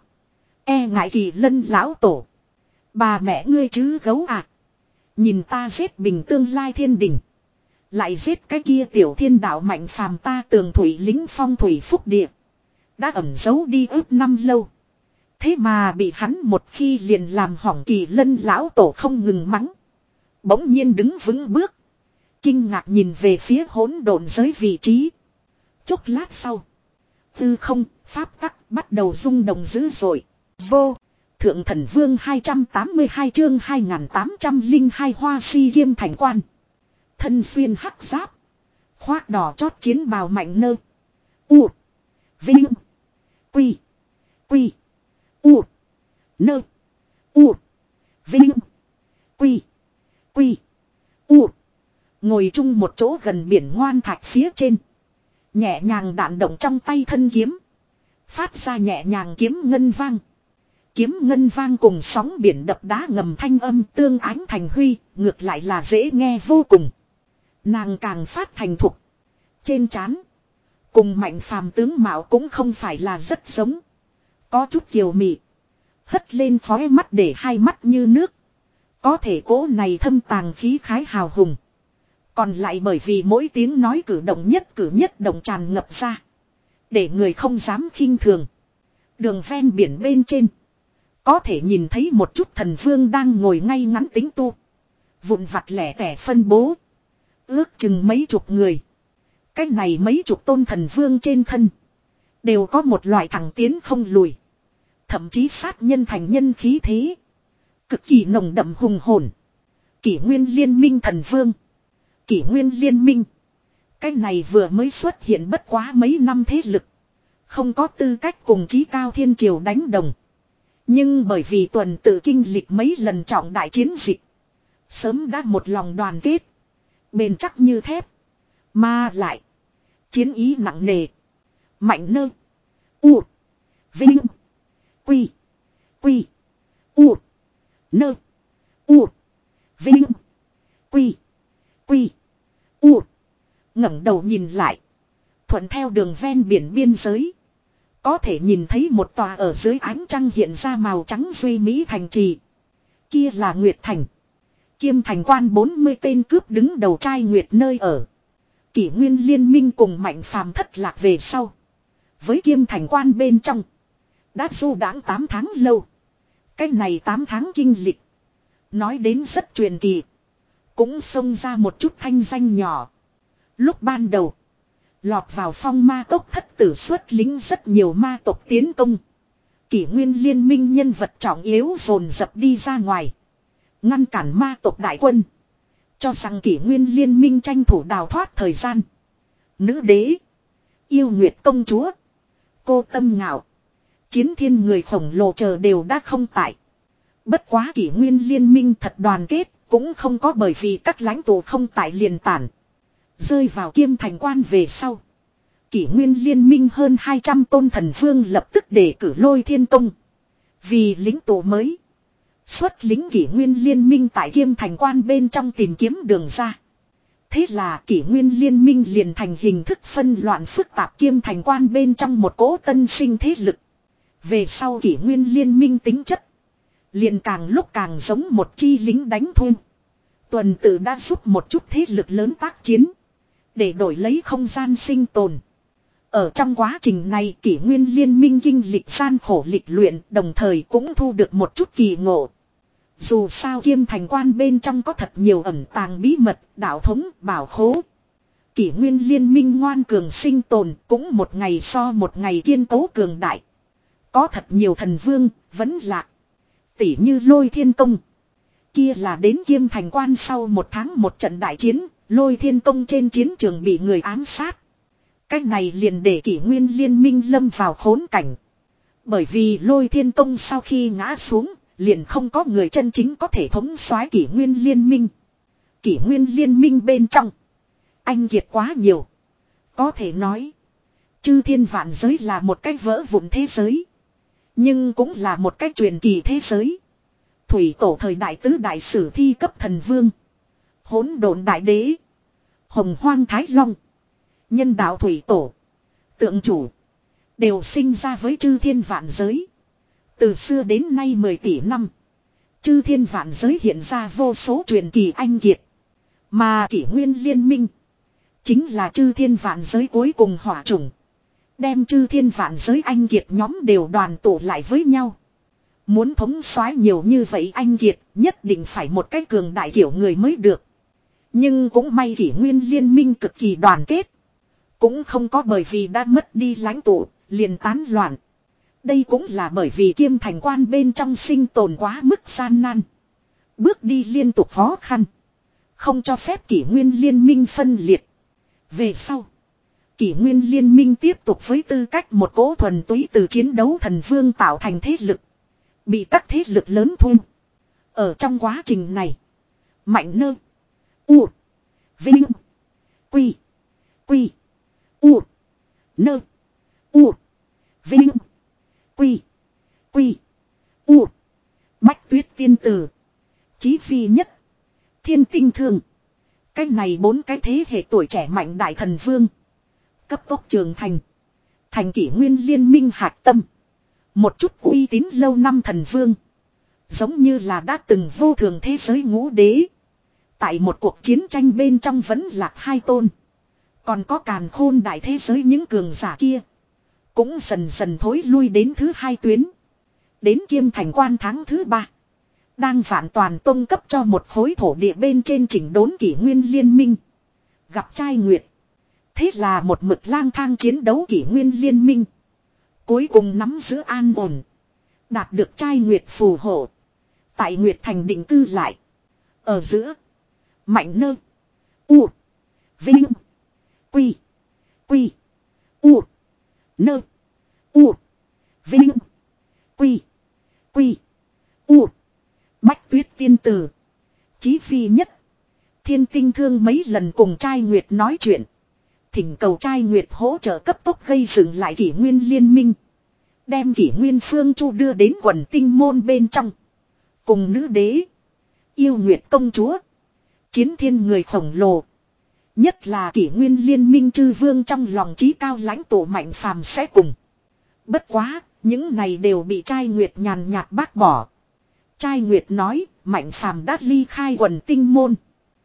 E ngại kỳ lân lão tổ. Bà mẹ ngươi chứ gấu à. Nhìn ta giết bình tương lai thiên đình. Lại giết cái kia tiểu thiên đạo Mạnh Phàm ta tường thủy lính phong thủy phúc địa. Đã ẩn giấu đi ước năm lâu. Thế mà bị hắn một khi liền làm hỏng kỳ lân lão tổ không ngừng mắng. Bỗng nhiên đứng vững bước. Kinh ngạc nhìn về phía hỗn độn giới vị trí. Chốc lát sau. Tư không, pháp tắc bắt đầu rung động dữ dội. Vô. Thượng thần vương hai trăm tám mươi hai chương hai nghìn tám trăm lẻ hai hoa si kiêm thành quan. Thân xuyên hắc giáp. Khoác đỏ chót chiến bào Mạnh Nơ. U. Vinh. Quy. Quy. U. Nơ. U. Vinh. Quy. Quy. U. Ngồi chung một chỗ gần biển ngoan thạch phía trên. Nhẹ nhàng đạn động trong tay thân kiếm. Phát ra nhẹ nhàng kiếm ngân vang. Kiếm ngân vang cùng sóng biển đập đá ngầm thanh âm tương ánh thành huy. Ngược lại là dễ nghe vô cùng. Nàng càng phát thành thục. Trên trán. Cùng Mạnh Phàm tướng mạo cũng không phải là rất giống. Có chút kiều mị. Hất lên khóe mắt để hai mắt như nước. Có thể cố này thâm tàng khí khái hào hùng. Còn lại bởi vì mỗi tiếng nói cử động nhất cử nhất động tràn ngập ra. Để người không dám khinh thường. Đường ven biển bên trên. Có thể nhìn thấy một chút thần vương đang ngồi ngay ngắn tính tu. Vụn vặt lẻ tẻ phân bố. Ước chừng mấy chục người. Cách này mấy chục tôn thần vương trên thân. Đều có một loại thẳng tiến không lùi. Thậm chí sát nhân thành nhân khí thế. Cực kỳ nồng đậm hùng hồn. Kỷ nguyên liên minh thần vương. Kỷ nguyên liên minh. Cái này vừa mới xuất hiện bất quá mấy năm thế lực. Không có tư cách cùng chí cao thiên triều đánh đồng. Nhưng bởi vì tuần tự kinh lịch mấy lần trọng đại chiến dịch. Sớm đã một lòng đoàn kết. Bền chắc như thép. Mà lại. Chiến ý nặng nề. Mạnh Nơ. U. Vinh. Quy. Quy. U. Nơ. U. Vinh. Quy. Quy. U. ngẩng đầu nhìn lại. Thuận theo đường ven biển biên giới. Có thể nhìn thấy một tòa ở dưới ánh trăng hiện ra màu trắng duy mỹ thành trì. Kia là Nguyệt Thành. Kiêm thành quan bốn mươi tên cướp đứng đầu trai Nguyệt nơi ở. Kỷ nguyên liên minh cùng Mạnh Phàm thất lạc về sau. Với kiêm thành quan bên trong. Đã du đãng tám tháng lâu. Cái này tám tháng kinh lịch. Nói đến rất truyền kỳ. Cũng xông ra một chút thanh danh nhỏ. Lúc ban đầu. Lọt vào phong ma tộc thất tử xuất lính rất nhiều ma tộc tiến công. Kỷ nguyên liên minh nhân vật trọng yếu dồn dập đi ra ngoài. Ngăn cản ma tộc đại quân. Cho rằng kỷ nguyên liên minh tranh thủ đào thoát thời gian. Nữ đế. Yêu Nguyệt công chúa. Cô Tâm Ngạo. Chiến thiên người khổng lồ chờ đều đã không tại. Bất quá kỷ nguyên liên minh thật đoàn kết. Cũng không có bởi vì các lãnh tụ không tại liền tản. Rơi vào Kiêm Thành Quan về sau. Kỷ nguyên liên minh hơn hai trăm tôn thần vương lập tức đề cử Lôi Thiên Tông. Vì lính tụ mới. Xuất lính kỷ nguyên liên minh tại Kiêm Thành Quan bên trong tìm kiếm đường ra. Thế là kỷ nguyên liên minh liền thành hình thức phân loạn phức tạp Kiêm Thành Quan bên trong một cỗ tân sinh thế lực. Về sau kỷ nguyên liên minh tính chất. Liền càng lúc càng giống một chi lính đánh thuê. Tuần tự đã giúp một chút thế lực lớn tác chiến. Để đổi lấy không gian sinh tồn. Ở trong quá trình này kỷ nguyên liên minh kinh lịch gian khổ lịch luyện đồng thời cũng thu được một chút kỳ ngộ. Dù sao Kiêm Thành Quan bên trong có thật nhiều ẩn tàng bí mật, đạo thống, bảo khố. Kỷ nguyên liên minh ngoan cường sinh tồn cũng một ngày so một ngày kiên cố cường đại. Có thật nhiều thần vương, vẫn lạc. Tỉ như Lôi Thiên Công. Kia là đến Kiêm Thành Quan sau một tháng một trận đại chiến, Lôi Thiên Công trên chiến trường bị người ám sát. Cách này liền để kỷ nguyên liên minh lâm vào khốn cảnh. Bởi vì Lôi Thiên Công sau khi ngã xuống, liền không có người chân chính có thể thống soái kỷ nguyên liên minh. Kỷ nguyên liên minh bên trong, anh kiệt quá nhiều. Có thể nói, chư thiên vạn giới là một cách vỡ vụn thế giới. Nhưng cũng là một cách truyền kỳ thế giới. Thủy tổ thời đại tứ đại sử thi cấp thần vương. Hỗn độn đại đế. Hồng hoang thái long. Nhân đạo thủy tổ. Tượng chủ. Đều sinh ra với chư thiên vạn giới. Từ xưa đến nay mười tỷ năm. Chư thiên vạn giới hiện ra vô số truyền kỳ anh kiệt. Mà kỷ nguyên liên minh. Chính là chư thiên vạn giới cuối cùng hỏa chủng. Đem chư thiên vạn giới anh kiệt nhóm đều đoàn tụ lại với nhau. Muốn thống soái nhiều như vậy anh kiệt nhất định phải một cái cường đại kiểu người mới được. Nhưng cũng may kỷ nguyên liên minh cực kỳ đoàn kết. Cũng không có bởi vì đã mất đi lãnh tụ, liền tán loạn. Đây cũng là bởi vì Kiêm Thành Quan bên trong sinh tồn quá mức gian nan. Bước đi liên tục khó khăn. Không cho phép kỷ nguyên liên minh phân liệt. Về sau, kỷ nguyên liên minh tiếp tục với tư cách một cỗ thuần túy từ chiến đấu thần vương tạo thành thế lực. Bị các thế lực lớn thu. Ở trong quá trình này, Mạnh Nơ, U, Vinh, Quy, Quy, U, Nơ, U, Vinh, Quy, Quy, U, Bách Tuyết Tiên Tử, Chí Phi Nhất, Thiên Tinh Thương. Cái này bốn cái thế hệ tuổi trẻ mạnh đại thần vương. Cấp tốc trưởng thành. Thành kỷ nguyên liên minh hạt tâm. Một chút uy tín lâu năm thần vương. Giống như là đã từng vô thường thế giới ngũ đế. Tại một cuộc chiến tranh bên trong vẫn lạc hai tôn. Còn có càn khôn đại thế giới những cường giả kia. Cũng dần dần thối lui đến thứ hai tuyến. Đến Kiêm Thành Quan tháng thứ ba. Đang vạn toàn tông cấp cho một khối thổ địa bên trên chỉnh đốn kỷ nguyên liên minh. Gặp trai nguyệt. Thế là một mực lang thang chiến đấu kỷ nguyên liên minh. Cuối cùng nắm giữ an ổn. Đạt được trai nguyệt phù hộ. Tại Nguyệt Thành định cư lại. Ở giữa. Mạnh Nơ. U. Vinh. Quy. Quy. U. Nơ. U. Vinh. Quy. Quy. U. Bách Tuyết Tiên Tử. Chí Phi Nhất. Thiên Tinh Thương mấy lần cùng trai Nguyệt nói chuyện. Thỉnh cầu trai Nguyệt hỗ trợ cấp tốc gây dựng lại kỷ nguyên liên minh. Đem kỷ nguyên phương chu đưa đến quần tinh môn bên trong. Cùng nữ đế. Yêu Nguyệt công chúa. Chiến thiên người khổng lồ. Nhất là kỷ nguyên liên minh chư vương trong lòng trí cao lãnh tụ Mạnh Phàm sẽ cùng. Bất quá, những này đều bị trai Nguyệt nhàn nhạt bác bỏ. Trai Nguyệt nói, Mạnh Phàm đã ly khai quần tinh môn.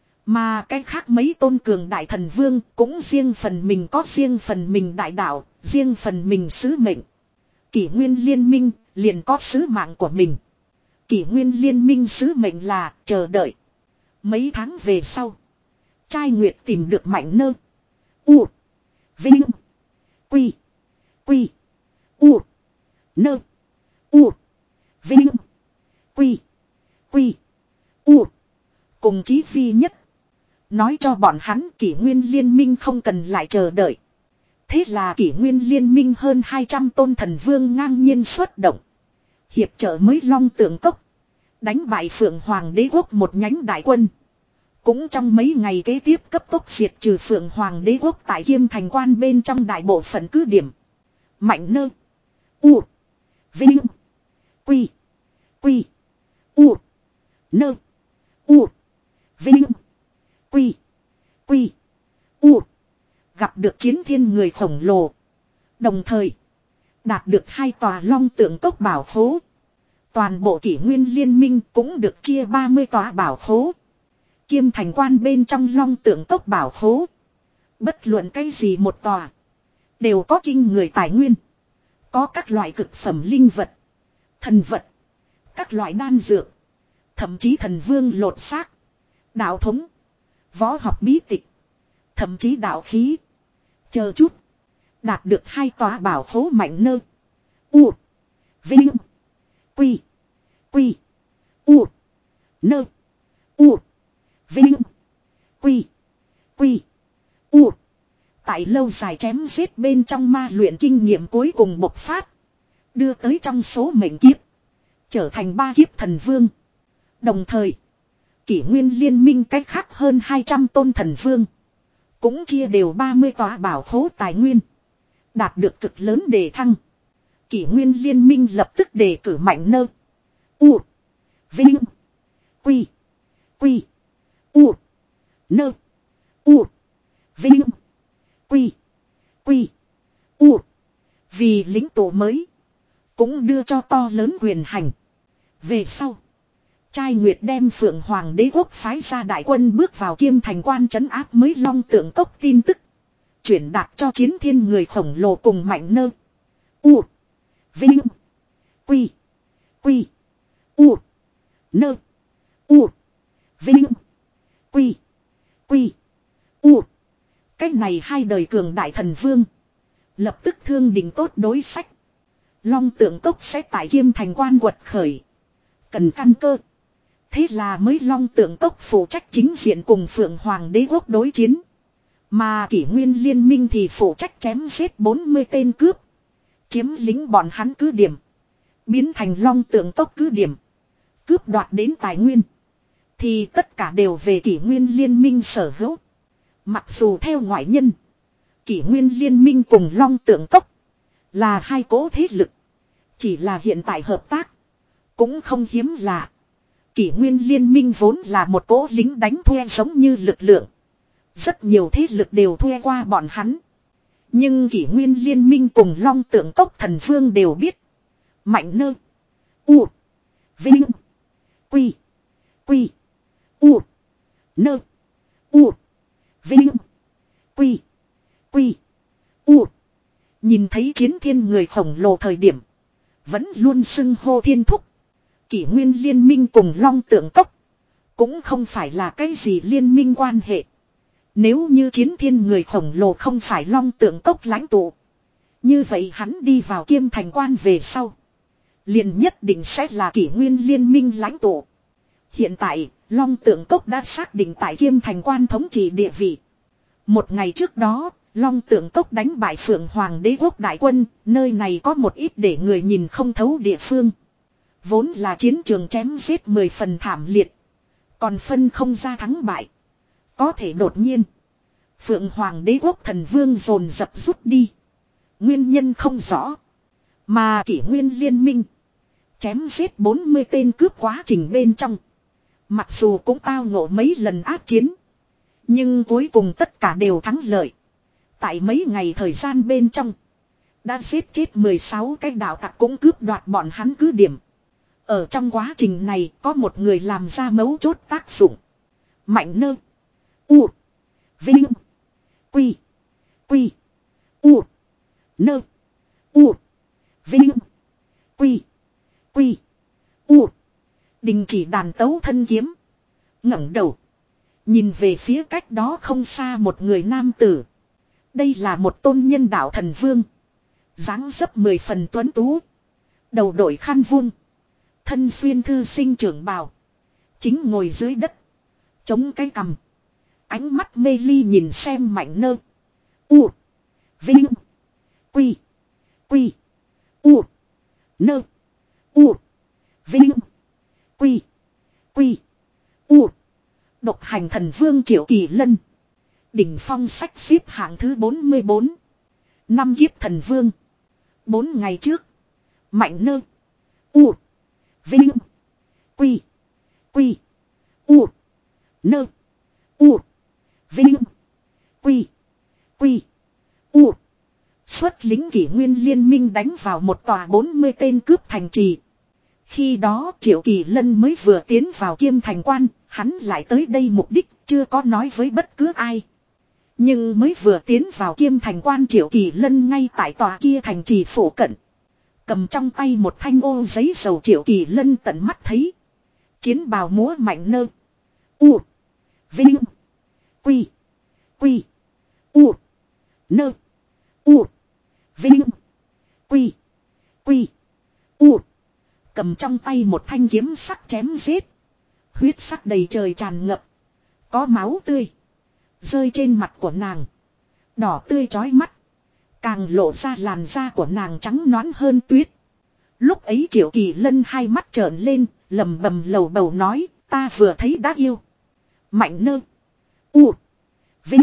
Mà cái khác mấy tôn cường đại thần vương cũng riêng phần mình có riêng phần mình đại đạo, riêng phần mình sứ mệnh. Kỷ nguyên liên minh liền có sứ mạng của mình. Kỷ nguyên liên minh sứ mệnh là chờ đợi. Mấy tháng về sau, trai Nguyệt tìm được Mạnh Nơ. U. Vinh. Quy. Quy. U. Nơ. U. Vinh. Quy. Quy. U. Cùng chí phi nhất. Nói cho bọn hắn kỷ nguyên liên minh không cần lại chờ đợi. Thế là kỷ nguyên liên minh hơn hai trăm tôn thần vương ngang nhiên xuất động. Hiệp trợ mới Long Tượng Cốc. Đánh bại Phượng Hoàng Đế Quốc một nhánh đại quân. Cũng trong mấy ngày kế tiếp cấp tốc diệt trừ Phượng Hoàng Đế Quốc tại Kiêm Thành Quan bên trong đại bộ phận cứ điểm. Mạnh nơ. U. Vinh. Quy. Quy. U. Nơ. U. Vinh. Quy. Quy. U. Gặp được chiến thiên người khổng lồ. Đồng thời. Đạt được hai tòa Long Tượng Cốc bảo khố. Toàn bộ kỷ nguyên liên minh cũng được chia ba mươi tòa bảo khố. Kiêm Thành Quan bên trong Long Tượng Cốc bảo khố. Bất luận cái gì một tòa. Đều có kinh người tài nguyên. Có các loại cực phẩm linh vật. Thần vật. Các loại đan dược. Thậm chí thần vương lột xác. Đạo thống. Võ học bí tịch. Thậm chí đạo khí. Chờ chút. Đạt được hai tòa bảo khố mạnh nơ. U. Vinh. Quy. Quy. U. Nơ. U. Vinh. Quy. Quy. U. Tại lâu dài chém giết bên trong ma luyện kinh nghiệm cuối cùng bộc phát. Đưa tới trong số mệnh kiếp. Trở thành ba kiếp thần vương. Đồng thời. Kỷ nguyên liên minh cách khác hơn hai trăm tôn thần vương. Cũng chia đều ba mươi tòa bảo khố tài nguyên. Đạt được cực lớn đề thăng. Kỷ nguyên liên minh lập tức đề cử mạnh nơ. U. Vinh. Quy. Quy. U. Nơ. U. Vinh. Quy. Quy. U. Vì lĩnh tụ mới. Cũng đưa cho to lớn quyền hành. Về sau. Trai Nguyệt đem Phượng Hoàng Đế Quốc phái ra đại quân bước vào Kiêm Thành Quan trấn áp mới Long Tượng Cốc tin tức. Chuyển đạt cho chiến thiên người khổng lồ cùng mạnh nơ. U. Vinh. Quy. Quy. U. Nơ. U. Vinh. Quy. Quy. U. Cách này hai đời cường đại thần vương. Lập tức thương đình tốt đối sách. Long Tượng Cốc sẽ tại Kiêm Thành Quan quật khởi. Cần căn cơ. Thế là mới Long Tượng Cốc phụ trách chính diện cùng Phượng Hoàng Đế Quốc đối chiến. Mà kỷ nguyên liên minh thì phụ trách chém giết bốn mươi tên cướp. Chiếm lính bọn hắn cứ điểm. Biến thành Long Tượng Cốc cứ điểm. Cướp đoạt đến tài nguyên. Thì tất cả đều về kỷ nguyên liên minh sở hữu. Mặc dù theo ngoại nhân. Kỷ nguyên liên minh cùng Long Tượng Cốc. Là hai cố thế lực. Chỉ là hiện tại hợp tác. Cũng không hiếm lạ. Kỷ nguyên liên minh vốn là một cỗ lính đánh thuê giống như lực lượng. Rất nhiều thế lực đều thuê qua bọn hắn. Nhưng kỷ nguyên liên minh cùng Long Tượng Cốc thần vương đều biết. Mạnh nơ. U. Vinh. Quy. Quy. U. Nơ. U. Vinh. Quy. Quy. U. Nhìn thấy chiến thiên người khổng lồ thời điểm. Vẫn luôn xưng hô thiên thúc. Kỷ nguyên liên minh cùng Long Tượng Cốc. Cũng không phải là cái gì liên minh quan hệ. Nếu như chiến thiên người khổng lồ không phải Long Tượng Cốc lãnh tụ. Như vậy hắn đi vào Kiêm Thành Quan về sau. Liền nhất định sẽ là kỷ nguyên liên minh lãnh tụ. Hiện tại, Long Tượng Cốc đã xác định tại Kiêm Thành Quan thống trị địa vị. Một ngày trước đó, Long Tượng Cốc đánh bại Phượng Hoàng Đế Quốc đại quân, nơi này có một ít để người nhìn không thấu địa phương. Vốn là chiến trường chém giết mười phần thảm liệt. Còn phân không ra thắng bại. Có thể đột nhiên. Phượng Hoàng Đế Quốc thần vương dồn dập rút đi. Nguyên nhân không rõ. Mà kỷ nguyên liên minh. Chém giết bốn mươi tên cướp quá trình bên trong. Mặc dù cũng tao ngộ mấy lần ác chiến. Nhưng cuối cùng tất cả đều thắng lợi. Tại mấy ngày thời gian bên trong. Đã giết chết mười sáu cái đạo tặc cũng cướp đoạt bọn hắn cứ điểm. Ở trong quá trình này có một người làm ra mấu chốt tác dụng. Mạnh nơ. U. Vinh. Quy. Quy. U. Nơ. U. Vinh. Quy. Quy. U. Đình chỉ đàn tấu thân kiếm. ngẩng đầu. Nhìn về phía cách đó không xa một người nam tử. Đây là một tôn nhân đạo thần vương. Dáng dấp mười phần tuấn tú. Đầu đội khăn vuông. Thân xuyên thư sinh trưởng bào. Chính ngồi dưới đất. Chống cái cằm. Ánh mắt mê ly nhìn xem Mạnh Nơ. U. Vinh. Quy. Quy. U. Nơ. U. Vinh. Quy. Quy. U. Độc hành thần vương Triệu Kỳ Lân. Đỉnh phong sách xếp hạng thứ bốn mươi bốn. Năm kiếp thần vương. Bốn ngày trước. Mạnh Nơ. U. Vinh. Quy. Quy. U. Nơ. U. Vinh. Quy. Quy. U. Xuất lính kỷ nguyên liên minh đánh vào một tòa bốn mươi tên cướp thành trì. Khi đó Triệu Kỳ Lân mới vừa tiến vào Kiêm Thành Quan, hắn lại tới đây mục đích chưa có nói với bất cứ ai. Nhưng mới vừa tiến vào Kiêm Thành Quan Triệu Kỳ Lân ngay tại tòa kia thành trì phủ cận. Cầm trong tay một thanh ô giấy dầu Triệu Kỳ Lân tận mắt thấy. Chiến bào múa Mạnh Nơ. U. Vinh. Quy. Quy. U. Nơ. U. Vinh. Quy. Quy. U. Cầm trong tay một thanh kiếm sắc chém giết. Huyết sắc đầy trời tràn ngập. Có máu tươi. Rơi trên mặt của nàng. Đỏ tươi chói mắt. Càng lộ ra làn da của nàng trắng nõn hơn tuyết. Lúc ấy Triệu Kỳ Lân hai mắt trợn lên. Lầm bầm lầu bầu nói. Ta vừa thấy đã yêu. Mạnh Nơ. U. Vinh.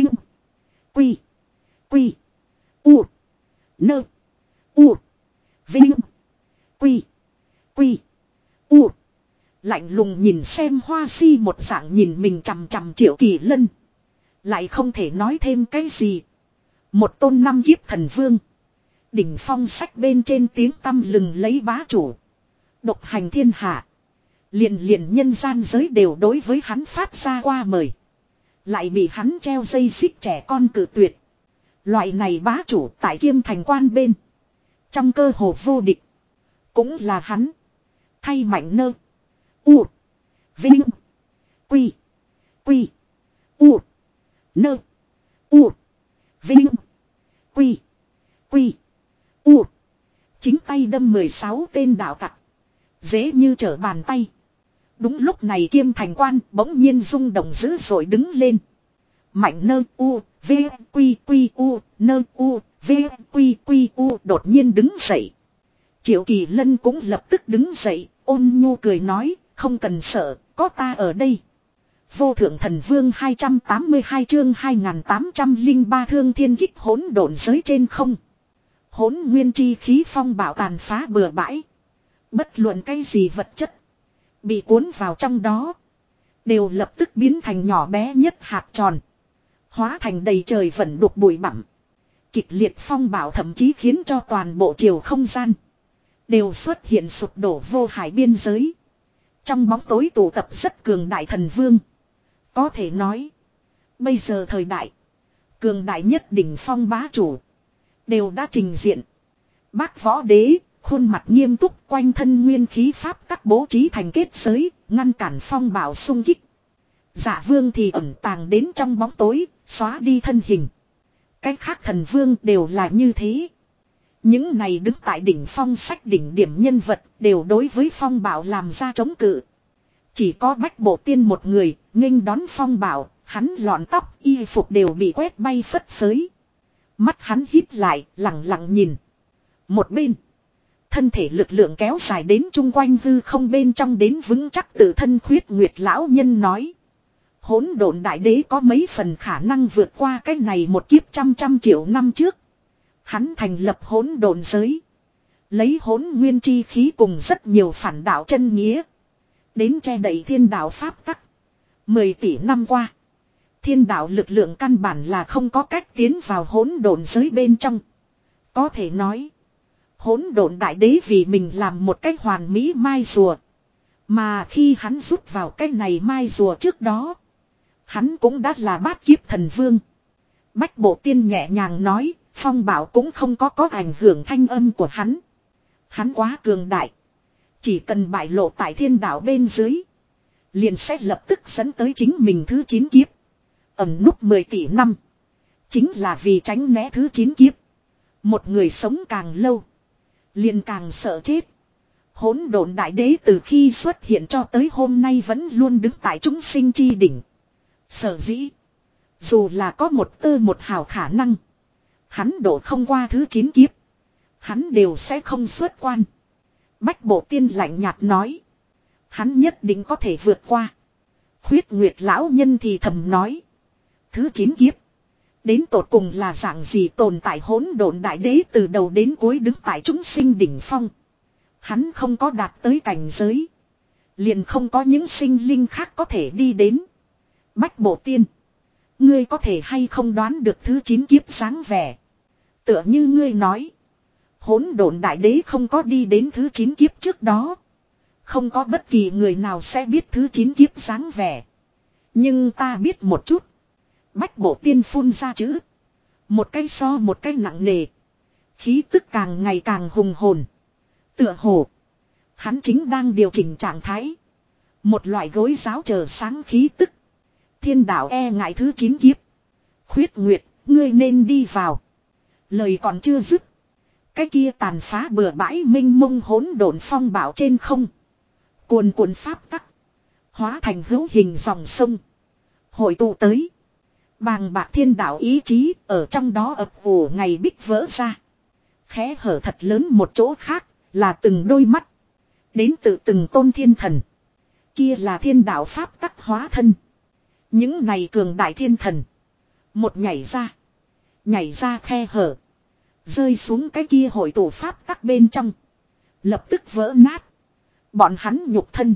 Quy. Quy. U. Nơ. U. Vinh. Quy. Quy. U. Lạnh lùng nhìn xem hoa si một dạng nhìn mình chằm chằm Triệu Kỳ Lân. Lại không thể nói thêm cái gì. Một tôn năm kiếp thần vương. Đỉnh phong sách bên trên tiếng tăm lừng lấy bá chủ. Độc hành thiên hạ. Liền liền nhân gian giới đều đối với hắn phát ra qua mời. Lại bị hắn treo dây xích trẻ con cử tuyệt. Loại này bá chủ tại Kiêm Thành Quan bên. Trong cơ hồ vô địch. Cũng là hắn. Thay Mạnh Nơ. U. Vinh. Quy. Quy. U. Nơ. U. Vinh. Quy. Quy. U. Chính tay đâm mười sáu tên đạo tặc. Dễ như trở bàn tay. Đúng lúc này Kiêm Thành Quan bỗng nhiên rung động dữ dội đứng lên. Mạnh Nơ U. V. Quy. Quy. U. Nơ. U. V. Quy. Quy. U. Đột nhiên đứng dậy. Triệu Kỳ Lân cũng lập tức đứng dậy. Ôn nhu cười nói. Không cần sợ. Có ta ở đây. Vô thượng thần vương hai trăm tám mươi hai chương hai nghìn tám trăm lẻ ba thương thiên kích hỗn độn giới trên không. Hỗn nguyên chi khí phong bạo tàn phá bừa bãi. Bất luận cái gì vật chất. Bị cuốn vào trong đó. Đều lập tức biến thành nhỏ bé nhất hạt tròn. Hóa thành đầy trời vẩn đục bụi bặm. Kịch liệt phong bạo thậm chí khiến cho toàn bộ chiều không gian. Đều xuất hiện sụp đổ vô hải biên giới. Trong bóng tối tụ tập rất cường đại thần vương. Có thể nói. Bây giờ thời đại. Cường đại nhất đỉnh phong bá chủ. Đều đã trình diện. Bác võ đế. Khuôn mặt nghiêm túc quanh thân nguyên khí pháp các bố trí thành kết giới. Ngăn cản phong bạo xung kích. Dạ vương thì ẩn tàng đến trong bóng tối. Xóa đi thân hình. Cách khác thần vương đều là như thế. Những này đứng tại đỉnh phong sách đỉnh điểm nhân vật đều đối với phong bảo làm ra chống cự. Chỉ có Bách Bộ Tiên một người, nghênh đón phong bảo, hắn lọn tóc y phục đều bị quét bay phất phới. Mắt hắn híp lại, lặng lặng nhìn. Một bên, thân thể lực lượng kéo dài đến chung quanh hư không bên trong đến vững chắc tự thân Khuyết Nguyệt lão nhân nói. Hỗn độn đại đế có mấy phần khả năng vượt qua cái này một kiếp trăm trăm triệu năm trước. Hắn thành lập hỗn độn giới. Lấy hỗn nguyên chi khí cùng rất nhiều phản đạo chân nghĩa. Đến che đậy thiên đạo pháp tắc. Mười tỷ năm qua. Thiên đạo lực lượng căn bản là không có cách tiến vào hỗn độn giới bên trong. Có thể nói. Hỗn độn đại đế vì mình làm một cách hoàn mỹ mai rùa. Mà khi hắn rút vào cái này mai rùa trước đó. Hắn cũng đã là bát kiếp thần vương. Bách Bộ Tiên nhẹ nhàng nói. Phong bảo cũng không có có ảnh hưởng thanh âm của hắn. Hắn quá cường đại. Chỉ cần bại lộ tại thiên đạo bên dưới. Liền sẽ lập tức dẫn tới chính mình thứ chín kiếp. Ẩn núp mười tỷ năm. Chính là vì tránh né thứ chín kiếp. Một người sống càng lâu. Liền càng sợ chết. Hỗn độn đại đế từ khi xuất hiện cho tới hôm nay vẫn luôn đứng tại chúng sinh chi đỉnh. Sở dĩ. Dù là có một tơ một hào khả năng. Hắn độ không qua thứ chín kiếp. Hắn đều sẽ không xuất quan. Bách Bộ Tiên lạnh nhạt nói. Hắn nhất định có thể vượt qua. Khuyết Nguyệt lão nhân thì thầm nói. Thứ chín kiếp. Đến tột cùng là dạng gì tồn tại hỗn độn đại đế từ đầu đến cuối đứng tại chúng sinh đỉnh phong. Hắn không có đạt tới cảnh giới. Liền không có những sinh linh khác có thể đi đến. Bách Bộ Tiên. Ngươi có thể hay không đoán được thứ chín kiếp sáng vẻ. Tựa như ngươi nói. Hỗn độn đại đế không có đi đến thứ chín kiếp trước đó. Không có bất kỳ người nào sẽ biết thứ chín kiếp sáng vẻ. Nhưng ta biết một chút. Bách Bộ Tiên phun ra chữ. Một cái so một cái nặng nề. Khí tức càng ngày càng hùng hồn. Tựa hồ. Hắn chính đang điều chỉnh trạng thái. Một loại gối giáo chờ sáng khí tức. Thiên đạo e ngại thứ chín kiếp. Khuyết Nguyệt, ngươi nên đi vào. Lời còn chưa dứt. Cái kia tàn phá bừa bãi minh mông hỗn độn phong bạo trên không. Cuồn cuộn pháp tắc. Hóa thành hữu hình dòng sông. Hội tụ tới. Bàng bạc thiên đạo ý chí ở trong đó ập ủ ngày bích vỡ ra. Khẽ hở thật lớn một chỗ khác là từng đôi mắt. Đến từ từng tôn thiên thần. Kia là thiên đạo pháp tắc hóa thân. Những này cường đại thiên thần. Một nhảy ra. Nhảy ra khe hở. Rơi xuống cái kia hội tụ pháp tắc bên trong. Lập tức vỡ nát. Bọn hắn nhục thân.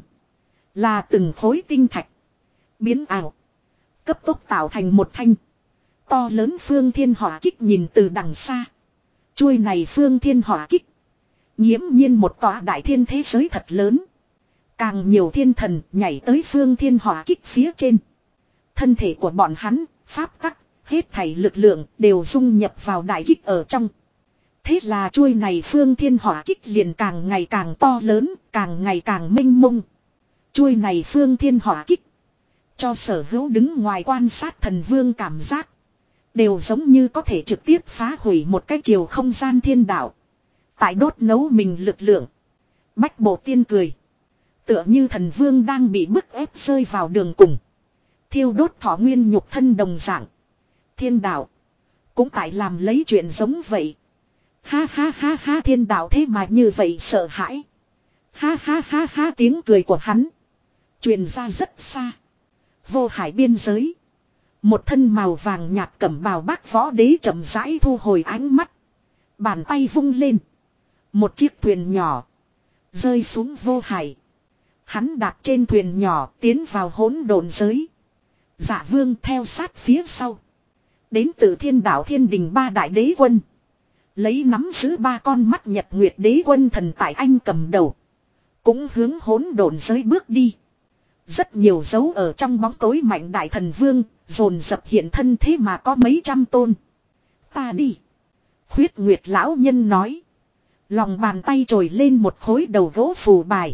Là từng khối tinh thạch. Biến ảo. Cấp tốc tạo thành một thanh. To lớn phương thiên hỏa kích nhìn từ đằng xa. Chuôi này phương thiên hỏa kích. Nghiễm nhiên một tòa đại thiên thế giới thật lớn. Càng nhiều thiên thần nhảy tới phương thiên hỏa kích phía trên. Thân thể của bọn hắn, pháp tắc, hết thảy lực lượng đều dung nhập vào đại kích ở trong. Thế là chuôi này phương thiên hỏa kích liền càng ngày càng to lớn, càng ngày càng minh mông. Chuôi này phương thiên hỏa kích. Cho sở hữu đứng ngoài quan sát thần vương cảm giác. Đều giống như có thể trực tiếp phá hủy một cái chiều không gian thiên đạo. Tại đốt nấu mình lực lượng. Bách Bộ Tiên cười. Tựa như thần vương đang bị bức ép rơi vào đường cùng. Thiêu đốt thọ nguyên nhục thân đồng dạng. Thiên đạo. Cũng tại làm lấy chuyện giống vậy. Ha ha ha ha thiên đạo thế mà như vậy sợ hãi. Ha ha ha ha tiếng cười của hắn. Truyền ra rất xa. Vô hải biên giới. Một thân màu vàng nhạt cẩm bào bác võ đế chậm rãi thu hồi ánh mắt. Bàn tay vung lên. Một chiếc thuyền nhỏ. Rơi xuống vô hải. Hắn đạp trên thuyền nhỏ tiến vào hỗn độn giới. Dạ vương theo sát phía sau. Đến từ thiên đạo thiên đình ba đại đế quân. Lấy nắm giữ ba con mắt nhật nguyệt đế quân thần tại anh cầm đầu. Cũng hướng hỗn độn giới bước đi. Rất nhiều dấu ở trong bóng tối mạnh đại thần vương. Dồn dập hiện thân thế mà có mấy trăm tôn. Ta đi. Khuyết Nguyệt lão nhân nói. Lòng bàn tay trồi lên một khối đầu gỗ phù bài.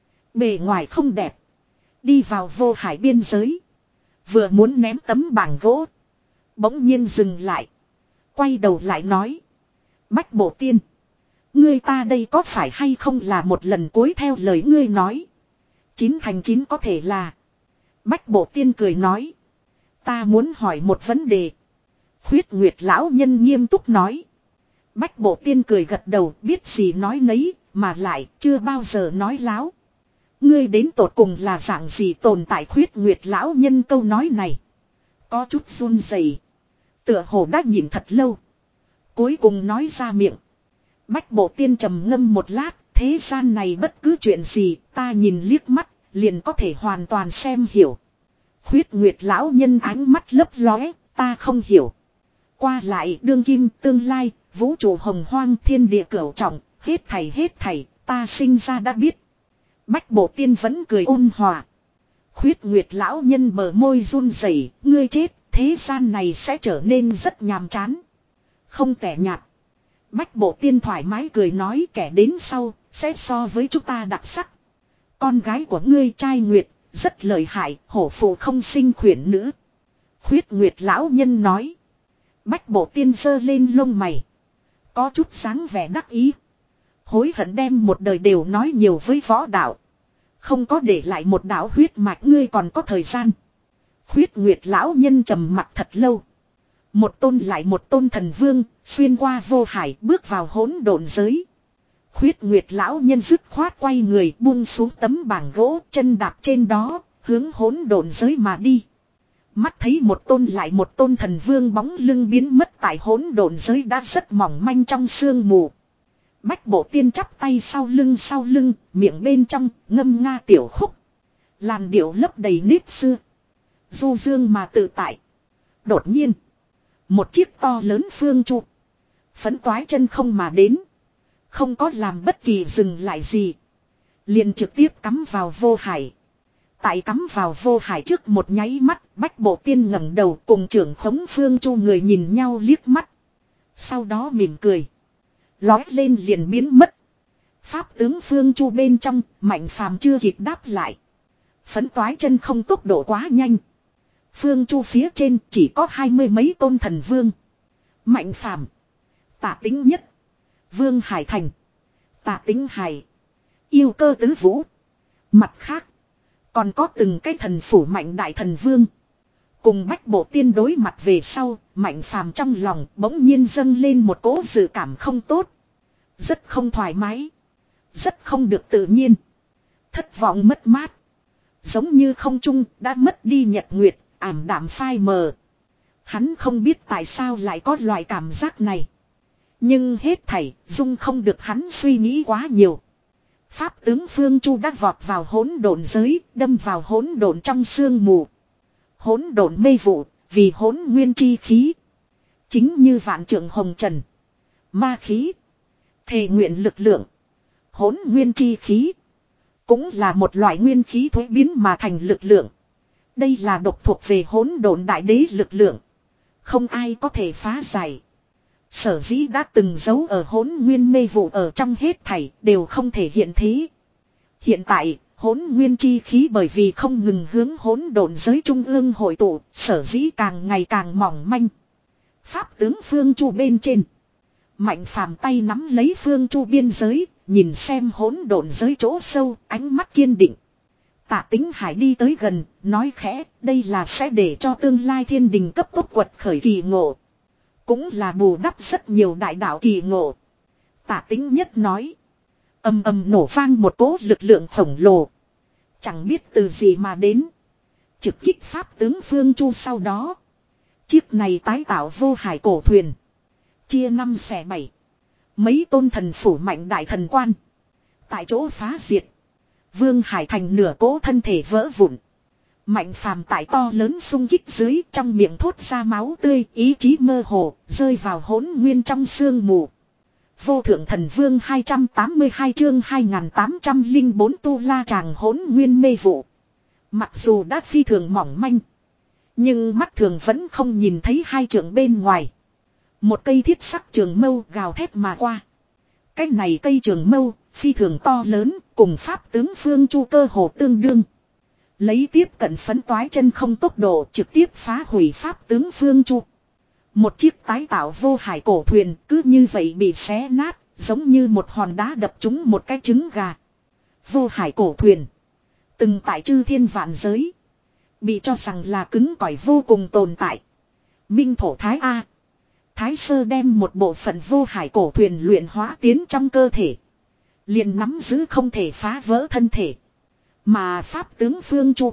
Bề ngoài không đẹp. Đi vào vô hải biên giới. Vừa muốn ném tấm bảng gỗ. Bỗng nhiên dừng lại. Quay đầu lại nói. Bách Bộ Tiên. Ngươi ta đây có phải hay không là một lần cuối theo lời ngươi nói. Chín thành chín có thể là. Bách Bộ Tiên cười nói. Ta muốn hỏi một vấn đề. Khuyết Nguyệt lão nhân nghiêm túc nói. Bách Bộ Tiên cười gật đầu biết gì nói nấy. Mà lại chưa bao giờ nói láo. Ngươi đến tột cùng là dạng gì tồn tại Khuyết Nguyệt lão nhân câu nói này. Có chút run rẩy. Tựa hồ đã nhìn thật lâu. Cuối cùng nói ra miệng. Bách Bộ Tiên trầm ngâm một lát. Thế gian này bất cứ chuyện gì ta nhìn liếc mắt liền có thể hoàn toàn xem hiểu. Khuyết Nguyệt lão nhân ánh mắt lấp lóe. Ta không hiểu. Qua lại đương kim tương lai. Vũ trụ hồng hoang thiên địa cửu trọng. Hết thảy hết thảy ta sinh ra đã biết. Bách Bộ Tiên vẫn cười ôn hòa. Khuyết Nguyệt lão nhân bờ môi run rẩy, ngươi chết, thế gian này sẽ trở nên rất nhàm chán. Không tẻ nhạt. Bách Bộ Tiên thoải mái cười nói kẻ đến sau, sẽ so với chúng ta đặc sắc. Con gái của ngươi trai Nguyệt, rất lợi hại, hổ phụ không sinh khuyển nữ. Khuyết Nguyệt lão nhân nói. Bách Bộ Tiên giơ lên lông mày. Có chút sáng vẻ đắc ý. Hối hận đem một đời đều nói nhiều với võ đạo. Không có để lại một đạo huyết mạch, ngươi còn có thời gian. Khuyết Nguyệt lão nhân trầm mặt thật lâu. Một tôn lại một tôn thần vương, xuyên qua vô hải bước vào hỗn độn giới. Khuyết Nguyệt lão nhân dứt khoát quay người buông xuống tấm bảng gỗ, chân đạp trên đó, hướng hỗn độn giới mà đi. Mắt thấy một tôn lại một tôn thần vương bóng lưng biến mất tại hỗn độn giới đã rất mỏng manh trong sương mù. Bách Bộ Tiên chắp tay sau lưng sau lưng, miệng bên trong ngâm nga tiểu khúc. Làn điệu lấp đầy nếp xưa. Du dương mà tự tại. Đột nhiên, một chiếc to lớn phương chu phấn toái chân không mà đến. Không có làm bất kỳ dừng lại gì. Liền trực tiếp cắm vào vô hải. Tại cắm vào vô hải trước một nháy mắt, Bách Bộ Tiên ngẩng đầu cùng trưởng khống phương chu người nhìn nhau liếc mắt. Sau đó mỉm cười. Lói lên liền biến mất. Pháp tướng phương chu bên trong, Mạnh Phàm chưa kịp đáp lại. Phấn toái chân không tốc độ quá nhanh. Phương chu phía trên chỉ có hai mươi mấy tôn thần vương. Mạnh Phàm, Tạ Tính Nhất, Vương Hải Thành, Tạ Tính Hải, Yêu Cơ Tứ Vũ. Mặt khác, còn có từng cái thần phủ mạnh đại thần vương. Cùng Bách Bộ Tiên đối mặt về sau, Mạnh Phàm trong lòng bỗng nhiên dâng lên một cỗ dự cảm không tốt. Rất không thoải mái. Rất không được tự nhiên. Thất vọng mất mát. Giống như không trung đã mất đi nhật nguyệt, ảm đạm phai mờ. Hắn không biết tại sao lại có loại cảm giác này. Nhưng hết thảy dung không được hắn suy nghĩ quá nhiều. Pháp tướng phương chu đã vọt vào hỗn độn giới, đâm vào hỗn độn trong sương mù. Hỗn độn mê vụ, vì hỗn nguyên chi khí. Chính như vạn trượng hồng trần. Ma khí. Thề nguyện lực lượng. Hỗn nguyên chi khí. Cũng là một loại nguyên khí thuế biến mà thành lực lượng. Đây là độc thuộc về hỗn độn đại đế lực lượng. Không ai có thể phá giải. Sở dĩ đã từng giấu ở hỗn nguyên mê vụ ở trong hết thảy đều không thể hiện thế. Hiện tại, hỗn nguyên chi khí bởi vì không ngừng hướng hỗn độn giới trung ương hội tụ, sở dĩ càng ngày càng mỏng manh. Pháp tướng phương chu bên trên. Mạnh Phàm tay nắm lấy phương chu biên giới, nhìn xem hỗn độn giới chỗ sâu, ánh mắt kiên định. Tạ Tính Hải đi tới gần, nói khẽ, đây là sẽ để cho tương lai thiên đình cấp tốc quật khởi kỳ ngộ. Cũng là bù đắp rất nhiều đại đạo kỳ ngộ. Tạ Tính Nhất nói. Ầm ầm nổ vang một cỗ lực lượng khổng lồ. Chẳng biết từ gì mà đến. Trực kích pháp tướng phương chu sau đó. Chiếc này tái tạo vô hải cổ thuyền. Chia năm xẻ bảy. Mấy tôn thần phủ mạnh đại thần quan. Tại chỗ phá diệt. Vương Hải Thành nửa cỗ thân thể vỡ vụn. Mạnh Phàm tại to lớn xung kích dưới, trong miệng thốt ra máu tươi, ý chí mơ hồ, rơi vào hỗn nguyên trong sương mù. Vô thượng thần vương hai trăm tám mươi hai chương hai nghìn tám trăm lẻ bốn tu la tràng hỗn nguyên mê vụ. Mặc dù đã phi thường mỏng manh, nhưng mắt thường vẫn không nhìn thấy hai trường bên ngoài. Một cây thiết sắc trường mâu gào thét mà qua. Cái này cây trường mâu, phi thường to lớn, cùng pháp tướng phương chu cơ hồ tương đương. Lấy tiếp cận phấn toái chân không tốc độ trực tiếp phá hủy pháp tướng phương chu. Một chiếc tái tạo vô hải cổ thuyền cứ như vậy bị xé nát, giống như một hòn đá đập trúng một cái trứng gà. Vô hải cổ thuyền từng tại chư thiên vạn giới, bị cho rằng là cứng cỏi vô cùng tồn tại. Minh thổ Thái A, Thái Sơ đem một bộ phận vô hải cổ thuyền luyện hóa tiến trong cơ thể, liền nắm giữ không thể phá vỡ thân thể. Mà pháp tướng phương chu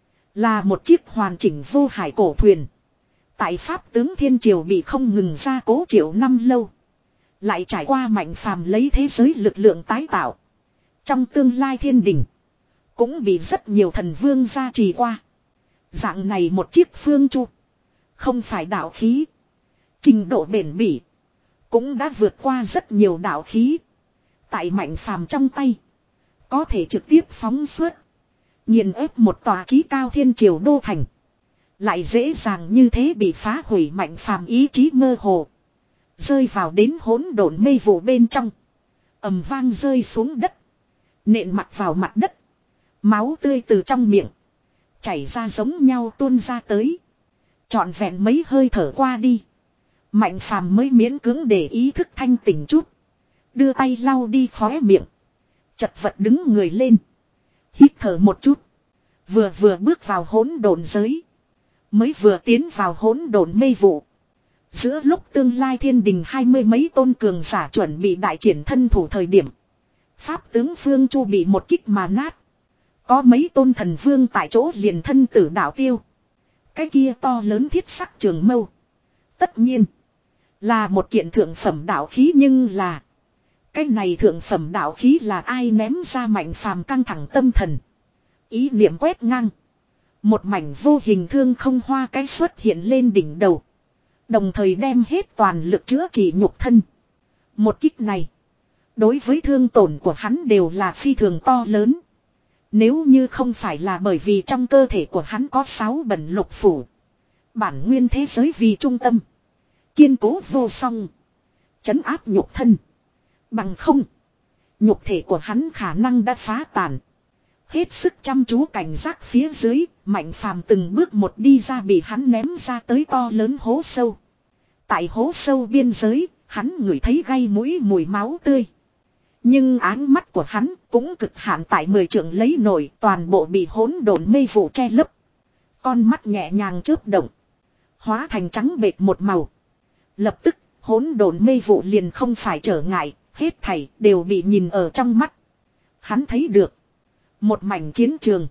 là một chiếc hoàn chỉnh vô hải cổ thuyền. Tại pháp tướng thiên triều bị không ngừng gia cố triệu năm lâu, lại trải qua Mạnh Phàm lấy thế giới lực lượng tái tạo. Trong tương lai thiên đình cũng bị rất nhiều thần vương gia trì qua. Dạng này một chiếc phương chu, không phải đạo khí, trình độ bền bỉ cũng đã vượt qua rất nhiều đạo khí. Tại Mạnh Phàm trong tay, có thể trực tiếp phóng xuất, nghiền ép một tòa chí cao thiên triều đô thành. Lại dễ dàng như thế bị phá hủy. Mạnh Phàm ý chí mơ hồ, rơi vào đến hỗn độn mê vụ bên trong, ầm vang rơi xuống đất, nện mặt vào mặt đất. Máu tươi từ trong miệng chảy ra giống nhau tuôn ra tới. Trọn vẹn mấy hơi thở qua đi, Mạnh Phàm mới miễn cưỡng để ý thức thanh tỉnh chút. Đưa tay lau đi khóe miệng. Chật vật đứng người lên. Hít thở một chút. Vừa vừa bước vào hỗn độn giới. Mới vừa tiến vào hỗn độn mê vụ. Giữa lúc tương lai thiên đình hai mươi mấy tôn cường giả chuẩn bị đại triển thân thủ thời điểm. Pháp tướng Phương Chu bị một kích mà nát. Có mấy tôn thần vương tại chỗ liền thân tử đạo tiêu. Cái kia to lớn thiết sắc trường mâu. Tất nhiên. Là một kiện thượng phẩm đạo khí nhưng là. Cái này thượng phẩm đạo khí là ai ném ra Mạnh Phàm căng thẳng tâm thần. Ý niệm quét ngang. Một mảnh vô hình thương không hoa cái xuất hiện lên đỉnh đầu. Đồng thời đem hết toàn lực chữa trị nhục thân. Một kích này. Đối với thương tổn của hắn đều là phi thường to lớn. Nếu như không phải là bởi vì trong cơ thể của hắn có sáu bẩn lục phủ. Bản nguyên thế giới vì trung tâm. Kiên cố vô song. Chấn áp nhục thân. Bằng không. Nhục thể của hắn khả năng đã phá tàn. Hết sức chăm chú cảnh giác phía dưới. Mạnh Phàm từng bước một đi ra bị hắn ném ra tới to lớn hố sâu. Tại hố sâu biên giới. Hắn ngửi thấy gây mũi mùi máu tươi. Nhưng áng mắt của hắn cũng cực hạn tại mười trượng lấy nổi. Toàn bộ bị hỗn độn mê vụ che lấp. Con mắt nhẹ nhàng chớp động. Hóa thành trắng bệt một màu. Lập tức hỗn độn mê vụ liền không phải trở ngại. Hết thảy đều bị nhìn ở trong mắt. Hắn thấy được. Một mảnh chiến trường.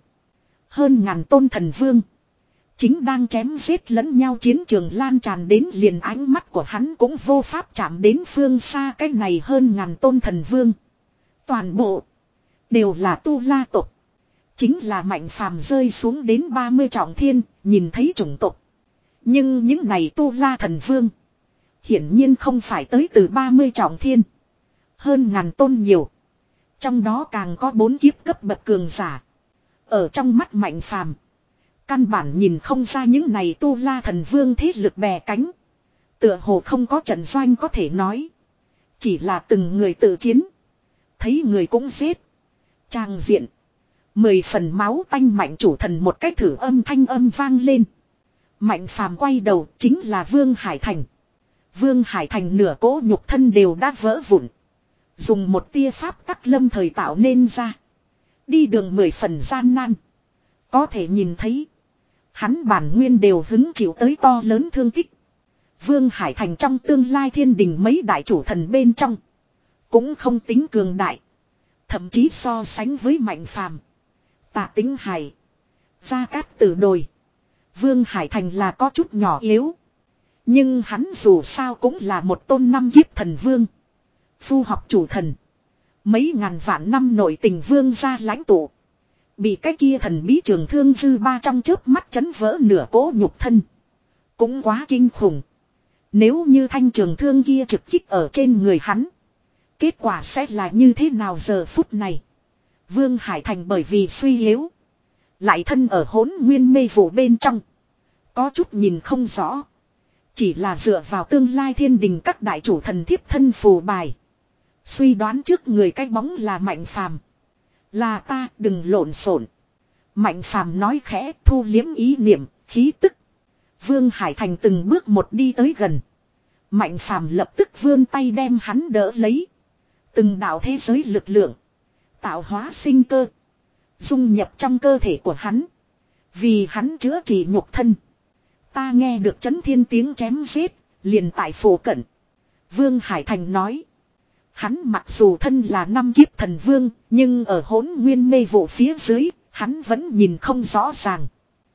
Hơn ngàn tôn thần vương. Chính đang chém giết lẫn nhau chiến trường lan tràn đến liền ánh mắt của hắn cũng vô pháp chạm đến phương xa cái này hơn ngàn tôn thần vương. Toàn bộ. Đều là tu la tộc. Chính là Mạnh Phàm rơi xuống đến ba mươi trọng thiên. Nhìn thấy chủng tộc. Nhưng những này tu la thần vương. Hiển nhiên không phải tới từ ba mươi trọng thiên. Hơn ngàn tôn nhiều. Trong đó càng có bốn kiếp cấp bậc cường giả. Ở trong mắt Mạnh Phàm, căn bản nhìn không ra những này tu la thần vương thế lực bè cánh. Tựa hồ không có trận doanh có thể nói. Chỉ là từng người tự chiến. Thấy người cũng giết. Trang diện. Mười phần máu tanh Mạnh chủ thần một cái thử âm thanh âm vang lên. Mạnh Phàm quay đầu chính là Vương Hải Thành. Vương Hải Thành nửa cỗ nhục thân đều đã vỡ vụn. Dùng một tia pháp tắc lâm thời tạo nên ra. Đi đường mười phần gian nan. Có thể nhìn thấy. Hắn bản nguyên đều hứng chịu tới to lớn thương tích. Vương Hải Thành trong tương lai thiên đình mấy đại chủ thần bên trong. Cũng không tính cường đại. Thậm chí so sánh với Mạnh Phàm, Tạ Tính Hải, Gia Cát Tử Đồi. Vương Hải Thành là có chút nhỏ yếu. Nhưng hắn dù sao cũng là một tôn năm kiếp thần vương. Phu học chủ thần. Mấy ngàn vạn năm nội tình vương gia lãnh tụ. Bị cái kia thần bí trường thương dư ba trong chớp mắt chấn vỡ nửa cỗ nhục thân. Cũng quá kinh khủng. Nếu như thanh trường thương kia trực kích ở trên người hắn. Kết quả sẽ là như thế nào giờ phút này. Vương Hải Thành bởi vì suy yếu. Lại thân ở hỗn nguyên mê vụ bên trong. Có chút nhìn không rõ. Chỉ là dựa vào tương lai thiên đình các đại chủ thần thiếp thân phù bài. Suy đoán trước người cái bóng là Mạnh Phàm. Là ta, đừng lộn xộn. Mạnh Phàm nói khẽ, thu liếm ý niệm, khí tức. Vương Hải Thành từng bước một đi tới gần. Mạnh Phàm lập tức vươn tay đem hắn đỡ lấy. Từng đạo thế giới lực lượng. Tạo hóa sinh cơ. Dung nhập trong cơ thể của hắn. Vì hắn chữa trị nhục thân. Ta nghe được chấn thiên tiếng chém giết. Liền tại phủ cận. Vương Hải Thành nói. Hắn mặc dù thân là năm kiếp thần vương. Nhưng ở hỗn nguyên mê vụ phía dưới. Hắn vẫn nhìn không rõ ràng.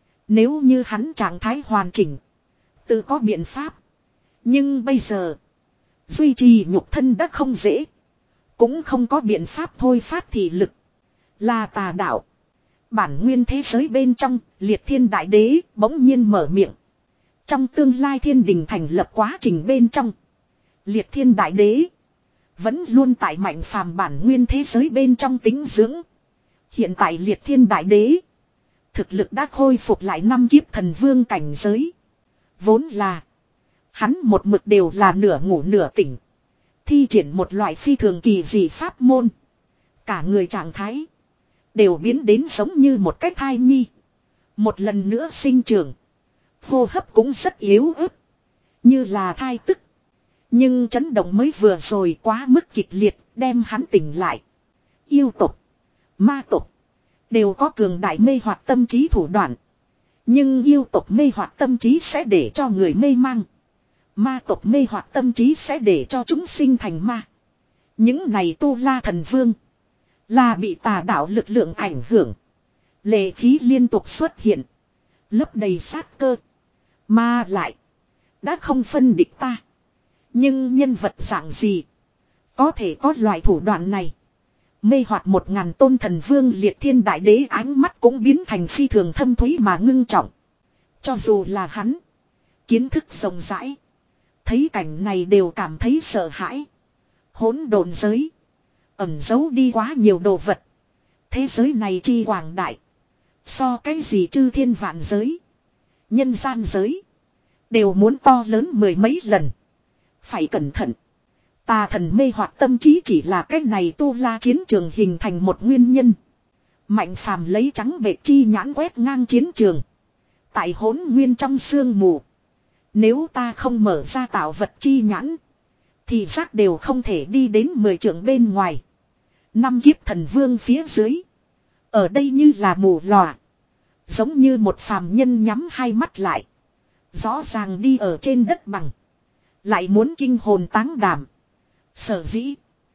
Nếu như hắn trạng thái hoàn chỉnh. Tự có biện pháp. Nhưng bây giờ. Duy trì nhục thân đã không dễ. Cũng không có biện pháp thôi phát thị lực. Là tà đạo. Bản nguyên thế giới bên trong. Liệt thiên đại đế bỗng nhiên mở miệng. Trong tương lai thiên đình thành lập quá trình bên trong. Liệt thiên đại đế. Vẫn luôn tại Mạnh Phàm bản nguyên thế giới bên trong tính dưỡng. Hiện tại liệt thiên đại đế. Thực lực đã khôi phục lại năm kiếp thần vương cảnh giới. Vốn là. Hắn một mực đều là nửa ngủ nửa tỉnh. Thi triển một loại phi thường kỳ dị pháp môn. Cả người trạng thái. Đều biến đến giống như một cái thai nhi. Một lần nữa sinh trưởng. Hô hấp cũng rất yếu ớt. Như là thai tức. Nhưng chấn động mới vừa rồi quá mức kịch liệt, đem hắn tỉnh lại. Yêu tộc, ma tộc đều có cường đại mê hoặc tâm trí thủ đoạn. Nhưng yêu tộc mê hoặc tâm trí sẽ để cho người mê mang. Ma tộc mê hoặc tâm trí sẽ để cho chúng sinh thành ma. Những này tu la thần vương là bị tà đạo lực lượng ảnh hưởng. Lệ khí liên tục xuất hiện, lấp đầy sát cơ. Mà lại đã không phân địch ta. Nhưng nhân vật dạng gì có thể có loại thủ đoạn này? Mê hoặc một ngàn tôn thần vương liệt thiên đại đế ánh mắt cũng biến thành phi thường thâm thúy mà ngưng trọng. Cho dù là hắn, kiến thức rộng rãi, thấy cảnh này đều cảm thấy sợ hãi. Hỗn độn giới ẩn giấu đi quá nhiều đồ vật. Thế giới này chi quảng đại, so cái gì chư thiên vạn giới, nhân gian giới đều muốn to lớn mười mấy lần. Phải cẩn thận. Tà thần mê hoặc tâm trí chỉ là cái này tu la chiến trường hình thành một nguyên nhân. Mạnh phàm lấy trắng bệ chi nhãn quét ngang chiến trường. Tại hỗn nguyên trong sương mù, nếu ta không mở ra tạo vật chi nhãn, thì giác đều không thể đi đến mười trượng bên ngoài. Năm kiếp thần vương phía dưới, ở đây như là mù lòa. Giống như một phàm nhân nhắm hai mắt lại, rõ ràng đi ở trên đất bằng, lại muốn kinh hồn táng đảm. Sở dĩ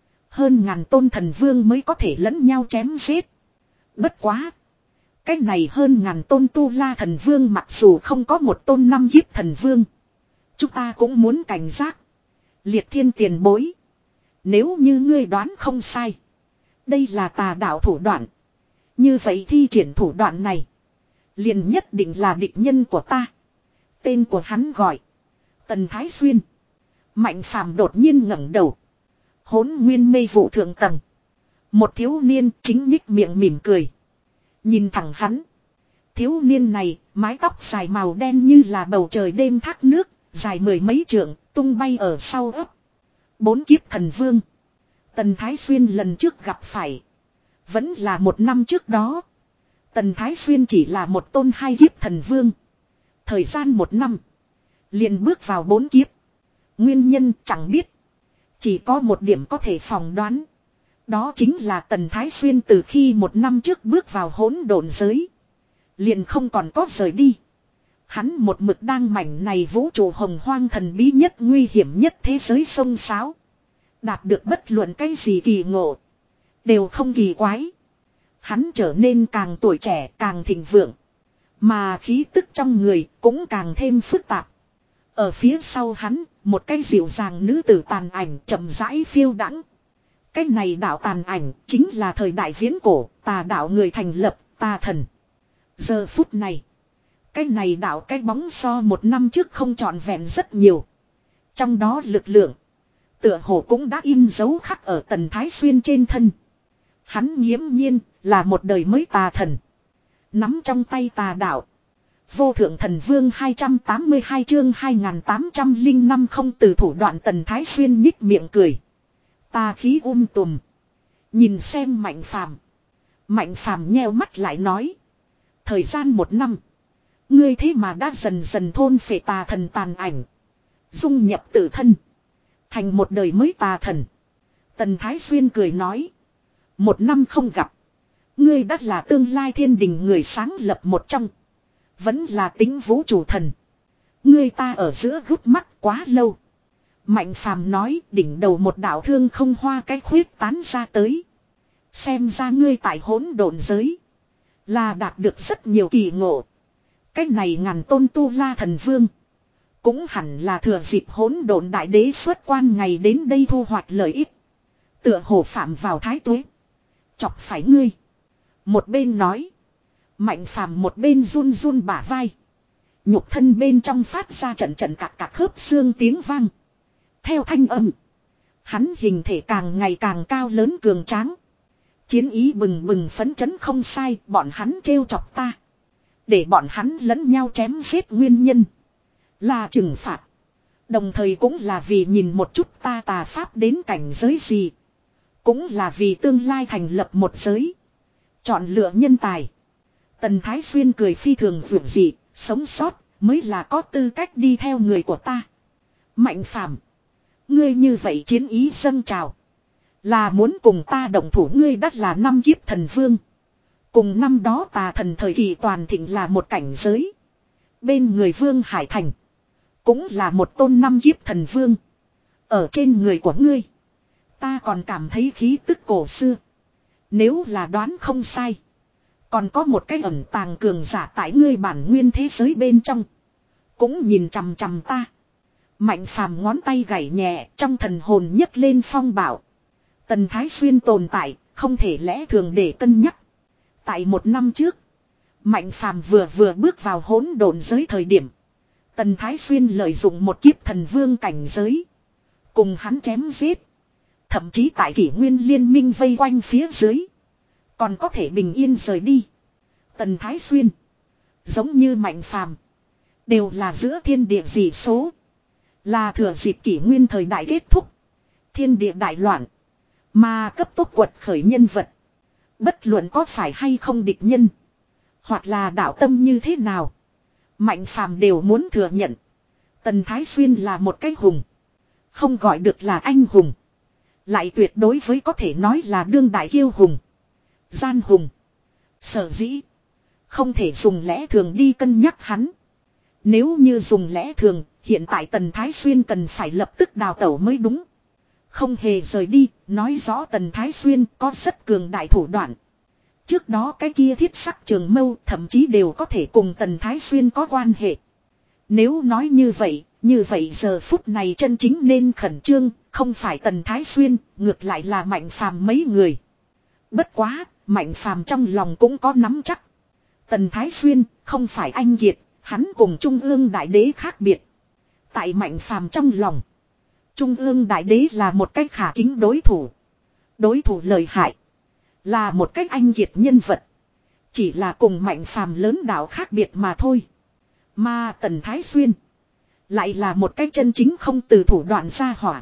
hơn ngàn tôn thần vương mới có thể lẫn nhau chém giết. Bất quá, cái này hơn ngàn tôn tu la thần vương mặc dù không có một tôn năm kiếp thần vương, chúng ta cũng muốn cảnh giác. Liệt thiên tiền bối, nếu như ngươi đoán không sai, đây là tà đạo thủ đoạn, như vậy thi triển thủ đoạn này liền nhất định là địch nhân của ta. Tên của hắn gọi Tần Thái Xuyên. Mạnh phàm đột nhiên ngẩng đầu. Hỗn nguyên mê vụ thượng tầng, một thiếu niên chính nhích miệng mỉm cười, nhìn thẳng hắn. Thiếu niên này mái tóc dài màu đen như là bầu trời đêm thác nước, dài mười mấy trượng, tung bay ở sau ấp. Bốn kiếp thần vương Tần Thái Xuyên lần trước gặp phải vẫn là một năm trước đó. Tần Thái Xuyên chỉ là một tôn hai kiếp thần vương, thời gian một năm liền bước vào bốn kiếp. Nguyên nhân chẳng biết, chỉ có một điểm có thể phỏng đoán. Đó chính là Tần Thái Xuyên từ khi một năm trước bước vào hỗn độn giới, liền không còn có rời đi. Hắn một mực đang mảnh này vũ trụ hồng hoang thần bí nhất, nguy hiểm nhất thế giới sông sáo. Đạt được bất luận cái gì kỳ ngộ đều không kỳ quái. Hắn trở nên càng tuổi trẻ càng thịnh vượng, mà khí tức trong người cũng càng thêm phức tạp. Ở phía sau hắn, một cái dịu dàng nữ tử tàn ảnh chậm rãi phiêu đãng. Cái này đạo tàn ảnh chính là thời đại viễn cổ, tà đạo người thành lập, tà thần. Giờ phút này, cái này đạo cái bóng so một năm trước không trọn vẹn rất nhiều. Trong đó lực lượng tựa hồ cũng đã in dấu khắc ở Tần Thái Xuyên trên thân. Hắn nghiễm nhiên là một đời mới tà thần, nắm trong tay tà đạo. Vô thượng thần vương hai trăm tám mươi hai chương hai nghìn tám trăm lẻ năm không từ thủ đoạn. Tần Thái Xuyên nhích miệng cười, tà khí um tùm, nhìn xem Mạnh Phàm. Mạnh Phàm nheo mắt lại nói, thời gian một năm, ngươi thế mà đã dần dần thôn phệ tà thần tàn ảnh, dung nhập tự thân, thành một đời mới tà thần. Tần Thái Xuyên cười nói, một năm không gặp, ngươi đã là tương lai thiên đình người sáng lập một trong, vẫn là tính vũ trụ thần. Ngươi ta ở giữa gút mắt quá lâu. Mạnh Phàm nói, đỉnh đầu một đạo thương không hoa cái khuyết tán ra tới. Xem ra ngươi tại hỗn độn giới là đạt được rất nhiều kỳ ngộ. Cái này ngàn tôn tu la thần vương cũng hẳn là thừa dịp hỗn độn đại đế xuất quan ngày đến đây thu hoạch lợi ích. Tựa hồ phạm vào thái tuế, chọc phải ngươi. Một bên nói, Mạnh Phàm một bên run run bả vai. Nhục thân bên trong phát ra trận trận cạc cạc khớp xương tiếng vang. Theo thanh âm, hắn hình thể càng ngày càng cao lớn cường tráng. Chiến ý bừng bừng phấn chấn không sai. Bọn hắn trêu chọc ta, để bọn hắn lẫn nhau chém giết nguyên nhân là trừng phạt, đồng thời cũng là vì nhìn một chút ta tà pháp đến cảnh giới gì, cũng là vì tương lai thành lập một giới, chọn lựa nhân tài. Tần Thái Xuyên cười phi thường vượt dị, sống sót mới là có tư cách đi theo người của ta. Mạnh Phàm, Ngươi như vậy chiến ý dâng trào. Là muốn cùng ta động thủ, ngươi đắt là năm kiếp thần vương. Cùng năm đó tà thần thời kỳ toàn thịnh là một cảnh giới. Bên người Vương Hải Thành. Cũng là một tôn năm kiếp thần vương. Ở trên người của ngươi. Ta còn cảm thấy khí tức cổ xưa. Nếu là đoán không sai. Còn có một cái ẩn tàng cường giả tại ngươi bản nguyên thế giới bên trong. Cũng nhìn chằm chằm ta. Mạnh phàm ngón tay gảy nhẹ, trong thần hồn nhấc lên phong bảo. Tần Thái Xuyên tồn tại, không thể lẽ thường để cân nhắc. Tại một năm trước, Mạnh phàm vừa vừa bước vào hỗn độn giới thời điểm. Tần Thái Xuyên lợi dụng một kiếp thần vương cảnh giới. Cùng hắn chém giết. Thậm chí tại kỷ nguyên liên minh vây quanh phía dưới. Còn có thể bình yên rời đi. Tần Thái Xuyên. Giống như Mạnh phàm. Đều là giữa thiên địa dị số. Là thừa dịp kỷ nguyên thời đại kết thúc. Thiên địa đại loạn. Mà cấp tốc quật khởi nhân vật. Bất luận có phải hay không địch nhân. Hoặc là đạo tâm như thế nào. Mạnh phàm đều muốn thừa nhận. Tần Thái Xuyên là một cái hùng. Không gọi được là anh hùng. Lại tuyệt đối với có thể nói là đương đại kiêu hùng. Gian hùng. Sở dĩ. Không thể dùng lẽ thường đi cân nhắc hắn. Nếu như dùng lẽ thường. Hiện tại Tần Thái Xuyên cần phải lập tức đào tẩu mới đúng. Không hề rời đi. Nói rõ Tần Thái Xuyên có rất cường đại thủ đoạn. Trước đó cái kia thiết sắc trường mâu thậm chí đều có thể cùng Tần Thái Xuyên có quan hệ. Nếu nói như vậy, như vậy giờ phút này chân chính nên khẩn trương, không phải Tần Thái Xuyên, ngược lại là Mạnh phàm mấy người. Bất quá, Mạnh phàm trong lòng cũng có nắm chắc. Tần Thái Xuyên không phải anh kiệt, hắn cùng Trung ương Đại Đế khác biệt. Tại Mạnh phàm trong lòng, Trung ương Đại Đế là một cách khả kính đối thủ. Đối thủ lợi hại. Là một cách anh kiệt nhân vật. Chỉ là cùng Mạnh phàm lớn đạo khác biệt mà thôi. Mà Tần Thái Xuyên lại là một cách chân chính không từ thủ đoạn ra hỏa.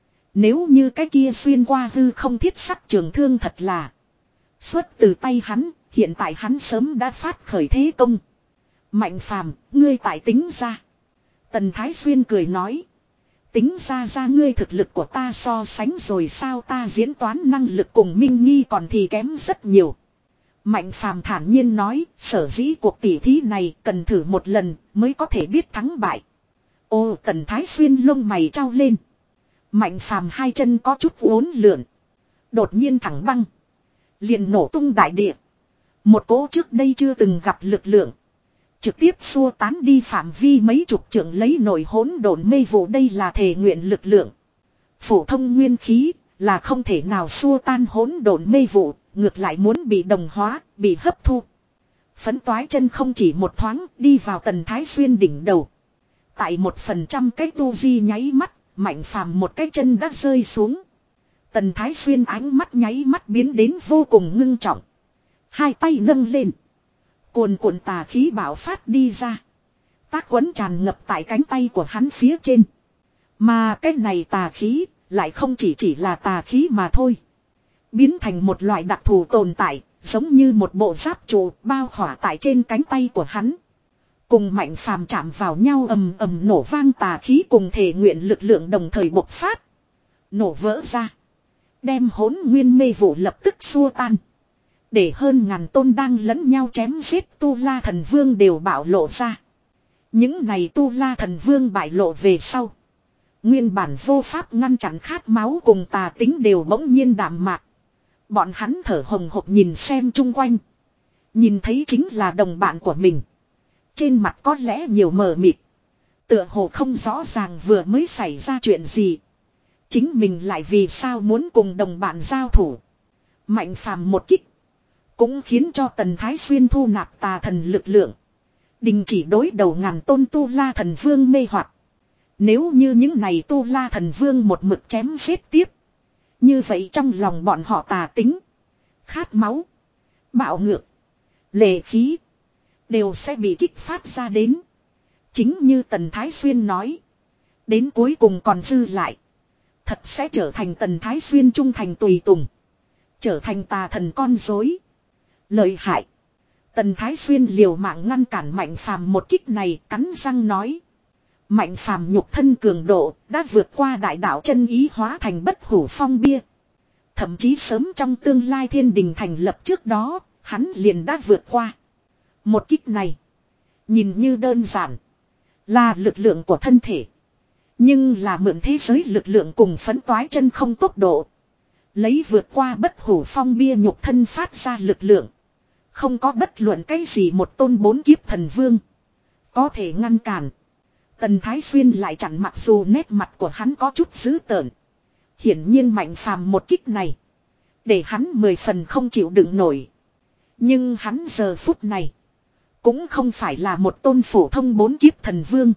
Nếu như cái kia xuyên qua hư không thiết sắc trường thương thật là xuất từ tay hắn, hiện tại hắn sớm đã phát khởi thế công. Mạnh phàm, ngươi tại tính ra. Tần Thái Xuyên cười nói. Tính ra ra ngươi thực lực của ta so sánh rồi sao, ta diễn toán năng lực cùng Minh Nghi còn thì kém rất nhiều. Mạnh phàm thản nhiên nói, sở dĩ cuộc tỉ thí này cần thử một lần mới có thể biết thắng bại. Ô, Tần Thái Xuyên lông mày trao lên. Mạnh phàm hai chân có chút uốn lượn. Đột nhiên thẳng băng. Liền nổ tung đại địa. Một cỗ trước đây chưa từng gặp lực lượng. Trực tiếp xua tán đi phạm vi mấy chục trượng lấy nổi hỗn độn mê vụ, đây là thể nguyện lực lượng. Phổ thông nguyên khí là không thể nào xua tan hỗn độn mê vụ, ngược lại muốn bị đồng hóa, bị hấp thu. Phấn toái chân không chỉ một thoáng đi vào Tần Thái Xuyên đỉnh đầu. Tại một phần trăm cái tu vi nháy mắt, Mạnh phàm một cái chân đã rơi xuống. Tần Thái Xuyên ánh mắt nháy mắt biến đến vô cùng ngưng trọng. Hai tay nâng lên. Cuồn cuộn tà khí bạo phát đi ra. Tác quấn tràn ngập tại cánh tay của hắn phía trên. Mà cái này tà khí lại không chỉ chỉ là tà khí mà thôi. Biến thành một loại đặc thù tồn tại, giống như một bộ giáp trụ bao khỏa tại trên cánh tay của hắn. Cùng Mạnh phàm chạm vào nhau, ầm ầm nổ vang, tà khí cùng thể nguyện lực lượng đồng thời bộc phát. Nổ vỡ ra. Đem hỗn nguyên mê vụ lập tức xua tan. Để hơn ngàn tôn đang lẫn nhau chém giết tu la thần vương đều bạo lộ ra. Những này tu la thần vương bại lộ về sau. Nguyên bản vô pháp ngăn chặn khát máu cùng tà tính đều bỗng nhiên đạm mạc. Bọn hắn thở hồng hộc nhìn xem chung quanh. Nhìn thấy chính là đồng bạn của mình. Trên mặt có lẽ nhiều mờ mịt. Tựa hồ không rõ ràng vừa mới xảy ra chuyện gì. Chính mình lại vì sao muốn cùng đồng bạn giao thủ. Mạnh phàm một kích. Cũng khiến cho Tần Thái Xuyên thu nạp tà thần lực lượng. Đình chỉ đối đầu ngàn tôn tu la thần vương mê hoặc. Nếu như những này tu la thần vương một mực chém giết tiếp. Như vậy trong lòng bọn họ tà tính. Khát máu. Bạo ngược. Lệ khí. Đều sẽ bị kích phát ra đến. Chính như Tần Thái Xuyên nói. Đến cuối cùng còn dư lại. Thật sẽ trở thành Tần Thái Xuyên trung thành tùy tùng. Trở thành tà thần con dối. Lợi hại. Tần Thái Xuyên liều mạng ngăn cản Mạnh phàm một kích này, cắn răng nói. Mạnh phàm nhục thân cường độ đã vượt qua đại đạo chân ý hóa thành bất hủ phong bia. Thậm chí sớm trong tương lai thiên đình thành lập trước đó, hắn liền đã vượt qua. Một kích này, nhìn như đơn giản, là lực lượng của thân thể. Nhưng là mượn thế giới lực lượng cùng phấn toái chân không tốc độ. Lấy vượt qua bất hủ phong bia nhục thân phát ra lực lượng. Không có bất luận cái gì một tôn bốn kiếp thần vương có thể ngăn cản. Tần Thái Xuyên lại chặn, mặc dù nét mặt của hắn có chút dữ tợn. Hiển nhiên Mạnh phàm một kích này để hắn mười phần không chịu đựng nổi. Nhưng hắn giờ phút này cũng không phải là một tôn phổ thông bốn kiếp thần vương.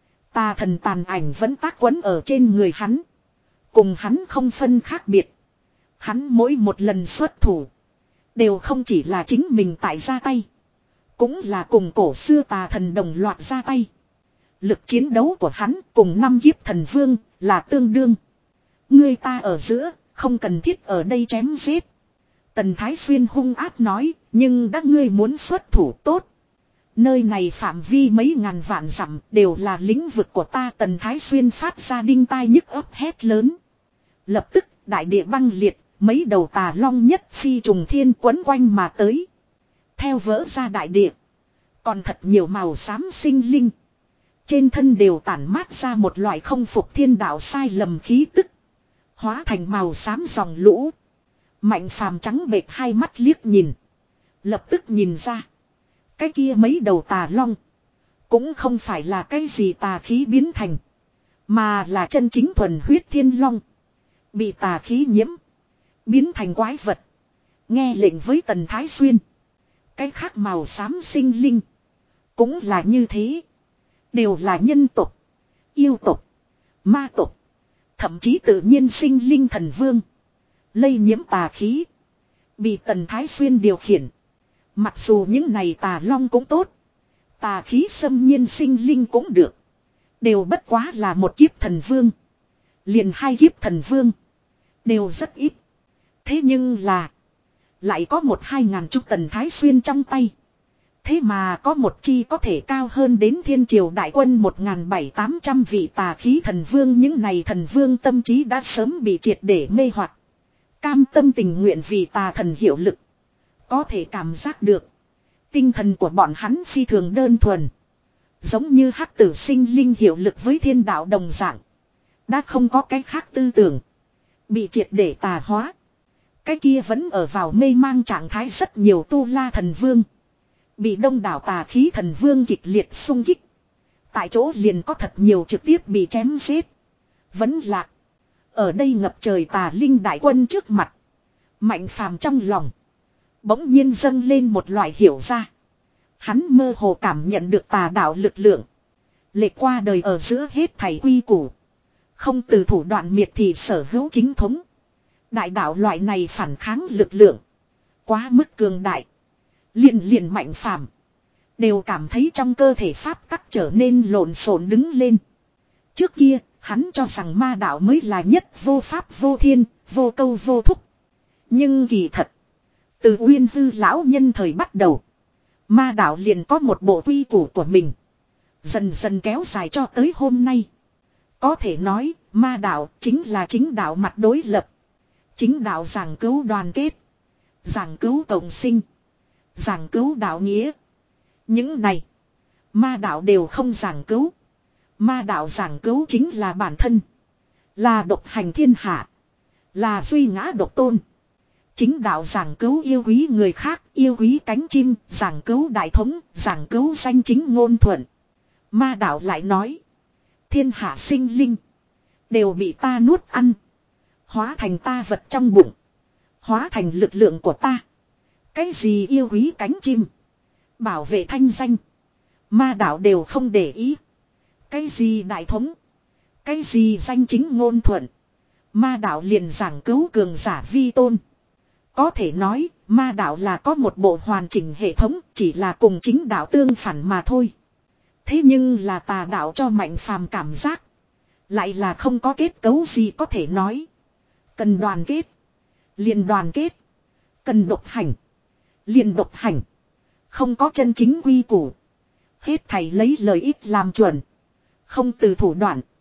Tà thần tàn ảnh vẫn tác quấn ở trên người hắn. Cùng hắn không phân khác biệt. Hắn mỗi một lần xuất thủ đều không chỉ là chính mình tại ra tay. Cũng là cùng cổ xưa tà thần đồng loạt ra tay. Lực chiến đấu của hắn cùng năm kiếp thần vương là tương đương. Ngươi ta ở giữa, không cần thiết ở đây chém giết. Tần Thái Xuyên hung ác nói, nhưng đã ngươi muốn xuất thủ tốt. Nơi này phạm vi mấy ngàn vạn dặm đều là lĩnh vực của ta. Tần Thái Xuyên phát ra đinh tai nhức ấp hét lớn. Lập tức đại địa băng liệt, mấy đầu tà long nhất phi trùng thiên quấn quanh mà tới. Theo vỡ ra đại địa, còn thật nhiều màu xám sinh linh. Trên thân đều tản mát ra một loại không phục thiên đạo sai lầm khí tức. Hóa thành màu xám dòng lũ. Mạnh phàm trắng bệch hai mắt liếc nhìn. Lập tức nhìn ra. Cái kia mấy đầu tà long. Cũng không phải là cái gì tà khí biến thành. Mà là chân chính thuần huyết thiên long. Bị tà khí nhiễm. Biến thành quái vật. Nghe lệnh với Tần Thái Xuyên. Cái khác màu xám sinh linh. Cũng là như thế. Đều là nhân tộc. Yêu tộc. Ma tộc. Thậm chí tự nhiên sinh linh thần vương. Lây nhiễm tà khí. Bị Tần Thái Xuyên điều khiển. Mặc dù những này tà long cũng tốt. Tà khí xâm nhiên sinh linh cũng được. Đều bất quá là một kiếp thần vương. Liền hai kiếp thần vương. Đều rất ít. Thế nhưng là. Lại có một hai ngàn chục Tần Thái Xuyên trong tay. Thế mà có một chi có thể cao hơn đến thiên triều đại quân một ngàn bảy tám trăm vị tà khí thần vương. Những này thần vương tâm trí đã sớm bị triệt để mê hoặc. Cam tâm tình nguyện vì tà thần hiệu lực. Có thể cảm giác được. Tinh thần của bọn hắn phi thường đơn thuần. Giống như hắc tử sinh linh hiệu lực với thiên đạo đồng dạng. Đã không có cái khác tư tưởng. Bị triệt để tà hóa. Cái kia vẫn ở vào mê mang trạng thái rất nhiều tu la thần vương. Bị đông đảo tà khí thần vương kịch liệt xung kích. Tại chỗ liền có thật nhiều trực tiếp bị chém giết. Vẫn lạc. Ở đây ngập trời tà linh đại quân trước mặt. Mạnh phàm trong lòng. Bỗng nhiên dâng lên một loại hiểu ra. Hắn mơ hồ cảm nhận được tà đạo lực lượng. Lệ qua đời ở giữa hết thảy quy củ. Không từ thủ đoạn miệt thị sở hữu chính thống. Đại đạo loại này phản kháng lực lượng. Quá mức cường đại. Liền liền mạnh phàm. Đều cảm thấy trong cơ thể pháp tắc trở nên lộn xộn đứng lên. Trước kia, hắn cho rằng ma đạo mới là nhất vô pháp vô thiên, vô câu vô thúc. Nhưng kỳ thật. Từ Uyên Hư lão nhân thời bắt đầu. Ma đạo liền có một bộ quy củ của mình. Dần dần kéo dài cho tới hôm nay. Có thể nói, ma đạo chính là chính đạo mặt đối lập. Chính đạo giảng cứu đoàn kết. Giảng cứu cộng sinh. Giảng cứu đạo nghĩa. Những này. Ma đạo đều không giảng cứu. Ma đạo giảng cứu chính là bản thân. Là độc hành thiên hạ. Là duy ngã độc tôn. Chính đạo giảng cứu yêu quý người khác, yêu quý cánh chim, giảng cứu đại thống, giảng cứu danh chính ngôn thuận. Ma đạo lại nói. Thiên hạ sinh linh. Đều bị ta nuốt ăn. Hóa thành ta vật trong bụng. Hóa thành lực lượng của ta. Cái gì yêu quý cánh chim. Bảo vệ thanh danh. Ma đạo đều không để ý. Cái gì đại thống. Cái gì danh chính ngôn thuận. Ma đạo liền giảng cứu cường giả vi tôn. Có thể nói, ma đạo là có một bộ hoàn chỉnh hệ thống, chỉ là cùng chính đạo tương phản mà thôi. Thế nhưng là tà đạo cho Mạnh Phàm cảm giác. Lại là không có kết cấu gì có thể nói. Cần đoàn kết. Liền đoàn kết. Cần độc hành. Liền độc hành. Không có chân chính quy củ. Hết thảy lấy lợi ích làm chuẩn. Không từ thủ đoạn.